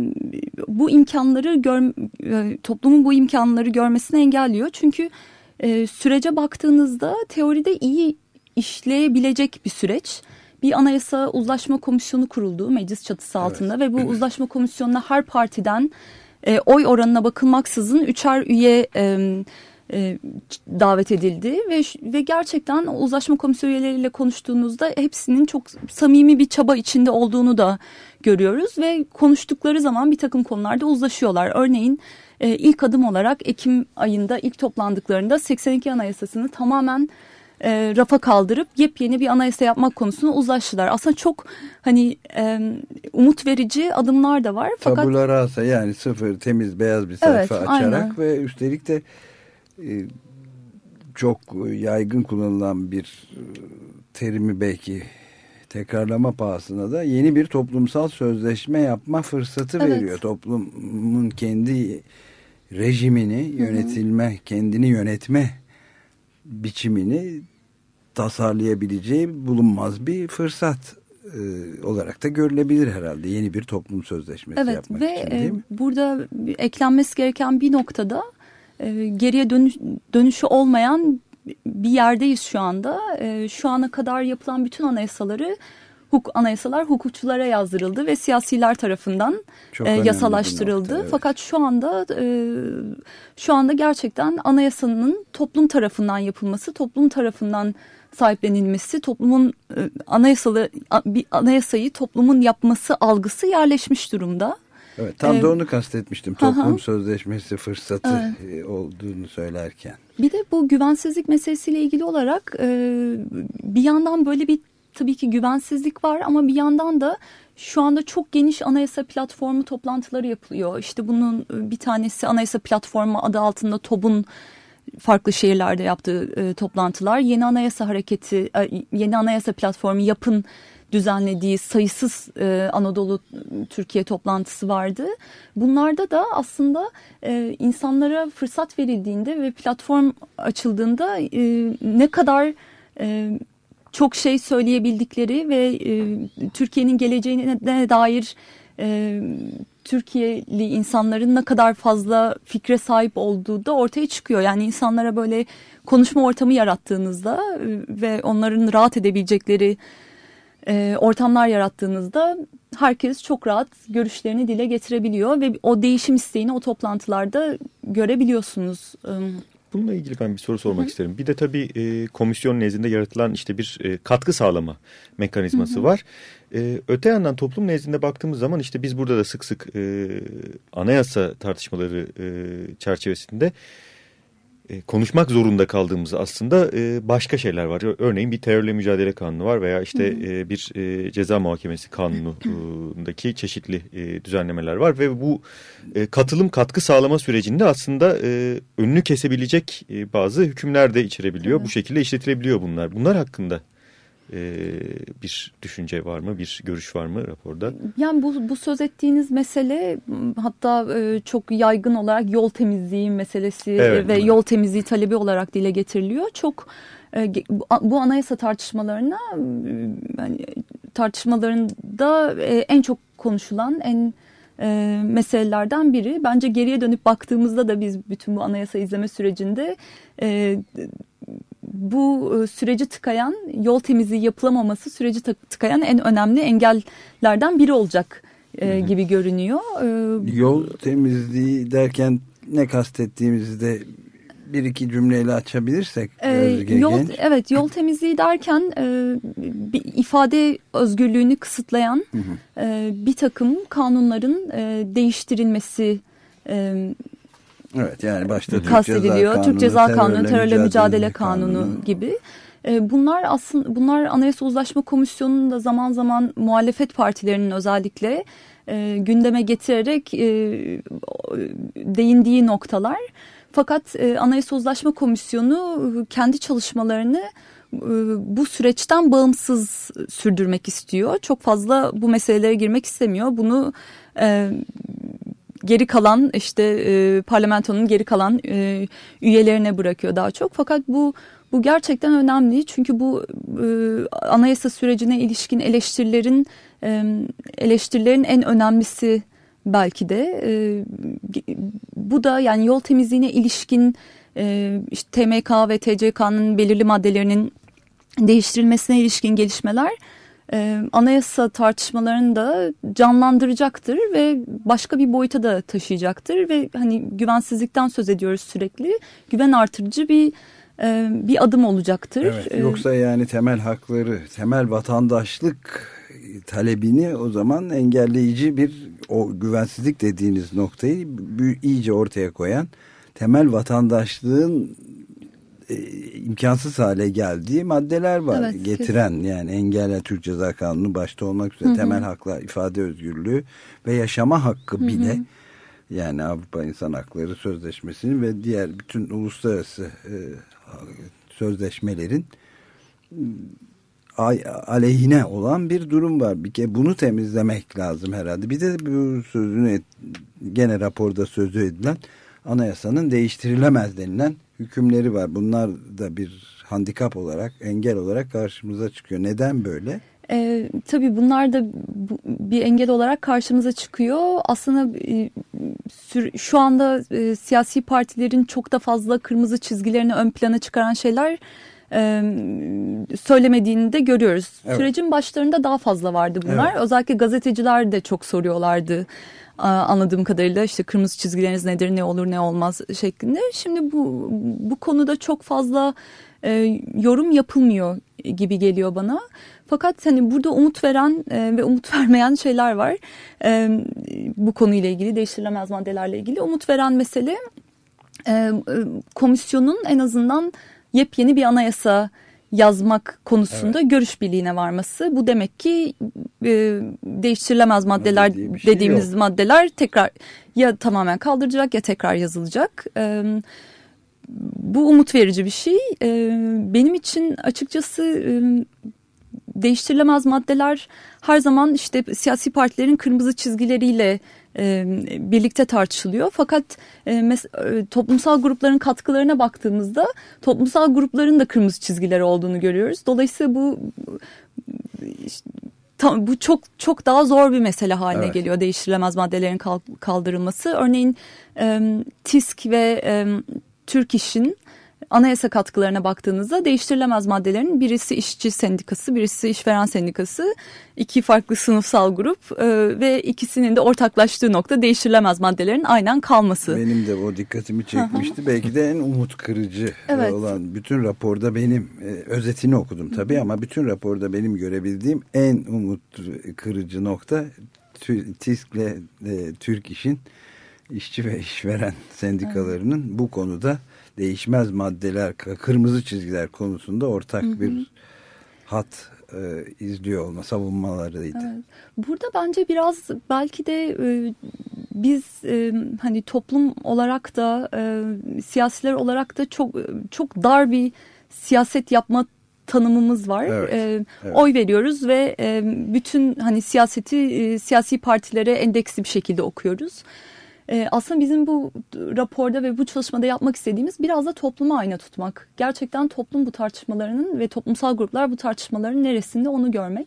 bu imkanları gör, e, toplumun bu imkanları görmesini engelliyor. Çünkü e, sürece baktığınızda teoride iyi işleyebilecek bir süreç. Bir anayasa uzlaşma komisyonu kuruldu meclis çatısı altında evet. Ve bu uzlaşma komisyonuna her partiden e, oy oranına bakılmaksızın üçer üye e, e, davet edildi ve ve gerçekten uzlaşma komisyonu üyeleriyle konuştuğunuzda hepsinin çok samimi bir çaba içinde olduğunu da görüyoruz ve konuştukları zaman bir takım konularda uzlaşıyorlar. Örneğin e, ilk adım olarak Ekim ayında ilk toplandıklarında seksen iki Anayasasını tamamen e, rafa kaldırıp yepyeni bir anayasa yapmak konusunda uzlaştılar. Aslında çok hani e, umut verici adımlar da var. Fakat tabula rasa yani sıfır temiz beyaz bir sayfa evet, açarak aynen. Ve üstelik de e, çok yaygın kullanılan bir terimi belki tekrarlama pahasına da yeni bir toplumsal sözleşme yapma fırsatı evet. veriyor. Toplumun kendi rejimini yönetilme, hı hı. kendini yönetme biçimini tasarlayabileceği bulunmaz bir fırsat e, olarak da görülebilir herhalde. Yeni bir toplum sözleşmesi evet, yapmak ve için değil mi? Burada eklenmesi gereken bir noktada e, geriye dönüş, dönüşü olmayan bir yerdeyiz şu anda. E, şu ana kadar yapılan bütün anayasaları huk anayasalar hukukçulara yazdırıldı ve siyasiler tarafından e, yasalaştırıldı. Nokta, evet. Fakat şu anda e, şu anda gerçekten anayasanın toplum tarafından yapılması, toplum tarafından sahiplenilmesi, toplumun e, anayasalı bir anayasayı toplumun yapması algısı yerleşmiş durumda. Evet, tam ee, da onu kastetmiştim. Toplum aha. sözleşmesi fırsatı evet. olduğunu söylerken. Bir de bu güvensizlik meselesiyle ilgili olarak e, bir yandan böyle bir tabii ki güvensizlik var ama bir yandan da şu anda çok geniş anayasa platformu toplantıları yapılıyor. İşte bunun bir tanesi anayasa platformu adı altında TOB'un farklı şehirlerde yaptığı e, toplantılar. Yeni anayasa hareketi, e, yeni anayasa platformu yapın düzenlediği sayısız e, Anadolu Türkiye toplantısı vardı. Bunlarda da aslında e, insanlara fırsat verildiğinde ve platform açıldığında e, ne kadar e, çok şey söyleyebildikleri ve e, Türkiye'nin geleceğine dair e, Türkiye'li insanların ne kadar fazla fikre sahip olduğu da ortaya çıkıyor. Yani insanlara böyle konuşma ortamı yarattığınızda ve onların rahat edebilecekleri e, ortamlar yarattığınızda herkes çok rahat görüşlerini dile getirebiliyor ve o değişim isteğini o toplantılarda görebiliyorsunuz. Bununla ilgili ben bir soru sormak Hı-hı. isterim. Bir de tabii e, komisyon nezdinde yaratılan işte bir e, katkı sağlama mekanizması Hı-hı. var. E, öte yandan toplum nezdinde baktığımız zaman işte biz burada da sık sık e, anayasa tartışmaları e, çerçevesinde e, konuşmak zorunda kaldığımız aslında e, başka şeyler var. Örneğin bir terörle mücadele kanunu var veya işte e, bir e, ceza muhakemesi kanunundaki çeşitli e, düzenlemeler var ve bu e, katılım katkı sağlama sürecinde aslında e, önünü kesebilecek e, bazı hükümler de içerebiliyor. Evet. Bu şekilde işletilebiliyor bunlar. Bunlar hakkında Ee, bir düşünce var mı, bir görüş var mı raporda? Yani bu, bu söz ettiğiniz mesele hatta e, çok yaygın olarak yol temizliği meselesi evet, ve evet. yol temizliği talebi olarak dile getiriliyor. Çok e, bu anayasa tartışmalarına yani tartışmalarında e, en çok konuşulan en e, meselelerden biri. Bence geriye dönüp baktığımızda da biz bütün bu anayasa izleme sürecinde e, bu süreci tıkayan, yol temizliği yapılamaması süreci tıkayan en önemli engellerden biri olacak e, gibi görünüyor. E, yol temizliği derken ne kastettiğimizi de bir iki cümleyle açabilirsek. E, yol, evet, yol temizliği derken e, bir ifade özgürlüğünü kısıtlayan hı hı. E, bir takım kanunların e, değiştirilmesi e, evet, yani başta Türk kastediliyor. Ceza Türk Ceza Kanunu, Terörle Mücadele, mücadele Kanunu, Kanunu gibi. Bunlar aslında bunlar Anayasa Uzlaşma Komisyonu'nun da zaman zaman muhalefet partilerinin özellikle e, gündeme getirerek e, değindiği noktalar. Fakat e, Anayasa Uzlaşma Komisyonu kendi çalışmalarını e, bu süreçten bağımsız sürdürmek istiyor. Çok fazla bu meselelere girmek istemiyor. Bunu e, geri kalan işte e, parlamentonun geri kalan e, üyelerine bırakıyor daha çok. Fakat bu bu gerçekten önemli çünkü bu e, anayasa sürecine ilişkin eleştirilerin e, eleştirilerin en önemlisi belki de e, bu da yani yol temizliğine ilişkin e, işte T M K ve T C K'nın belirli maddelerinin değiştirilmesine ilişkin gelişmeler Ee, anayasa tartışmalarını da canlandıracaktır ve başka bir boyuta da taşıyacaktır ve hani güvensizlikten söz ediyoruz sürekli. Güven artırıcı bir e, bir adım olacaktır. Evet, yoksa yani temel hakları, temel vatandaşlık talebini o zaman engelleyici bir o güvensizlik dediğiniz noktayı iyice ortaya koyan, temel vatandaşlığın E, imkansız hale geldiği maddeler var. Evet, getiren kesin. Yani engelle Türk Ceza Kanunu başta olmak üzere hı hı. temel haklar, ifade özgürlüğü ve yaşama hakkı hı hı. bile yani Avrupa İnsan Hakları Sözleşmesi'nin ve diğer bütün uluslararası e, sözleşmelerin aleyhine olan bir durum var. Bir kere bunu temizlemek lazım herhalde. Bir de bu sözünü et, gene raporda sözü edilen anayasanın değiştirilemez denilen hükümleri var. Bunlar da bir handikap olarak, engel olarak karşımıza çıkıyor. Neden böyle? E, tabii bunlar da bu, bir engel olarak karşımıza çıkıyor. Aslında e, sür, şu anda e, siyasi partilerin çok da fazla kırmızı çizgilerini ön plana çıkaran şeyler e, söylemediğini de görüyoruz. Evet. Sürecin başlarında daha fazla vardı bunlar. Evet. Özellikle gazeteciler de çok soruyorlardı. Anladığım kadarıyla işte kırmızı çizgileriniz nedir, ne olur ne olmaz şeklinde. Şimdi bu bu konuda çok fazla e, yorum yapılmıyor gibi geliyor bana. Fakat hani burada umut veren e, ve umut vermeyen şeyler var. E, bu konuyla ilgili, değiştirilemez maddelerle ilgili umut veren mesele e, komisyonun en azından yepyeni bir anayasa yazmak konusunda evet. görüş birliğine varması. Bu demek ki e, değiştirilemez maddeler şey dediğimiz yok. maddeler tekrar ya tamamen kaldıracak ya tekrar yazılacak. E, bu umut verici bir şey. E, benim için açıkçası e, değiştirilemez maddeler her zaman işte siyasi partilerin kırmızı çizgileriyle e, birlikte tartışılıyor. Fakat e, mes- e, toplumsal grupların katkılarına baktığımızda toplumsal grupların da kırmızı çizgileri olduğunu görüyoruz. Dolayısıyla bu işte, tam, bu çok çok daha zor bir mesele haline evet. geliyor değiştirilemez maddelerin kaldırılması. Örneğin e, TİSK ve e, Türk İş'in anayasa katkılarına baktığınızda değiştirilemez maddelerin birisi işçi sendikası, birisi işveren sendikası, iki farklı sınıfsal grup e, ve ikisinin de ortaklaştığı nokta değiştirilemez maddelerin aynen kalması. Benim de o dikkatimi çekmişti. Belki de en umut kırıcı evet. olan bütün raporda benim e, özetini okudum tabii Hı-hı. ama bütün raporda benim görebildiğim en umut kırıcı nokta TİSK ile e, Türk İş'in işçi ve işveren sendikalarının evet. bu konuda değişmez maddeler, kırmızı çizgiler konusunda ortak hı hı. bir hat e, izliyor olma savunmalarıydı. Evet. Burada bence biraz belki de e, biz e, hani toplum olarak da e, siyasiler olarak da çok çok dar bir siyaset yapma tanımımız var. Evet, e, evet. Oy veriyoruz ve e, bütün hani siyaseti e, siyasi partilere endeksli bir şekilde okuyoruz. Aslında bizim bu raporda ve bu çalışmada yapmak istediğimiz biraz da topluma ayna tutmak. Gerçekten toplum bu tartışmalarının ve toplumsal gruplar bu tartışmaların neresinde onu görmek.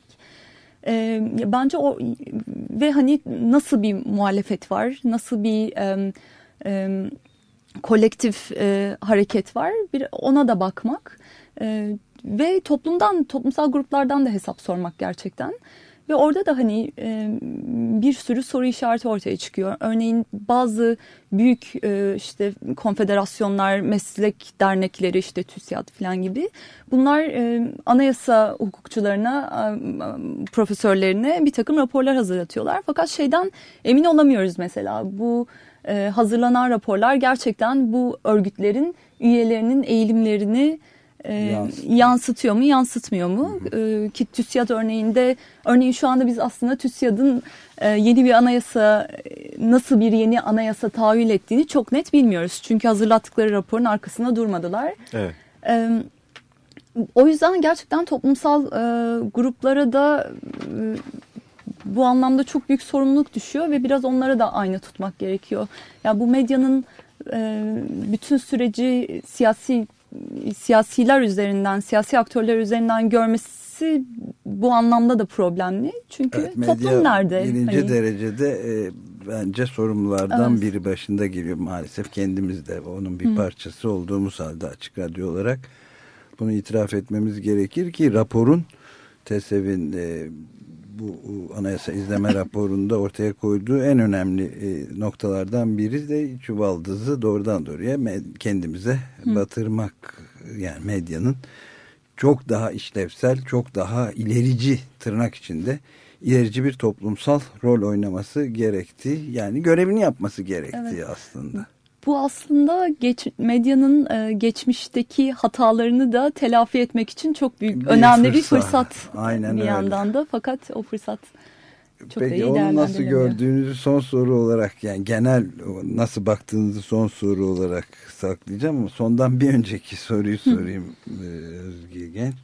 E, bence o ve hani nasıl bir muhalefet var, nasıl bir e, e, kolektif e, hareket var, bir ona da bakmak e, ve toplumdan, toplumsal gruplardan da hesap sormak gerçekten. Ve orada da hani e, bir sürü soru işareti ortaya çıkıyor. Örneğin bazı büyük e, işte konfederasyonlar, meslek dernekleri, işte TÜSİAD falan gibi. Bunlar e, anayasa hukukçularına, e, profesörlerine bir takım raporlar hazırlatıyorlar. Fakat şeyden emin olamıyoruz mesela. Bu e, hazırlanan raporlar gerçekten bu örgütlerin üyelerinin eğilimlerini E, yansıtıyor mu, yansıtmıyor mu? E, ki TÜSİAD örneğinde, örneğin şu anda biz aslında TÜSİAD'ın e, yeni bir anayasa, nasıl bir yeni anayasa tahayyül ettiğini çok net bilmiyoruz. Çünkü hazırlattıkları raporun arkasında durmadılar. Evet. E, o yüzden gerçekten toplumsal e, gruplara da e, bu anlamda çok büyük sorumluluk düşüyor ve biraz onlara da ayna tutmak gerekiyor. Yani bu medyanın e, bütün süreci siyasi siyasiler üzerinden, siyasi aktörler üzerinden görmesi bu anlamda da problemli. Çünkü evet, toplum nerede? Birinci hani... derecede e, bence sorumlulardan evet. biri başında geliyor maalesef. Kendimiz de onun bir Hı. parçası olduğumuz halde Açık Radyo olarak bunu itiraf etmemiz gerekir ki raporun TESEV'in e, bu anayasa izleme raporunda ortaya koyduğu en önemli e, noktalardan biri de çuvaldızı doğrudan doğruya kendimize Hı. batırmak. Yani medyanın çok daha işlevsel, çok daha ilerici, tırnak içinde ilerici bir toplumsal rol oynaması gerekti. Yani görevini yapması gerekti evet. aslında. Bu aslında geç, medyanın e, geçmişteki hatalarını da telafi etmek için çok büyük, bir önemli fırsat. bir fırsat Aynen bir öyle. yandan da. Fakat o fırsat çok Peki, da iyi onu nasıl gördüğünüzü son soru olarak, yani genel nasıl baktığınızı son soru olarak saklayacağım ama sondan bir önceki soruyu sorayım Özge Genç.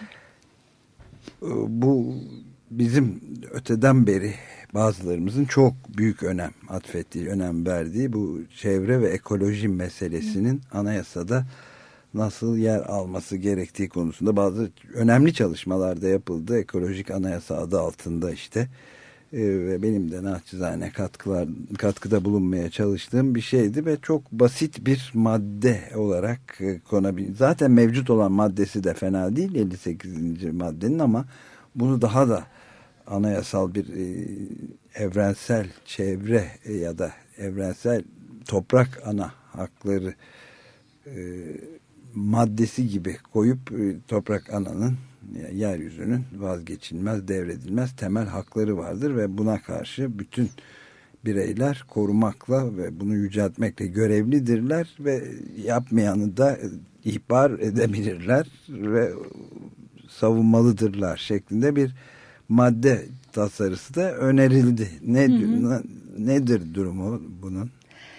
Bu bizim öteden beri bazılarımızın çok büyük önem atfettiği, önem verdiği bu çevre ve ekoloji meselesinin anayasada nasıl yer alması gerektiği konusunda bazı önemli çalışmalar da yapıldı. Ekolojik Anayasa adı altında işte ee, ve benim de naçizane katkılar, katkıda bulunmaya çalıştığım bir şeydi ve çok basit bir madde olarak e, konabilir. Zaten mevcut olan maddesi de fena değil, elli sekizinci maddenin, ama bunu daha da anayasal bir e, evrensel çevre e, ya da evrensel toprak ana hakları e, maddesi gibi koyup e, toprak ananın, yani yeryüzünün vazgeçilmez, devredilmez temel hakları vardır ve buna karşı bütün bireyler korumakla ve bunu yüceltmekle görevlidirler ve yapmayanı da ihbar edebilirler ve savunmalıdırlar şeklinde bir madde tasarısı da önerildi. Ne, hı hı. Nedir durumu bunun?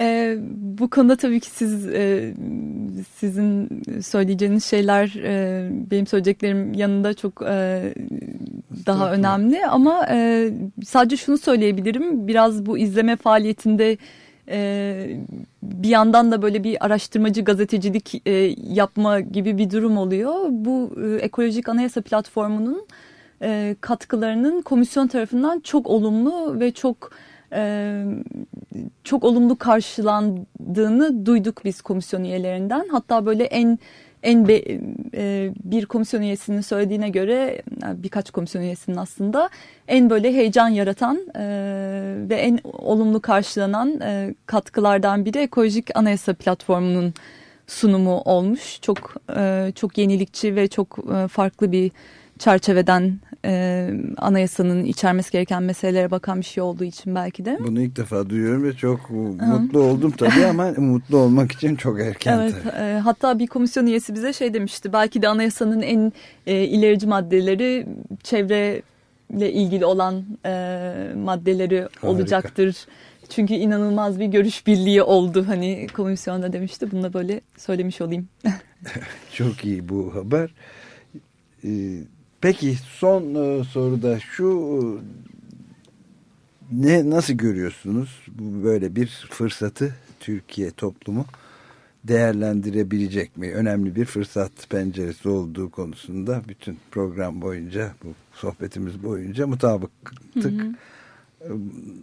E, bu konuda tabii ki siz e, sizin söyleyeceğiniz şeyler e, benim söyleyeceklerim yanında çok e, daha önemli ama e, sadece şunu söyleyebilirim, biraz bu izleme faaliyetinde e, bir yandan da böyle bir araştırmacı gazetecilik e, yapma gibi bir durum oluyor. Bu e, Ekolojik Anayasa Platformu'nun e, katkılarının komisyon tarafından çok olumlu ve çok Ee, çok olumlu karşılandığını duyduk biz komisyon üyelerinden. Hatta böyle en en be, e, bir komisyon üyesinin söylediğine göre, birkaç komisyon üyesinin aslında en böyle heyecan yaratan e, ve en olumlu karşılanan e, katkılardan biri Ekolojik Anayasa Platformu'nun sunumu olmuş. Çok e, çok yenilikçi ve çok e, farklı bir çerçeveden e, anayasanın içermesi gereken meselelere bakan bir şey olduğu için belki de. Bunu ilk defa duyuyorum ve çok mutlu oldum tabii ama mutlu olmak için çok erken. Evet, e, hatta bir komisyon üyesi bize şey demişti, belki de anayasanın en e, ilerici maddeleri çevreyle ilgili olan e, maddeleri Harika. olacaktır. Çünkü inanılmaz bir görüş birliği oldu hani komisyonda demişti. Bunu da böyle söylemiş olayım. Çok iyi bu haber. Ee, Peki son e, soruda şu, ne nasıl görüyorsunuz bu böyle bir fırsatı Türkiye toplumu değerlendirebilecek mi? Önemli bir fırsat penceresi olduğu konusunda bütün program boyunca, bu sohbetimiz boyunca mutabıktık. Hı hı.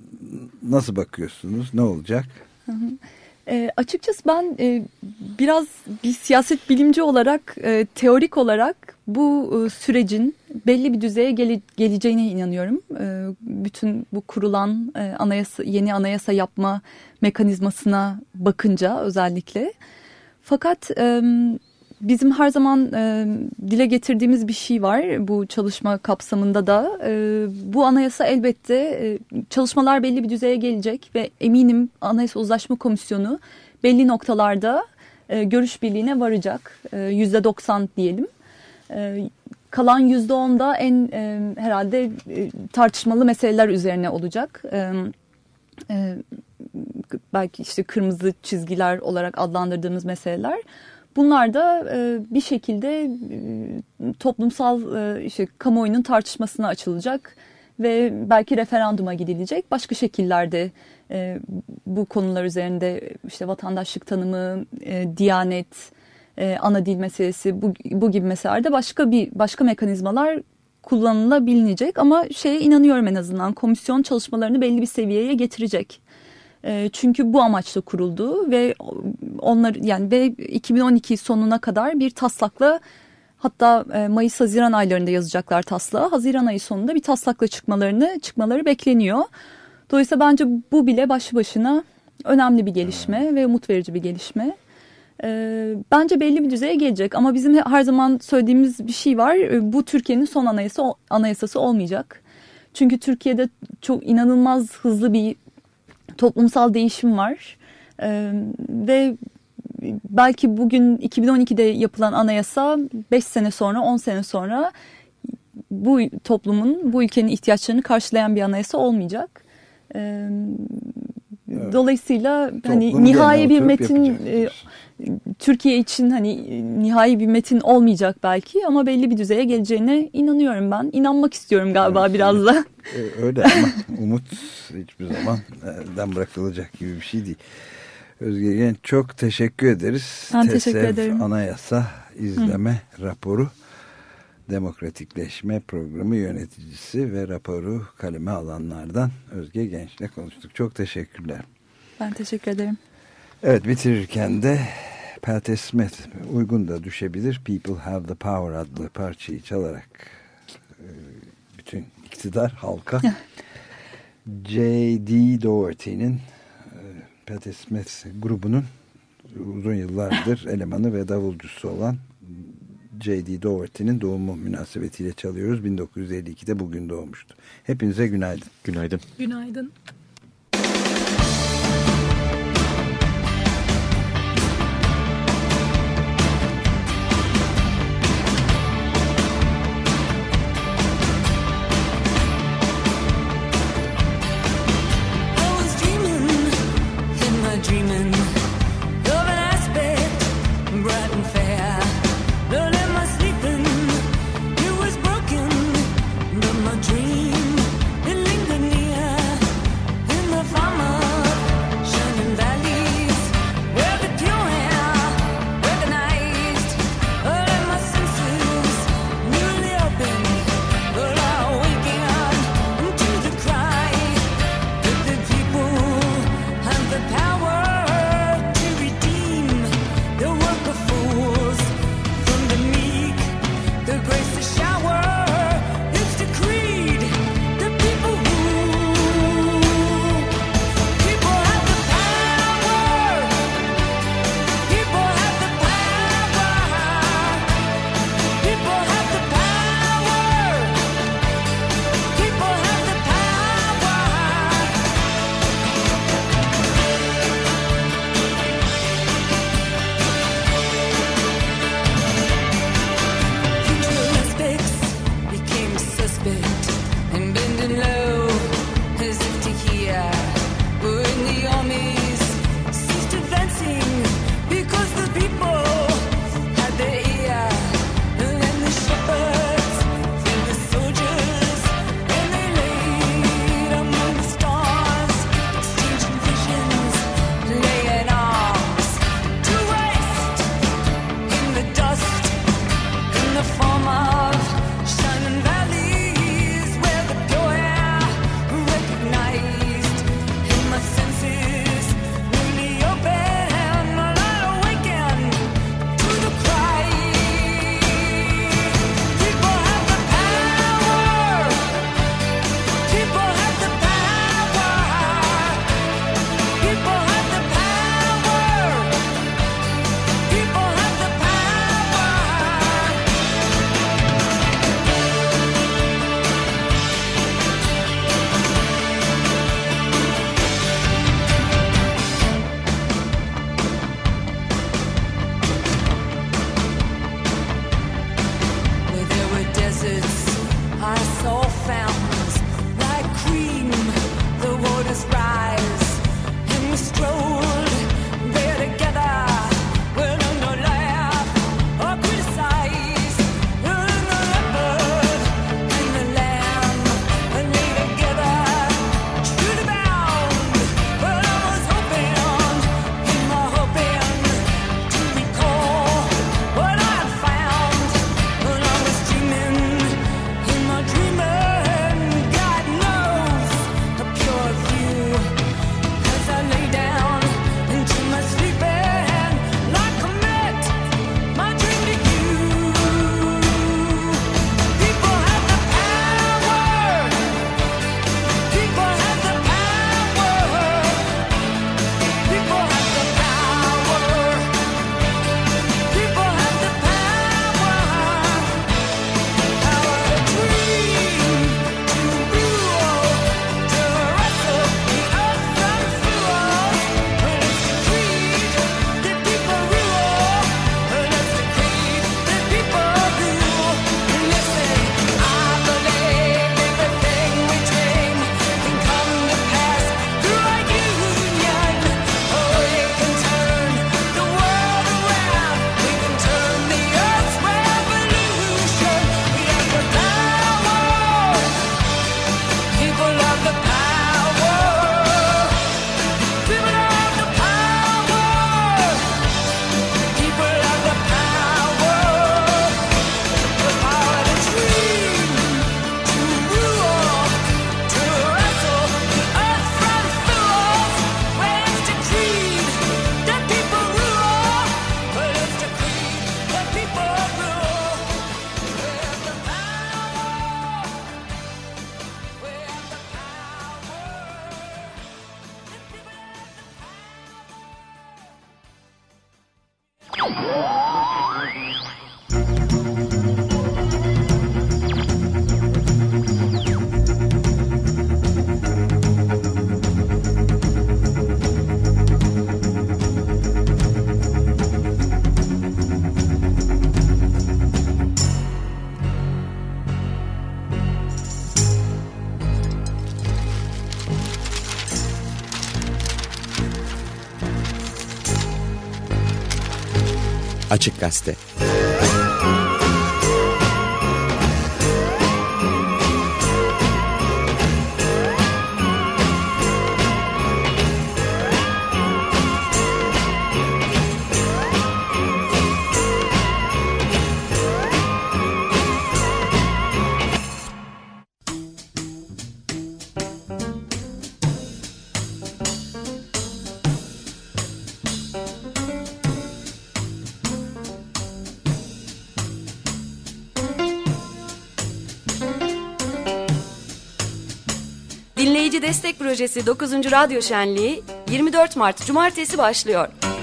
Nasıl bakıyorsunuz? Ne olacak? Hı hı. E, açıkçası ben e, biraz bir siyaset bilimci olarak, e, teorik olarak bu e, sürecin belli bir düzeye gele, geleceğine inanıyorum. E, bütün bu kurulan e, anayasa, yeni anayasa yapma mekanizmasına bakınca özellikle. Fakat e, bizim her zaman e, dile getirdiğimiz bir şey var bu çalışma kapsamında da. E, bu anayasa elbette e, çalışmalar belli bir düzeye gelecek ve eminim Anayasa Uzlaşma Komisyonu belli noktalarda e, görüş birliğine varacak. E, yüzde doksan diyelim. E, kalan yüzde on da en e, herhalde e, tartışmalı meseleler üzerine olacak. E, e, belki işte kırmızı çizgiler olarak adlandırdığımız meseleler. Bunlar da e, bir şekilde e, toplumsal e, işte kamuoyunun tartışmasına açılacak ve belki referanduma gidilecek. Başka şekillerde e, bu konular üzerinde işte vatandaşlık tanımı, e, diyanet, e, ana dil meselesi, bu, bu gibi meselelerde başka bir başka mekanizmalar kullanılabilecek. Ama şeye inanıyorum, en azından komisyon çalışmalarını belli bir seviyeye getirecek. Çünkü bu amaçla kuruldu ve onlar yani ve iki bin on iki sonuna kadar bir taslakla, hatta Mayıs-Haziran aylarında yazacaklar taslağı. Haziran ayı sonunda bir taslakla çıkmalarını çıkmaları bekleniyor. Dolayısıyla bence bu bile başlı başına önemli bir gelişme hmm. ve umut verici bir gelişme. Bence belli bir düzeye gelecek ama bizim her zaman söylediğimiz bir şey var. Bu Türkiye'nin son anayasa anayasası olmayacak. Çünkü Türkiye'de çok inanılmaz hızlı bir toplumsal değişim var ee, ve belki bugün iki bin on ikide yapılan anayasa beş sene sonra, on sene sonra bu toplumun, bu ülkenin ihtiyaçlarını karşılayan bir anayasa olmayacak. Ee, evet. Dolayısıyla Toplum hani nihai bir metin e, Türkiye için hani nihai bir metin olmayacak belki ama belli bir düzeye geleceğine inanıyorum ben. İnanmak istiyorum galiba evet, biraz da. Öyle ama umut hiçbir zaman elden bırakılacak gibi bir şey değil. Özge Genç, çok teşekkür ederiz. Ben teşekkür ederim. Anayasa izleme Hı. raporu, demokratikleşme programı yöneticisi ve raporu kaleme alanlardan Özge Genç'le konuştuk. Çok teşekkürler. Ben teşekkür ederim. Evet, bitirirken de Patti Smith, uygun da düşebilir, People Have the Power adlı parçayı çalarak bütün iktidar halka J D Doherty'nin, Patti Smith grubunun uzun yıllardır elemanı ve davulcusu olan J D Doherty'nin doğumu münasebetiyle çalıyoruz. bin dokuz yüz elli ikide bugün doğmuştu. Hepinize günaydın. Günaydın. Günaydın. Dreaming Açık Gazete. Dinleyici Destek Projesi dokuzuncu Radyo Şenliği yirmi dört Mart Cumartesi başlıyor.